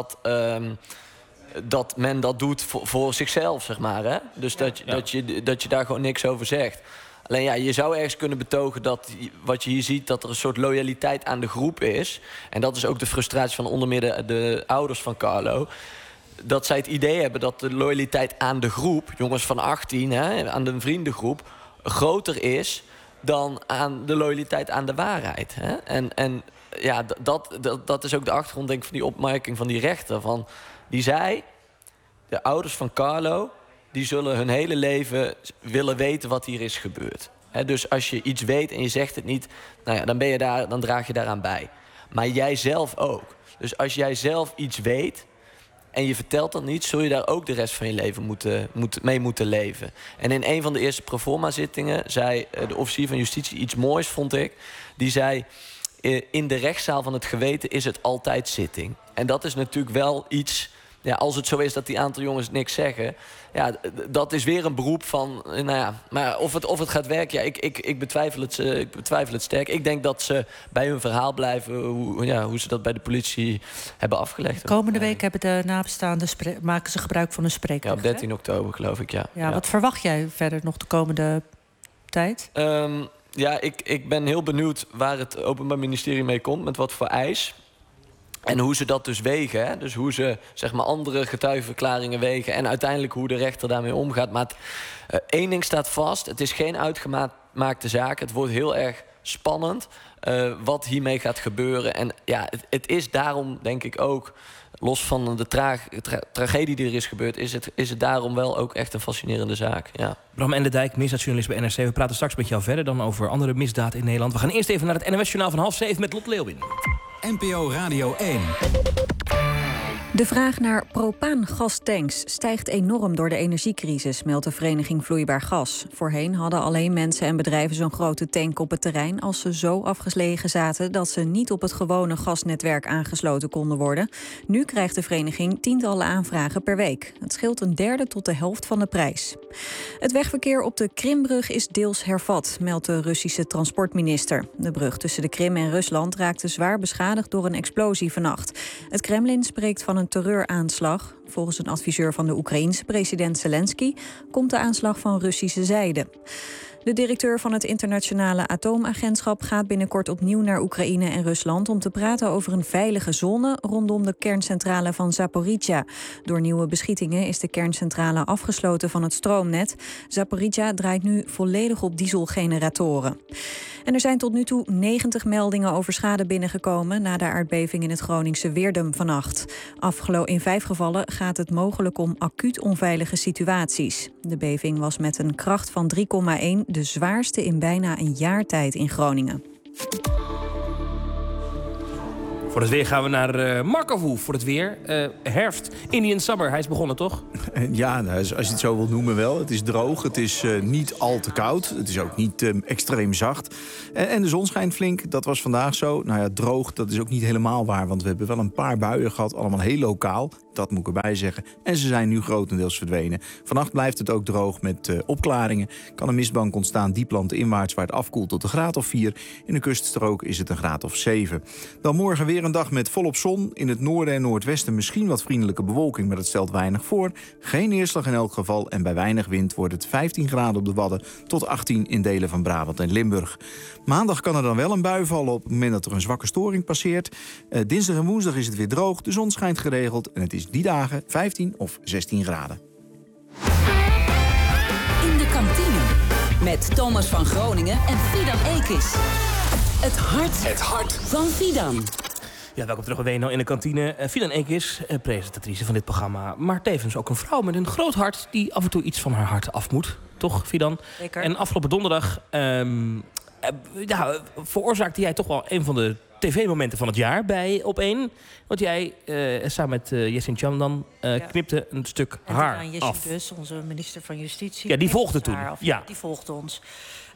dat men dat doet voor zichzelf, zeg maar. Hè? Dus dat je daar gewoon niks over zegt. Alleen ja, je zou ergens kunnen betogen dat wat je hier ziet, dat er een soort loyaliteit aan de groep is. En dat is ook de frustratie van onder meer de ouders van Carlo. Dat zij het idee hebben dat de loyaliteit aan de groep, jongens van 18, hè, aan de vriendengroep, groter is dan aan de loyaliteit aan de waarheid. Hè? En ja, dat is ook de achtergrond, denk ik, van die opmerking van die rechter. Die zei, de ouders van Carlo, die zullen hun hele leven willen weten wat hier is gebeurd. He, dus als je iets weet en je zegt het niet, nou ja, dan draag je daaraan bij. Maar jij zelf ook. Dus als jij zelf iets weet en je vertelt dat niet, zul je daar ook de rest van je leven mee moeten leven. En in een van de eerste proforma-zittingen zei de officier van justitie iets moois, vond ik. Die zei, in de rechtszaal van het geweten is het altijd zitting. En dat is natuurlijk wel iets. Ja, als het zo is dat die aantal jongens niks zeggen, ja, dat is weer een beroep van, nou ja, maar of het gaat werken, ja, ik betwijfel het sterk. Ik denk dat ze bij hun verhaal blijven, hoe ze dat bij de politie hebben afgelegd. Komende week hebben de nabestaanden maken ze gebruik van een spreekrecht. Ja, op 13 oktober geloof ik, ja. Wat verwacht jij verder nog de komende tijd? Ja, ik ben heel benieuwd waar het Openbaar Ministerie mee komt, met wat voor eis. En hoe ze dat dus wegen. Hè? Dus hoe ze, zeg maar, andere getuigenverklaringen wegen. En uiteindelijk hoe de rechter daarmee omgaat. Maar één ding staat vast. Het is geen uitgemaakte zaak. Het wordt heel erg spannend wat hiermee gaat gebeuren. En ja, het is daarom, denk ik ook, los van de tragedie die er is gebeurd, is het daarom wel ook echt een fascinerende zaak. Ja. Bram Enderdijk, misdaadjournalist bij NRC. We praten straks met jou verder dan over andere misdaden in Nederland. We gaan eerst even naar het NOS-journaal van 6:30 met Lot Leeuwin. NPO Radio 1. De vraag naar propaangastanks stijgt enorm door de energiecrisis, meldt de vereniging Vloeibaar Gas. Voorheen hadden alleen mensen en bedrijven zo'n grote tank op het terrein als ze zo afgelegen zaten dat ze niet op het gewone gasnetwerk aangesloten konden worden. Nu krijgt de vereniging tientallen aanvragen per week. Het scheelt een derde tot de helft van de prijs. Het wegverkeer op de Krimbrug is deels hervat, meldt de Russische transportminister. De brug tussen de Krim en Rusland raakte zwaar beschadigd door een explosie vannacht. Het Kremlin spreekt van een terreuraanslag. Volgens een adviseur van de Oekraïense president Zelensky komt de aanslag van Russische zijde. De directeur van het internationale atoomagentschap gaat binnenkort opnieuw naar Oekraïne en Rusland om te praten over een veilige zone rondom de kerncentrale van Zaporizhzhia. Door nieuwe beschietingen is de kerncentrale afgesloten van het stroomnet. Zaporizhzhia draait nu volledig op dieselgeneratoren. En er zijn tot nu toe 90 meldingen over schade binnengekomen na de aardbeving in het Groningse Weerdum vannacht. In 5 gevallen gaat het mogelijk om acuut onveilige situaties. De beving was met een kracht van 3,1 de zwaarste in bijna een jaar tijd in Groningen. Voor het weer gaan we naar Marco Verhoef. Voor het weer. Herfst, Indian Summer. Hij is begonnen, toch? Ja, nou, als je het zo wilt noemen wel. Het is droog, het is niet al te koud. Het is ook niet extreem zacht. En de zon schijnt flink, dat was vandaag zo. Nou ja, droog, dat is ook niet helemaal waar. Want we hebben wel een paar buien gehad, allemaal heel lokaal. Dat moet ik erbij zeggen. En ze zijn nu grotendeels verdwenen. Vannacht blijft het ook droog met opklaringen. Kan een mistbank ontstaan diep landinwaarts waar het afkoelt tot een graad of 4. In de kuststrook is het een graad of 7. Dan morgen weer een dag met volop zon. In het noorden en noordwesten misschien wat vriendelijke bewolking, maar dat stelt weinig voor. Geen neerslag in elk geval en bij weinig wind wordt het 15 graden op de Wadden tot 18 in delen van Brabant en Limburg. Maandag kan er dan wel een bui vallen op het moment dat er een zwakke storing passeert. Dinsdag en woensdag is het weer droog, de zon schijnt geregeld en het is die dagen 15 of 16 graden. In de kantine met Thomas van Groningen en Fidan Ekis. Het hart van Fidan. Ja, welkom terug bij WNL in de kantine. Fidan Ekis, presentatrice van dit programma. Maar tevens ook een vrouw met een groot hart die af en toe iets van haar hart af moet. Toch, Fidan? Zeker. En afgelopen donderdag veroorzaakte jij toch wel een van de tv-momenten van het jaar bij Op1. Want jij, samen met Jessin Chandan, knipte een stuk haar af. Dus, onze minister van Justitie. Ja, die volgde toen. Die volgde ons.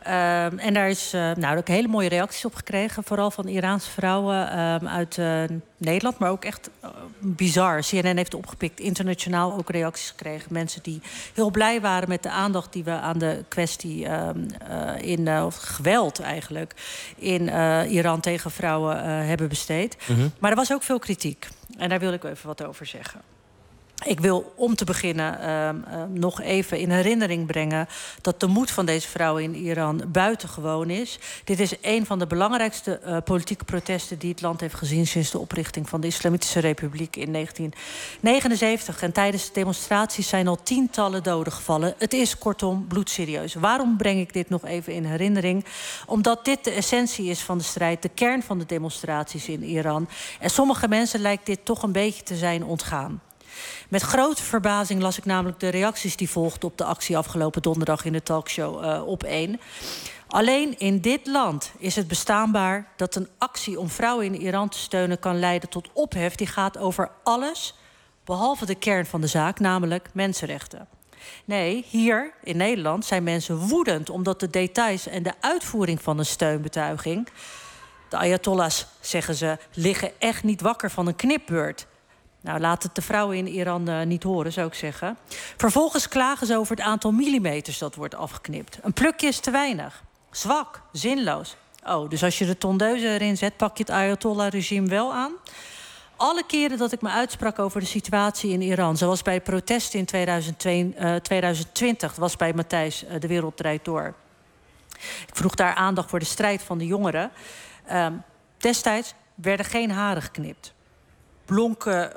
En daar is ook hele mooie reacties op gekregen. Vooral van Iraanse vrouwen uit Nederland. Maar ook echt bizar. CNN heeft opgepikt. Internationaal ook reacties gekregen. Mensen die heel blij waren met de aandacht die we aan de kwestie of geweld eigenlijk in Iran tegen vrouwen hebben besteed. Mm-hmm. Maar er was ook veel kritiek. En daar wil ik even wat over zeggen. Ik wil om te beginnen nog even in herinnering brengen dat de moed van deze vrouwen in Iran buitengewoon is. Dit is een van de belangrijkste politieke protesten die het land heeft gezien sinds de oprichting van de Islamitische Republiek in 1979. En tijdens de demonstraties zijn al tientallen doden gevallen. Het is kortom bloedserieus. Waarom breng ik dit nog even in herinnering? Omdat dit de essentie is van de strijd, de kern van de demonstraties in Iran. En sommige mensen lijkt dit toch een beetje te zijn ontgaan. Met grote verbazing las ik namelijk de reacties die volgden op de actie afgelopen donderdag in de talkshow Op 1. Alleen in dit land is het bestaanbaar dat een actie om vrouwen in Iran te steunen kan leiden tot ophef die gaat over alles behalve de kern van de zaak, namelijk mensenrechten. Nee, hier in Nederland zijn mensen woedend omdat de details en de uitvoering van een steunbetuiging, de ayatollahs, zeggen ze, liggen echt niet wakker van een knipbeurt. Nou, laat het de vrouwen in Iran niet horen, zou ik zeggen. Vervolgens klagen ze over het aantal millimeters dat wordt afgeknipt. Een plukje is te weinig. Zwak, zinloos. Oh, dus als je de tondeuze erin zet, pak je het Ayatollah-regime wel aan? Alle keren dat ik me uitsprak over de situatie in Iran, zoals bij protesten in 2020, was bij Matthijs De Wereld Draait Door. Ik vroeg daar aandacht voor de strijd van de jongeren. Destijds werden geen haren geknipt. Blonken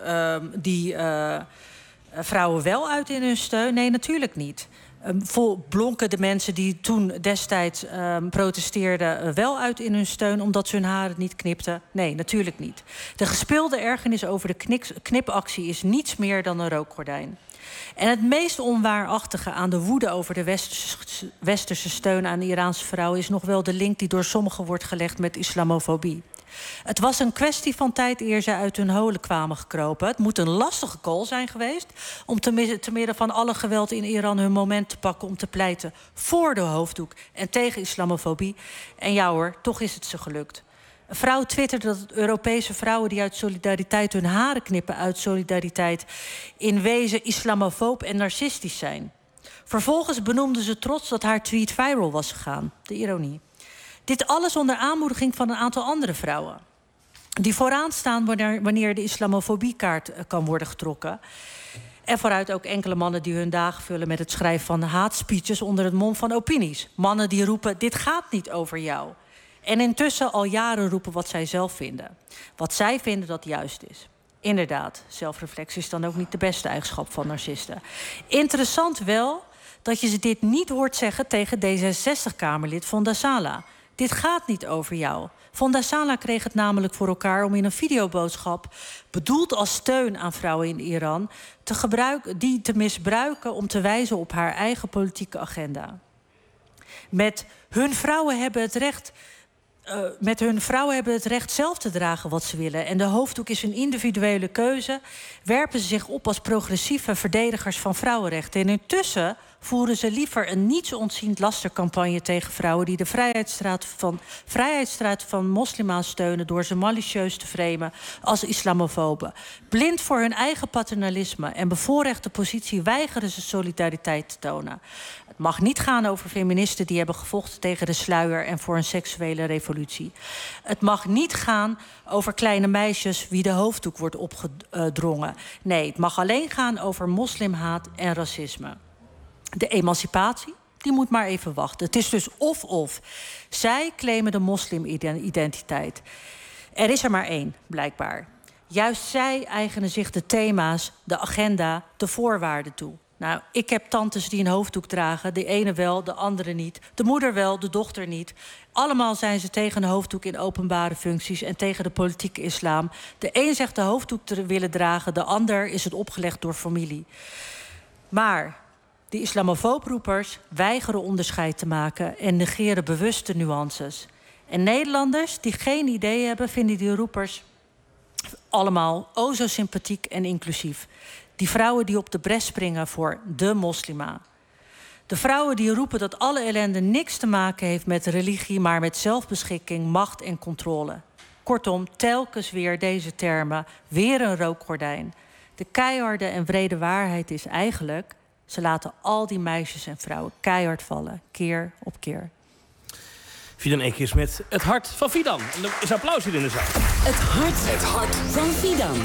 vrouwen wel uit in hun steun? Nee, natuurlijk niet. Blonken de mensen die toen destijds protesteerden wel uit in hun steun omdat ze hun haren niet knipten? Nee, natuurlijk niet. De gespeelde ergernis over de knipactie is niets meer dan een rookgordijn. En het meest onwaarachtige aan de woede over de westerse steun aan de Iraanse vrouwen is nog wel de link die door sommigen wordt gelegd met islamofobie. Het was een kwestie van tijd eer ze uit hun holen kwamen gekropen. Het moet een lastige call zijn geweest om te midden van alle geweld in Iran hun moment te pakken om te pleiten voor de hoofddoek en tegen islamofobie. En ja hoor, toch is het ze gelukt. Een vrouw twitterde dat Europese vrouwen die uit solidariteit hun haren knippen uit solidariteit in wezen islamofoob en narcistisch zijn. Vervolgens benoemde ze trots dat haar tweet viral was gegaan. De ironie. Dit alles onder aanmoediging van een aantal andere vrouwen. Die vooraan staan wanneer de islamofobiekaart kan worden getrokken. En vooruit ook enkele mannen die hun dagen vullen met het schrijven van haatspeeches onder het mom van opinies. Mannen die roepen, dit gaat niet over jou. En intussen al jaren roepen wat zij zelf vinden. Wat zij vinden dat juist is. Inderdaad, zelfreflectie is dan ook niet de beste eigenschap van narcisten. Interessant wel dat je ze dit niet hoort zeggen tegen D66-Kamerlid Fonda Sala. Dit gaat niet over jou. Fonda Sala kreeg het namelijk voor elkaar om in een videoboodschap, bedoeld als steun aan vrouwen in Iran, te misbruiken om te wijzen op haar eigen politieke agenda. Met hun vrouwen hebben het recht zelf te dragen wat ze willen. En de hoofddoek is een individuele keuze. Werpen ze zich op als progressieve verdedigers van vrouwenrechten. En intussen voeren ze liever een nietsontziend lastercampagne tegen vrouwen die de vrijheidsstrijd van moslima's steunen door ze malicieus te framen als islamofoben. Blind voor hun eigen paternalisme en bevoorrechte positie weigeren ze solidariteit te tonen. Het mag niet gaan over feministen die hebben gevochten tegen de sluier en voor een seksuele revolutie. Het mag niet gaan over kleine meisjes wie de hoofddoek wordt opgedrongen. Nee, het mag alleen gaan over moslimhaat en racisme. De emancipatie, die moet maar even wachten. Het is dus of-of. Zij claimen de moslimidentiteit. Er is er maar één, blijkbaar. Juist zij eigenen zich de thema's, de agenda, de voorwaarden toe. Nou, ik heb tantes die een hoofddoek dragen. De ene wel, de andere niet. De moeder wel, de dochter niet. Allemaal zijn ze tegen een hoofddoek in openbare functies en tegen de politieke islam. De een zegt de hoofddoek te willen dragen, de ander is het opgelegd door familie. Maar de islamofooproepers weigeren onderscheid te maken en negeren bewust de nuances. En Nederlanders die geen idee hebben, vinden die roepers allemaal zo sympathiek en inclusief. Die vrouwen die op de bres springen voor de moslima. De vrouwen die roepen dat alle ellende niks te maken heeft met religie, maar met zelfbeschikking, macht en controle. Kortom, telkens weer deze termen, weer een rookgordijn. De keiharde en wrede waarheid is eigenlijk, ze laten al die meisjes en vrouwen keihard vallen, keer op keer. Fidan Ekis met Het Hart van Fidan. En er is applaus hier in de zaal. Het hart van Fidan.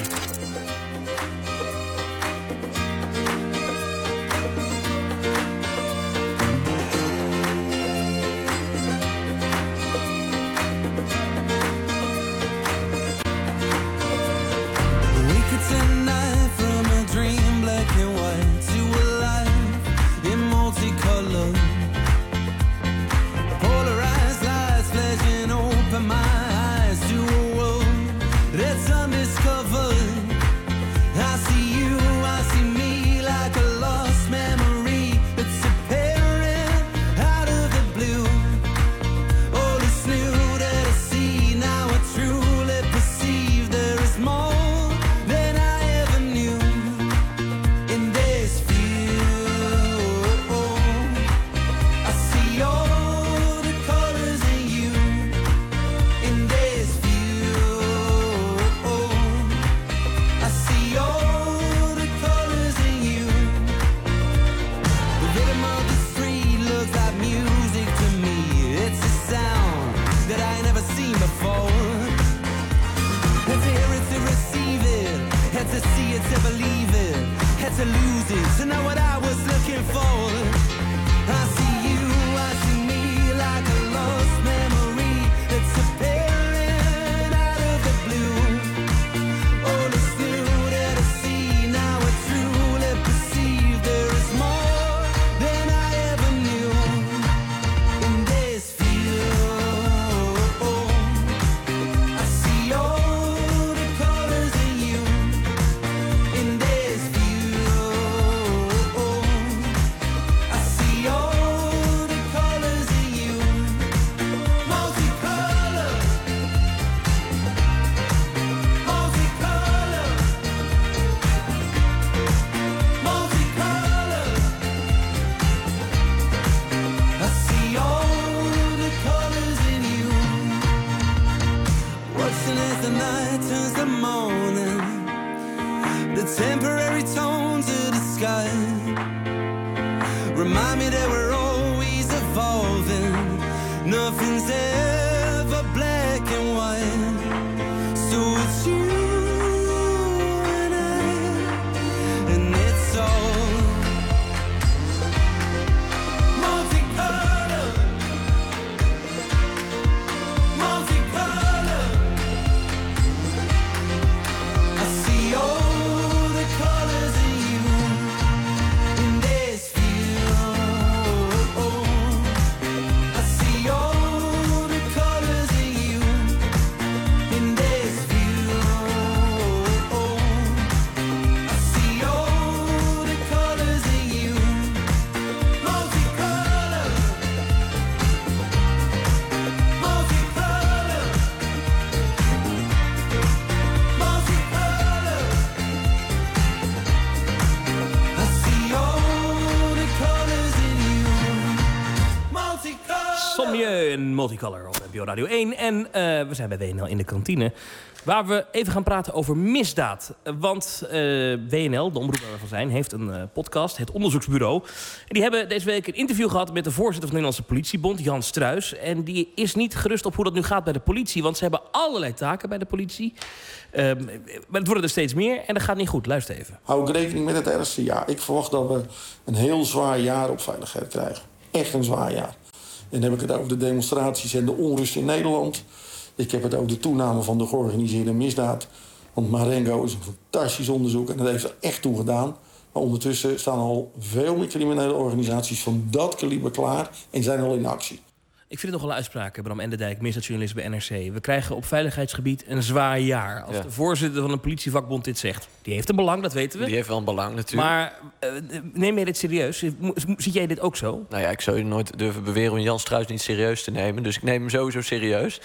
Multicolor op NPO Radio 1. En we zijn bij WNL in de kantine, waar we even gaan praten over misdaad. Want WNL, de omroep waar we van zijn, heeft een podcast, het Onderzoeksbureau. En die hebben deze week een interview gehad met de voorzitter van de Nederlandse Politiebond, Jan Struijs. En die is niet gerust op hoe dat nu gaat bij de politie, want ze hebben allerlei taken bij de politie. Maar het worden er steeds meer en dat gaat niet goed. Luister even. Hou ik rekening met het ergste? Ja, ik verwacht dat we een heel zwaar jaar op veiligheid krijgen. Echt een zwaar jaar. En dan heb ik het over de demonstraties en de onrust in Nederland. Ik heb het over de toename van de georganiseerde misdaad. Want Marengo is een fantastisch onderzoek en dat heeft er echt toe gedaan. Maar ondertussen staan al veel meer criminele organisaties van dat kaliber klaar en zijn al in actie. Ik vind het nogal een uitspraak, Bram Enderdijk, misdaadjournalist bij NRC. We krijgen op veiligheidsgebied een zwaar jaar. Als de voorzitter van een politievakbond dit zegt. Die heeft een belang, dat weten we. Die heeft wel een belang natuurlijk. Maar neem jij dit serieus? Ziet jij dit ook zo? Nou ja, ik zou je nooit durven beweren om Jan Struijs niet serieus te nemen. Dus ik neem hem sowieso serieus.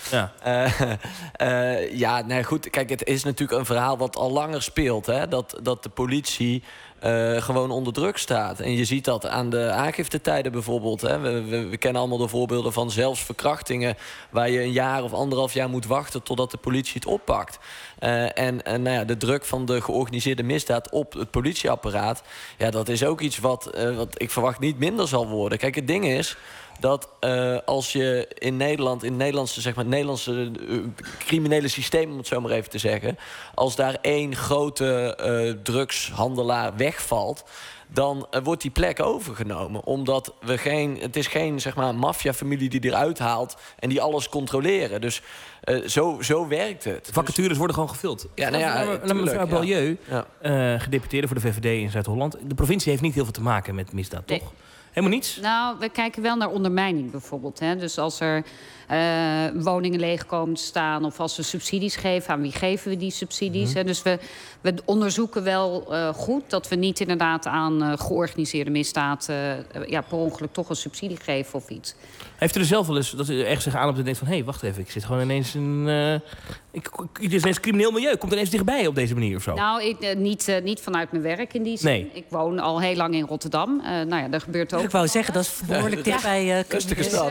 Ja, nee, goed. Kijk, het is natuurlijk een verhaal wat al langer speelt. Hè? Dat de politie gewoon onder druk staat. En je ziet dat aan de aangiftetijden bijvoorbeeld. Hè. We kennen allemaal de voorbeelden van zelfs verkrachtingen waar je 1 jaar of 1,5 jaar moet wachten totdat de politie het oppakt. En nou ja, de druk van de georganiseerde misdaad op het politieapparaat, ja, dat is ook iets wat ik verwacht niet minder zal worden. Kijk, het ding is dat als je in Nederland, in het Nederlandse criminele systeem, om het zo maar even te zeggen, als daar 1 grote drugshandelaar wegvalt, dan wordt die plek overgenomen. Omdat het is geen zeg maar maffiafamilie die eruit haalt en die alles controleren. Dus zo werkt het. Vacatures worden gewoon gevuld. Ja, nou ja, mevrouw Beaulieu, gedeputeerde voor de VVD in Zuid-Holland. De provincie heeft niet heel veel te maken met misdaad, toch? Helemaal niets? Nou, we kijken wel naar ondermijning bijvoorbeeld. Hè. Dus als er woningen leeg komen te staan, of als we subsidies geven, aan wie geven we die subsidies? Hè? Dus we onderzoeken wel goed dat we niet inderdaad aan georganiseerde misdaad per ongeluk toch een subsidie geven of iets. Heeft u er zelf wel eens dat u ergens zich aan op en denkt van, hé, wacht even, ik zit gewoon ineens dit is ineens crimineel milieu, komt ineens dichtbij op deze manier of zo? Nou, niet vanuit mijn werk in die zin. Nee. Ik woon al heel lang in Rotterdam. Nou ja, daar gebeurt ook. Ik wou zeggen, dat is behoorlijk dichtbij. Rustige stad.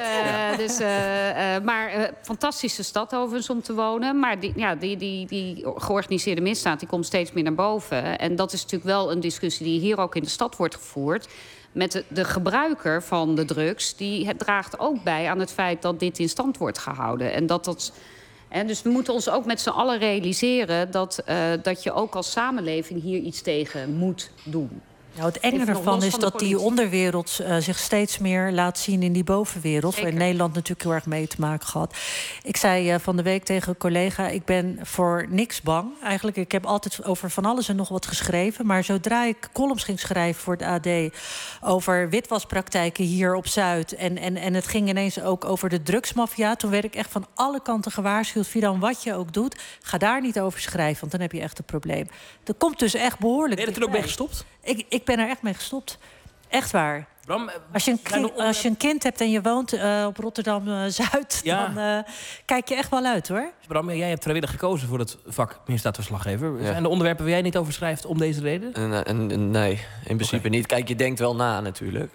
Maar fantastische stad overigens om te wonen. Maar die georganiseerde misdaad die komt steeds meer naar boven. En dat is natuurlijk wel een discussie die hier ook in de stad wordt gevoerd. Met de gebruiker van de drugs, het draagt ook bij aan het feit dat dit in stand wordt gehouden. En dus we moeten ons ook met z'n allen realiseren dat je ook als samenleving hier iets tegen moet doen. Nou, het enge ervan is dat die onderwereld zich steeds meer laat zien in die bovenwereld. Waar in Nederland natuurlijk heel erg mee te maken gehad. Ik zei van de week tegen een collega, ik ben voor niks bang. Eigenlijk, ik heb altijd over van alles en nog wat geschreven. Maar zodra ik columns ging schrijven voor het AD over witwaspraktijken hier op Zuid. En het ging ineens ook over de drugsmafia. Toen werd ik echt van alle kanten gewaarschuwd. Fidan, wat je ook doet, ga daar niet over schrijven. Want dan heb je echt een probleem. Dat komt dus echt behoorlijk. Ben je er toen ook mee gestopt? Ik ben er echt mee gestopt. Echt waar. Bram, als je een kind hebt en je woont op Rotterdam-Zuid... dan kijk je echt wel uit, hoor. Bram, jij hebt vrijwillig gekozen voor het vak misdaadverslaggever. Ja. Zijn de onderwerpen waar jij niet over schrijft om deze reden? Nee, in principe niet. Kijk, je denkt wel na natuurlijk.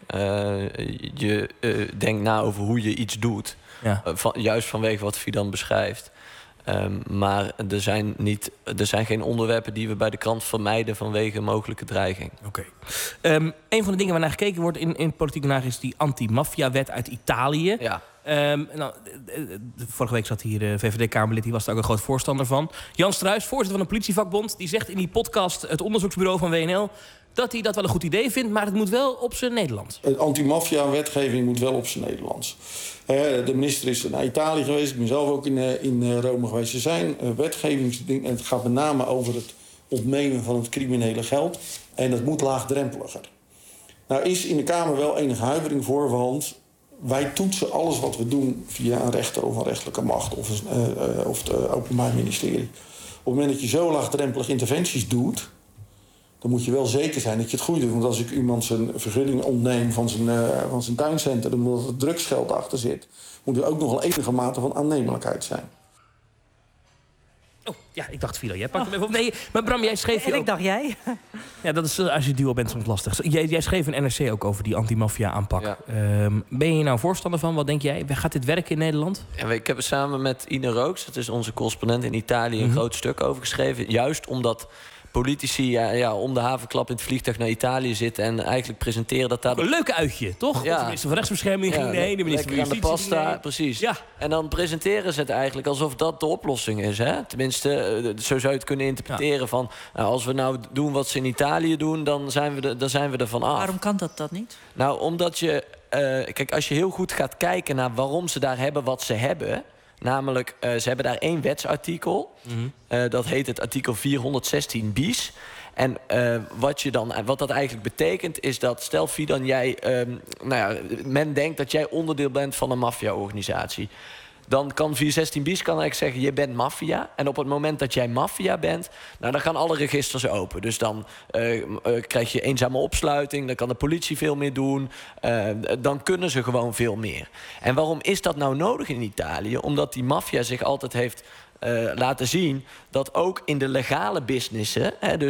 Je denkt na over hoe je iets doet. Ja. Juist vanwege wat Fidan beschrijft. Maar er zijn geen onderwerpen die we bij de krant vermijden vanwege mogelijke dreiging. Oké. Een van de dingen waarnaar gekeken wordt in Politiek Den Haag is die anti-maffia-wet uit Italië. Ja. Vorige week zat hier de VVD-Kamerlid, die was daar ook een groot voorstander van. Jan Struijs, voorzitter van een politievakbond, die zegt in die podcast het onderzoeksbureau van WNL dat hij dat wel een goed idee vindt, maar het moet wel op zijn Nederlands. De anti-maffia-wetgeving moet wel op zijn Nederlands. De minister is naar Italië geweest. Ik ben zelf ook in Rome geweest. Er zijn wetgevingsdingen. En het gaat met name over het ontnemen van het criminele geld. En dat moet laagdrempeliger. Nou is in de Kamer wel enige huivering voor. Want wij toetsen alles wat we doen via een rechter of een rechterlijke macht. Of het Openbaar Ministerie. Op het moment dat je zo laagdrempelig interventies doet, dan moet je wel zeker zijn dat je het goed doet. Want als ik iemand zijn vergunning ontneem van zijn tuincentrum, omdat er drugsgeld achter zit, moet er ook nog een enige mate van aannemelijkheid zijn. Oh, ja, ik dacht, Fidan, jij pakt hem even op. Nee, maar Bram, jij schreef hier ook... ik dacht jij. Ja, dat is als je duo bent soms lastig. Jij schreef een NRC ook over die anti-maffia aanpak. Ja. Ben je hier nou voorstander van? Wat denk jij? Gaat dit werken in Nederland? Ja, ik heb er samen met Ine Rooks, dat is onze correspondent in Italië, een groot stuk over geschreven. Juist omdat politici om de havenklap in het vliegtuig naar Italië zitten en eigenlijk presenteren dat daar... Een leuke uitje, toch? Ja. De minister van Rechtsbescherming ging heen, de minister van Justitie aan de pasta, precies. Ja. En dan presenteren ze het eigenlijk alsof dat de oplossing is. Hè? Tenminste, zo zou je het kunnen interpreteren van, als we nou doen wat ze in Italië doen, dan zijn we er van af. Waarom kan dat niet? Nou, omdat je... kijk, als je heel goed gaat kijken naar waarom ze daar hebben wat ze hebben, namelijk, ze hebben daar 1 wetsartikel. Dat heet het artikel 416 bis. En wat dat eigenlijk betekent is dat, stel Fidan, men denkt dat jij onderdeel bent van een maffia-organisatie. Dan kan 416 bis eigenlijk zeggen, je bent maffia. En op het moment dat jij maffia bent, dan gaan alle registers open. Dus dan krijg je eenzame opsluiting, dan kan de politie veel meer doen. Dan kunnen ze gewoon veel meer. En waarom is dat nou nodig in Italië? Omdat die maffia zich altijd heeft laten zien dat ook in de legale businessen, dus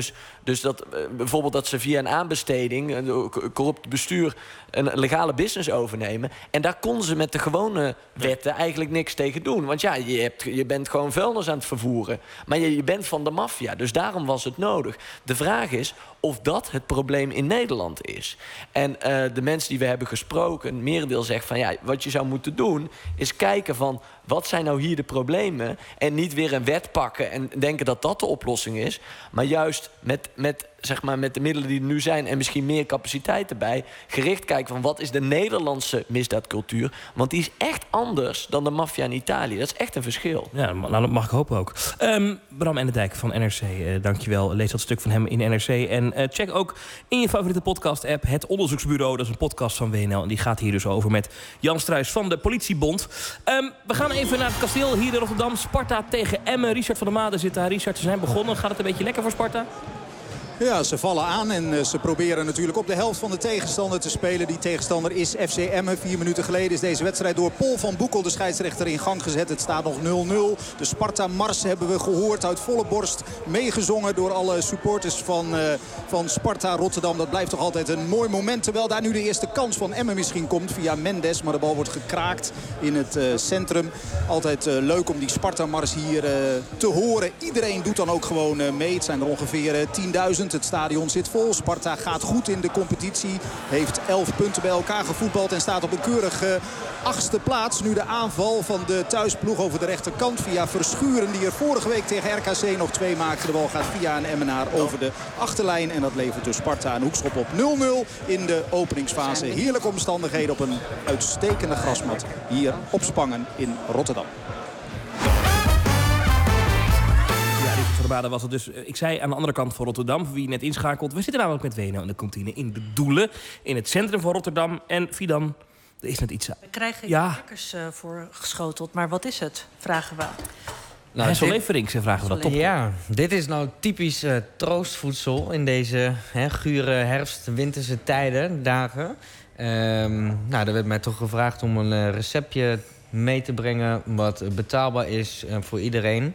Dus dat bijvoorbeeld dat ze via een aanbesteding, een corrupt bestuur, een legale business overnemen. En daar konden ze met de gewone wetten eigenlijk niks tegen doen. Want ja, je bent gewoon vuilnis aan het vervoeren. Maar je bent van de maffia, dus daarom was het nodig. De vraag is of dat het probleem in Nederland is. En de mensen die we hebben gesproken, een merendeel zegt van ja, wat je zou moeten doen is kijken van wat zijn nou hier de problemen en niet weer een wet pakken en denken dat dat de oplossing is, maar juist met de middelen die er nu zijn en misschien meer capaciteit erbij, gericht kijken van wat is de Nederlandse misdaadcultuur, want die is echt anders dan de maffia in Italië. Dat is echt een verschil. Ja, nou, dat mag ik hopen ook. Bram Enderdijk van NRC, dankjewel. Lees dat stuk van hem in NRC. En check ook in je favoriete podcast-app Het Onderzoeksbureau. Dat is een podcast van WNL en die gaat hier dus over met Jan Struijs van de Politiebond. We gaan even naar het kasteel hier in Rotterdam. Sparta tegen Emmen. Richard van der Made zit daar. Richard, ze zijn begonnen. Gaat het een beetje lekker voor Sparta? Ja, ze vallen aan en ze proberen natuurlijk op de helft van de tegenstander te spelen. Die tegenstander is FC Emmen. 4 minuten geleden is deze wedstrijd door Paul van Boekel, de scheidsrechter, in gang gezet. Het staat nog 0-0. De Sparta-mars hebben we gehoord uit volle borst. Meegezongen door alle supporters van Sparta Rotterdam. Dat blijft toch altijd een mooi moment. Terwijl daar nu de eerste kans van Emmen misschien komt via Mendes. Maar de bal wordt gekraakt in het centrum. Altijd leuk om die Sparta-mars hier te horen. Iedereen doet dan ook gewoon mee. Het zijn er ongeveer 10.000. Het stadion zit vol. Sparta gaat goed in de competitie. Heeft 11 punten bij elkaar gevoetbald en staat op een keurige 8e plaats. Nu de aanval van de thuisploeg over de rechterkant via Verschuren, die er vorige week tegen RKC nog 2 maakte. De bal gaat via een Emmenaar over de achterlijn. En dat levert dus Sparta een hoekschop op 0-0 in de openingsfase. Heerlijke omstandigheden op een uitstekende grasmat hier op Spangen in Rotterdam. Was het dus, ik zei aan de andere kant van Rotterdam, voor wie net inschakelt, we zitten namelijk met WNL in de kantine in de Doelen, in het centrum van Rotterdam. En Fidan, er is net iets. We krijgen lekkers voor geschoteld, maar wat is het? Vragen we. Nou, Solleverings vragen we dat toch. Ja, dit is nou typisch troostvoedsel in deze gure herfst-winterse tijden, dagen. Er werd mij toch gevraagd om een receptje mee te brengen wat betaalbaar is voor iedereen.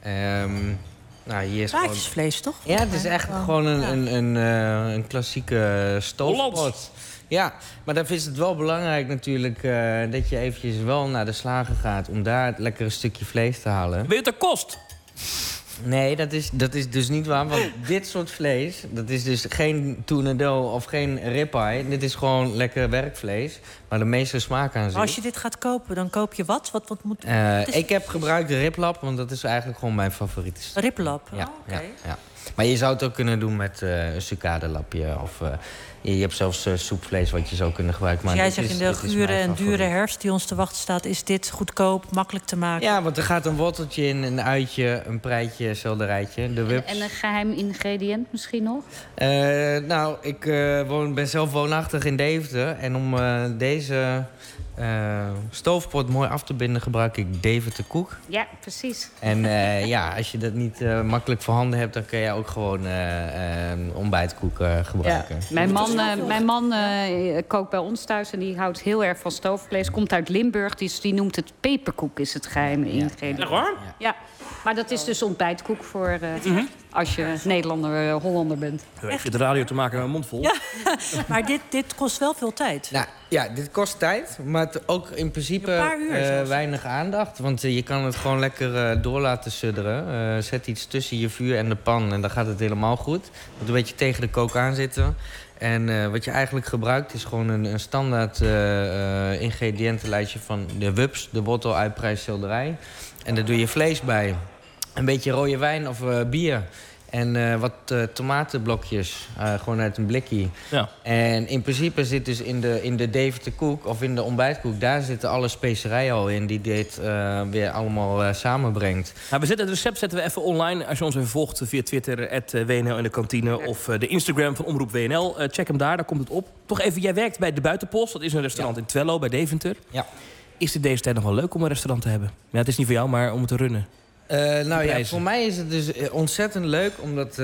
Hier is Praatjesvlees, toch? Ja, het is echt gewoon een klassieke stoofpot. Ja, maar dan is het wel belangrijk natuurlijk dat je eventjes wel naar de slager gaat om daar het lekkere stukje vlees te halen. Weet je wat dat kost? Nee, dat is dus niet waar. Want dit soort vlees, dat is dus geen tournedo of geen ribeye. Dit is gewoon lekker werkvlees, waar de meeste smaak aan zit. Als je dit gaat kopen, dan koop je wat? Wat moet... Ik heb gebruikt de riblap, want dat is eigenlijk gewoon mijn favoriete stuk. Riblap? Ja, ja. Maar je zou het ook kunnen doen met een sucadelapje. Of je hebt zelfs soepvlees wat je zou kunnen gebruiken. Maar dus jij zegt in de gure en dure herfst die ons te wachten staat, is dit goedkoop, makkelijk te maken? Ja, want er gaat een worteltje in, een uitje, een preitje, selderijtje, de wups. En een geheim ingrediënt misschien nog? Ik ben zelf woonachtig in Deventer. En om deze stoofpot mooi af te binden gebruik ik Deventer koek. Ja, precies. En als je dat niet makkelijk voorhanden hebt, dan kun je ook gewoon ontbijtkoek gebruiken. Ja. Mijn man kookt bij ons thuis en die houdt heel erg van stoofvlees. Komt uit Limburg, die noemt het peperkoek, is het geheime ingrediënt. Echt waar? Ja. Maar dat is dus ontbijtkoek voor als je Nederlander, Hollander bent. Heb je de radio te maken met een mond vol? Ja, maar dit kost wel veel tijd. Nou, ja, dit kost tijd, maar ook in principe weinig aandacht. Want je kan het gewoon lekker door laten sudderen. Zet iets tussen je vuur en de pan en dan gaat het helemaal goed. Moet een beetje tegen de kook aan zitten. En wat je eigenlijk gebruikt is gewoon een standaard ingrediëntenlijstje van de wups, de wortel, uitprijs, selderij. En daar doe je vlees bij. Een beetje rode wijn of bier. En wat tomatenblokjes, gewoon uit een blikje. Ja. En in principe zit dus in de Deventer koek of in de ontbijtkoek, daar zitten alle specerijen al in die dit weer allemaal samenbrengt. Nou, het recept zetten we even online. Als je ons even volgt via Twitter, @WNL in de kantine, of de Instagram van Omroep WNL. Check hem daar komt het op. Toch even, jij werkt bij De Buitenpost. Dat is een restaurant in Twello, bij Deventer. Ja. Is het deze tijd nog wel leuk om een restaurant te hebben? Ja, het is niet voor jou, maar om het te runnen. Voor mij is het dus ontzettend leuk, omdat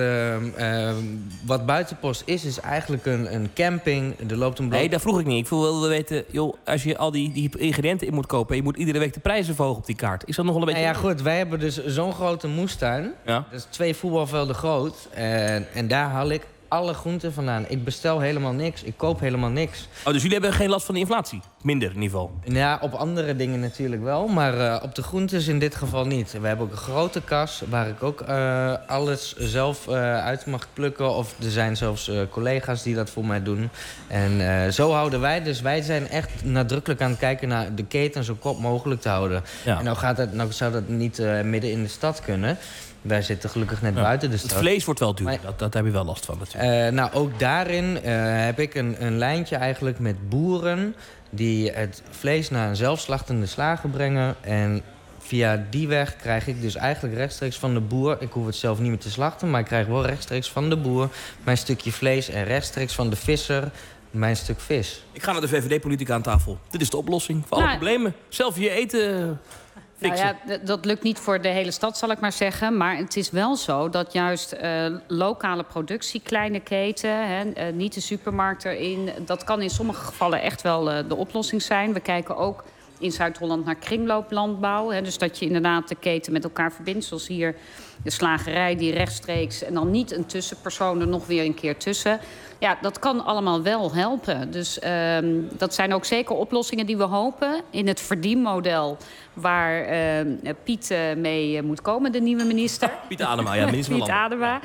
wat Buitenpost is eigenlijk een camping. Er loopt een blok. Nee, dat vroeg ik niet. Ik wilde weten, joh, als je al die ingrediënten in moet kopen en je moet iedere week de prijzen verhogen op die kaart, is dat nog wel een beetje... Ja, goed, wij hebben dus zo'n grote moestuin. Ja. Dat is 2 voetbalvelden groot. En daar haal ik alle groenten vandaan. Ik bestel helemaal niks. Ik koop helemaal niks. Oh, dus jullie hebben geen last van de inflatie? Minder in ieder geval? Ja, op andere dingen natuurlijk wel. Maar op de groentes in dit geval niet. We hebben ook een grote kas waar ik ook alles zelf uit mag plukken. Of er zijn zelfs collega's die dat voor mij doen. En zo houden wij. Dus wij zijn echt nadrukkelijk aan het kijken naar de keten zo kort mogelijk te houden. Ja. En nou zou dat niet midden in de stad kunnen. Wij zitten gelukkig net buiten de stad. Het vlees wordt wel duur, maar dat heb je wel last van natuurlijk. Ook daarin heb ik een lijntje eigenlijk met boeren die het vlees naar een zelfslachtende slager brengen. En via die weg krijg ik dus eigenlijk rechtstreeks van de boer... ik hoef het zelf niet meer te slachten, maar ik krijg wel rechtstreeks van de boer mijn stukje vlees en rechtstreeks van de visser mijn stuk vis. Ik ga naar de VVD-politica aan tafel. Dit is de oplossing voor alle problemen. Zelf je eten... Nou ja, dat lukt niet voor de hele stad, zal ik maar zeggen. Maar het is wel zo dat juist lokale productie, kleine keten, niet de supermarkt erin, dat kan in sommige gevallen echt wel de oplossing zijn. We kijken ook in Zuid-Holland naar kringlooplandbouw. Dus dat je inderdaad de keten met elkaar verbindt, zoals hier de slagerij die rechtstreeks en dan niet een tussenpersoon er nog weer een keer tussen. Ja, dat kan allemaal wel helpen. Dus dat zijn ook zeker oplossingen die we hopen in het verdienmodel waar Piet mee moet komen, de nieuwe minister. Piet Adema, ja, minister van Piet Adema.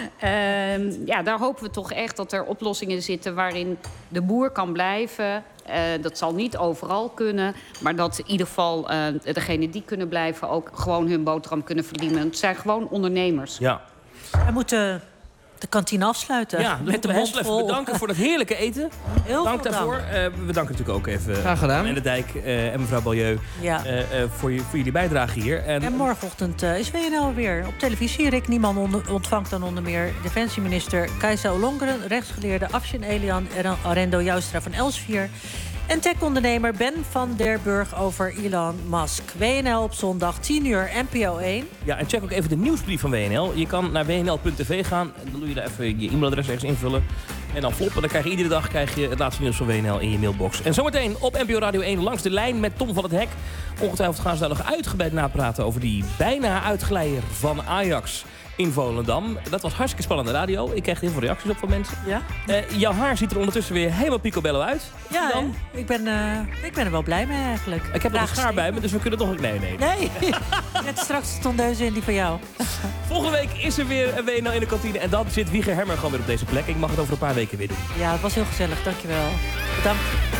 Daar hopen we toch echt dat er oplossingen zitten waarin de boer kan blijven. Dat zal niet overal kunnen, maar dat in ieder geval degenen die kunnen blijven ook gewoon hun boterham kunnen verdienen. Het zijn gewoon ondernemers. Ja. We moeten de kantine afsluiten. Ja, met de mond vol. Bedanken voor dat heerlijke eten. Heel dank daarvoor. We danken natuurlijk ook even graag gedaan. En de Dijk en mevrouw Balieu voor jullie bijdrage hier. En morgenochtend is WNL weer op televisie. Rick Nieman ontvangt dan onder meer defensieminister Kajsa Ollongren, rechtsgeleerde Afshin Elian en Arendo Joustra van Elsevier. En tech-ondernemer Ben van der Burg over Elon Musk. WNL op zondag, 10 uur, NPO 1. Ja, en check ook even de nieuwsbrief van WNL. Je kan naar wnl.tv gaan. Dan doe je daar even je e-mailadres ergens invullen. En dan floppen. Dan krijg je iedere dag het laatste nieuws van WNL in je mailbox. En zometeen op NPO Radio 1 langs de lijn met Tom van het Hek. Ongetwijfeld gaan ze daar nog uitgebreid napraten over die bijna uitglijder van Ajax in Volendam. Dat was hartstikke spannende radio. Ik kreeg heel veel reacties op van mensen. Ja? Jouw haar ziet er ondertussen weer helemaal picobello uit. Ja, ik ben er wel blij mee eigenlijk. Ik heb nog een schaar bij me, dus we kunnen toch... Nee. Net straks de tondeuze in die van jou. Volgende week is er weer een WNL in de kantine. En dan zit Wieger Hemmer gewoon weer op deze plek. Ik mag het over een paar weken weer doen. Ja, het was heel gezellig. Dankjewel. Bedankt.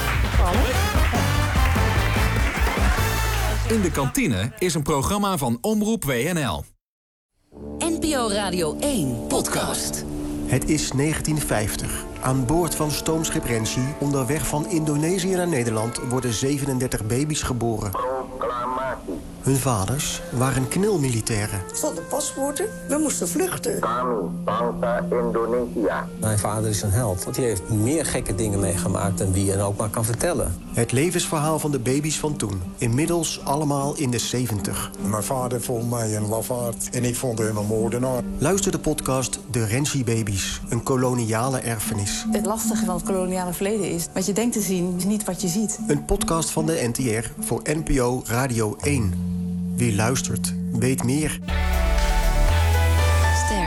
In de kantine is een programma van Omroep WNL. NPO Radio 1 podcast. Het is 1950. Aan boord van stoomschip Rensi, onderweg van Indonesië naar Nederland, worden 37 baby's geboren. Hun vaders waren knilmilitairen. Zonder paspoorten, we moesten vluchten. Bangsa Indonesia. Mijn vader is een held, want hij heeft meer gekke dingen meegemaakt dan wie je ook maar kan vertellen. Het levensverhaal van de baby's van toen. Inmiddels allemaal in de 70. Mijn vader vond mij een lafaard en ik vond hem een moordenaar. Luister de podcast De Rensi Baby's, een koloniale erfenis. Het lastige van het koloniale verleden is, wat je denkt te zien, is niet wat je ziet. Een podcast van de NTR voor NPO Radio 1. Wie luistert, weet meer. Ster.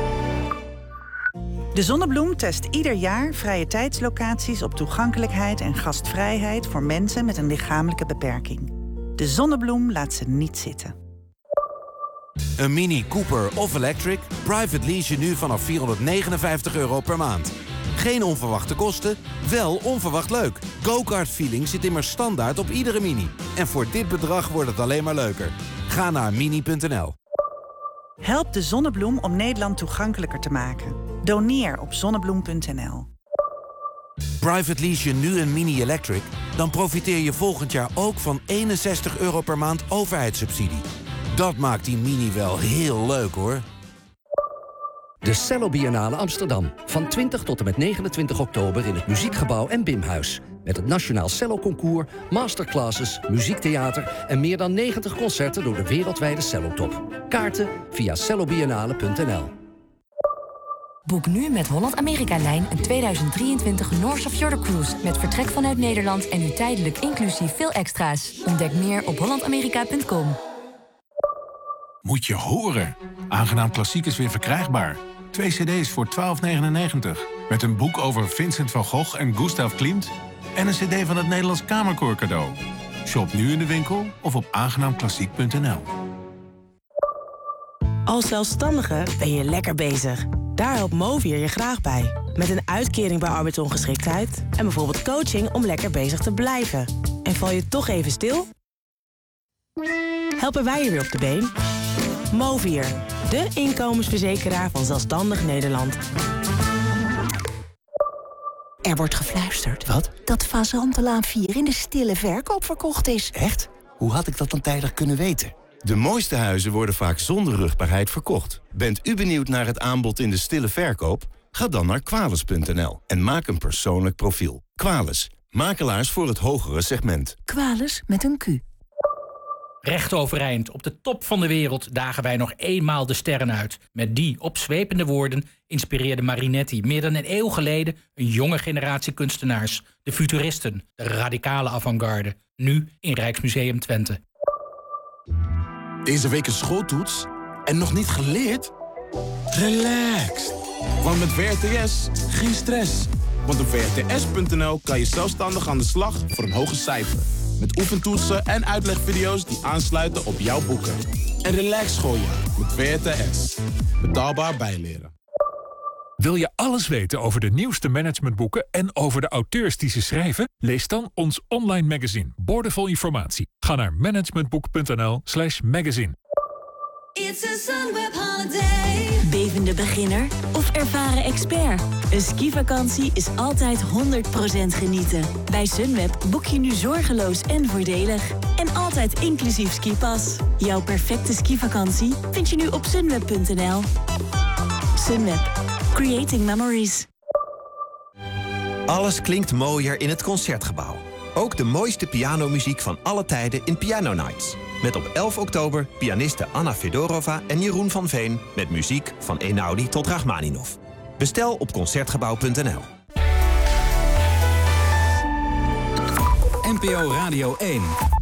De Zonnebloem test ieder jaar vrije tijdslocaties op toegankelijkheid en gastvrijheid voor mensen met een lichamelijke beperking. De Zonnebloem laat ze niet zitten. Een Mini Cooper of Electric? Private lease je nu vanaf €459 per maand. Geen onverwachte kosten, wel onverwacht leuk. Go-kart feeling zit immers standaard op iedere Mini. En voor dit bedrag wordt het alleen maar leuker. Ga naar mini.nl. Help de Zonnebloem om Nederland toegankelijker te maken. Doneer op zonnebloem.nl. Private lease je nu een Mini Electric? Dan profiteer je volgend jaar ook van €61 per maand overheidssubsidie. Dat maakt die Mini wel heel leuk, hoor. De Cello Biennale Amsterdam. Van 20 tot en met 29 oktober in het Muziekgebouw en Bimhuis. Met het Nationaal Cello Concours, masterclasses, muziektheater en meer dan 90 concerten door de wereldwijde cellotop. Kaarten via cellobiennale.nl. Boek nu met Holland-Amerika-lijn een 2023 North of Fjord Cruise met vertrek vanuit Nederland en nu tijdelijk inclusief veel extra's. Ontdek meer op hollandamerika.com. Moet je horen. Aangenaam Klassiek is weer verkrijgbaar. 2 cd's voor €12,99. Met een boek over Vincent van Gogh en Gustav Klimt. En een cd van het Nederlands Kamerkoor cadeau. Shop nu in de winkel of op aangenaamklassiek.nl. Als zelfstandige ben je lekker bezig. Daar helpt Movier je graag bij. Met een uitkering bij arbeidsongeschiktheid en bijvoorbeeld coaching om lekker bezig te blijven. En val je toch even stil? Helpen wij je weer op de been? Movier, de inkomensverzekeraar van Zelfstandig Nederland. Er wordt gefluisterd. Wat? Dat Fazantenlaan 4 in de stille verkoop verkocht is. Echt? Hoe had ik dat dan tijdig kunnen weten? De mooiste huizen worden vaak zonder rugbaarheid verkocht. Bent u benieuwd naar het aanbod in de stille verkoop? Ga dan naar Quales.nl en maak een persoonlijk profiel. Quales, makelaars voor het hogere segment. Quales met een Q. Recht overeind, op de top van de wereld dagen wij nog eenmaal de sterren uit. Met die opzwepende woorden inspireerde Marinetti meer dan een eeuw geleden een jonge generatie kunstenaars. De futuristen, de radicale avant-garde. Nu in Rijksmuseum Twente. Deze week een schooltoets en nog niet geleerd? Relaxed. Want met VRTS geen stress. Want op vrts.nl kan je zelfstandig aan de slag voor een hoger cijfer. Met oefentoetsen en uitlegvideo's die aansluiten op jouw boeken. Een relax schooljaar met VRTS. Betaalbaar bijleren. Wil je alles weten over de nieuwste managementboeken en over de auteurs die ze schrijven? Lees dan ons online magazine, boordevol informatie. Ga naar managementboek.nl/magazine. It's a Sunweb holiday. Bevende beginner of ervaren expert? Een skivakantie is altijd 100% genieten. Bij Sunweb boek je nu zorgeloos en voordelig. En altijd inclusief skipas. Jouw perfecte skivakantie vind je nu op sunweb.nl. Sunweb. Creating memories. Alles klinkt mooier in het Concertgebouw. Ook de mooiste pianomuziek van alle tijden in Piano Nights. Met op 11 oktober pianisten Anna Fedorova en Jeroen van Veen... met muziek van Einaudi tot Rachmaninov. Bestel op Concertgebouw.nl. NPO Radio 1.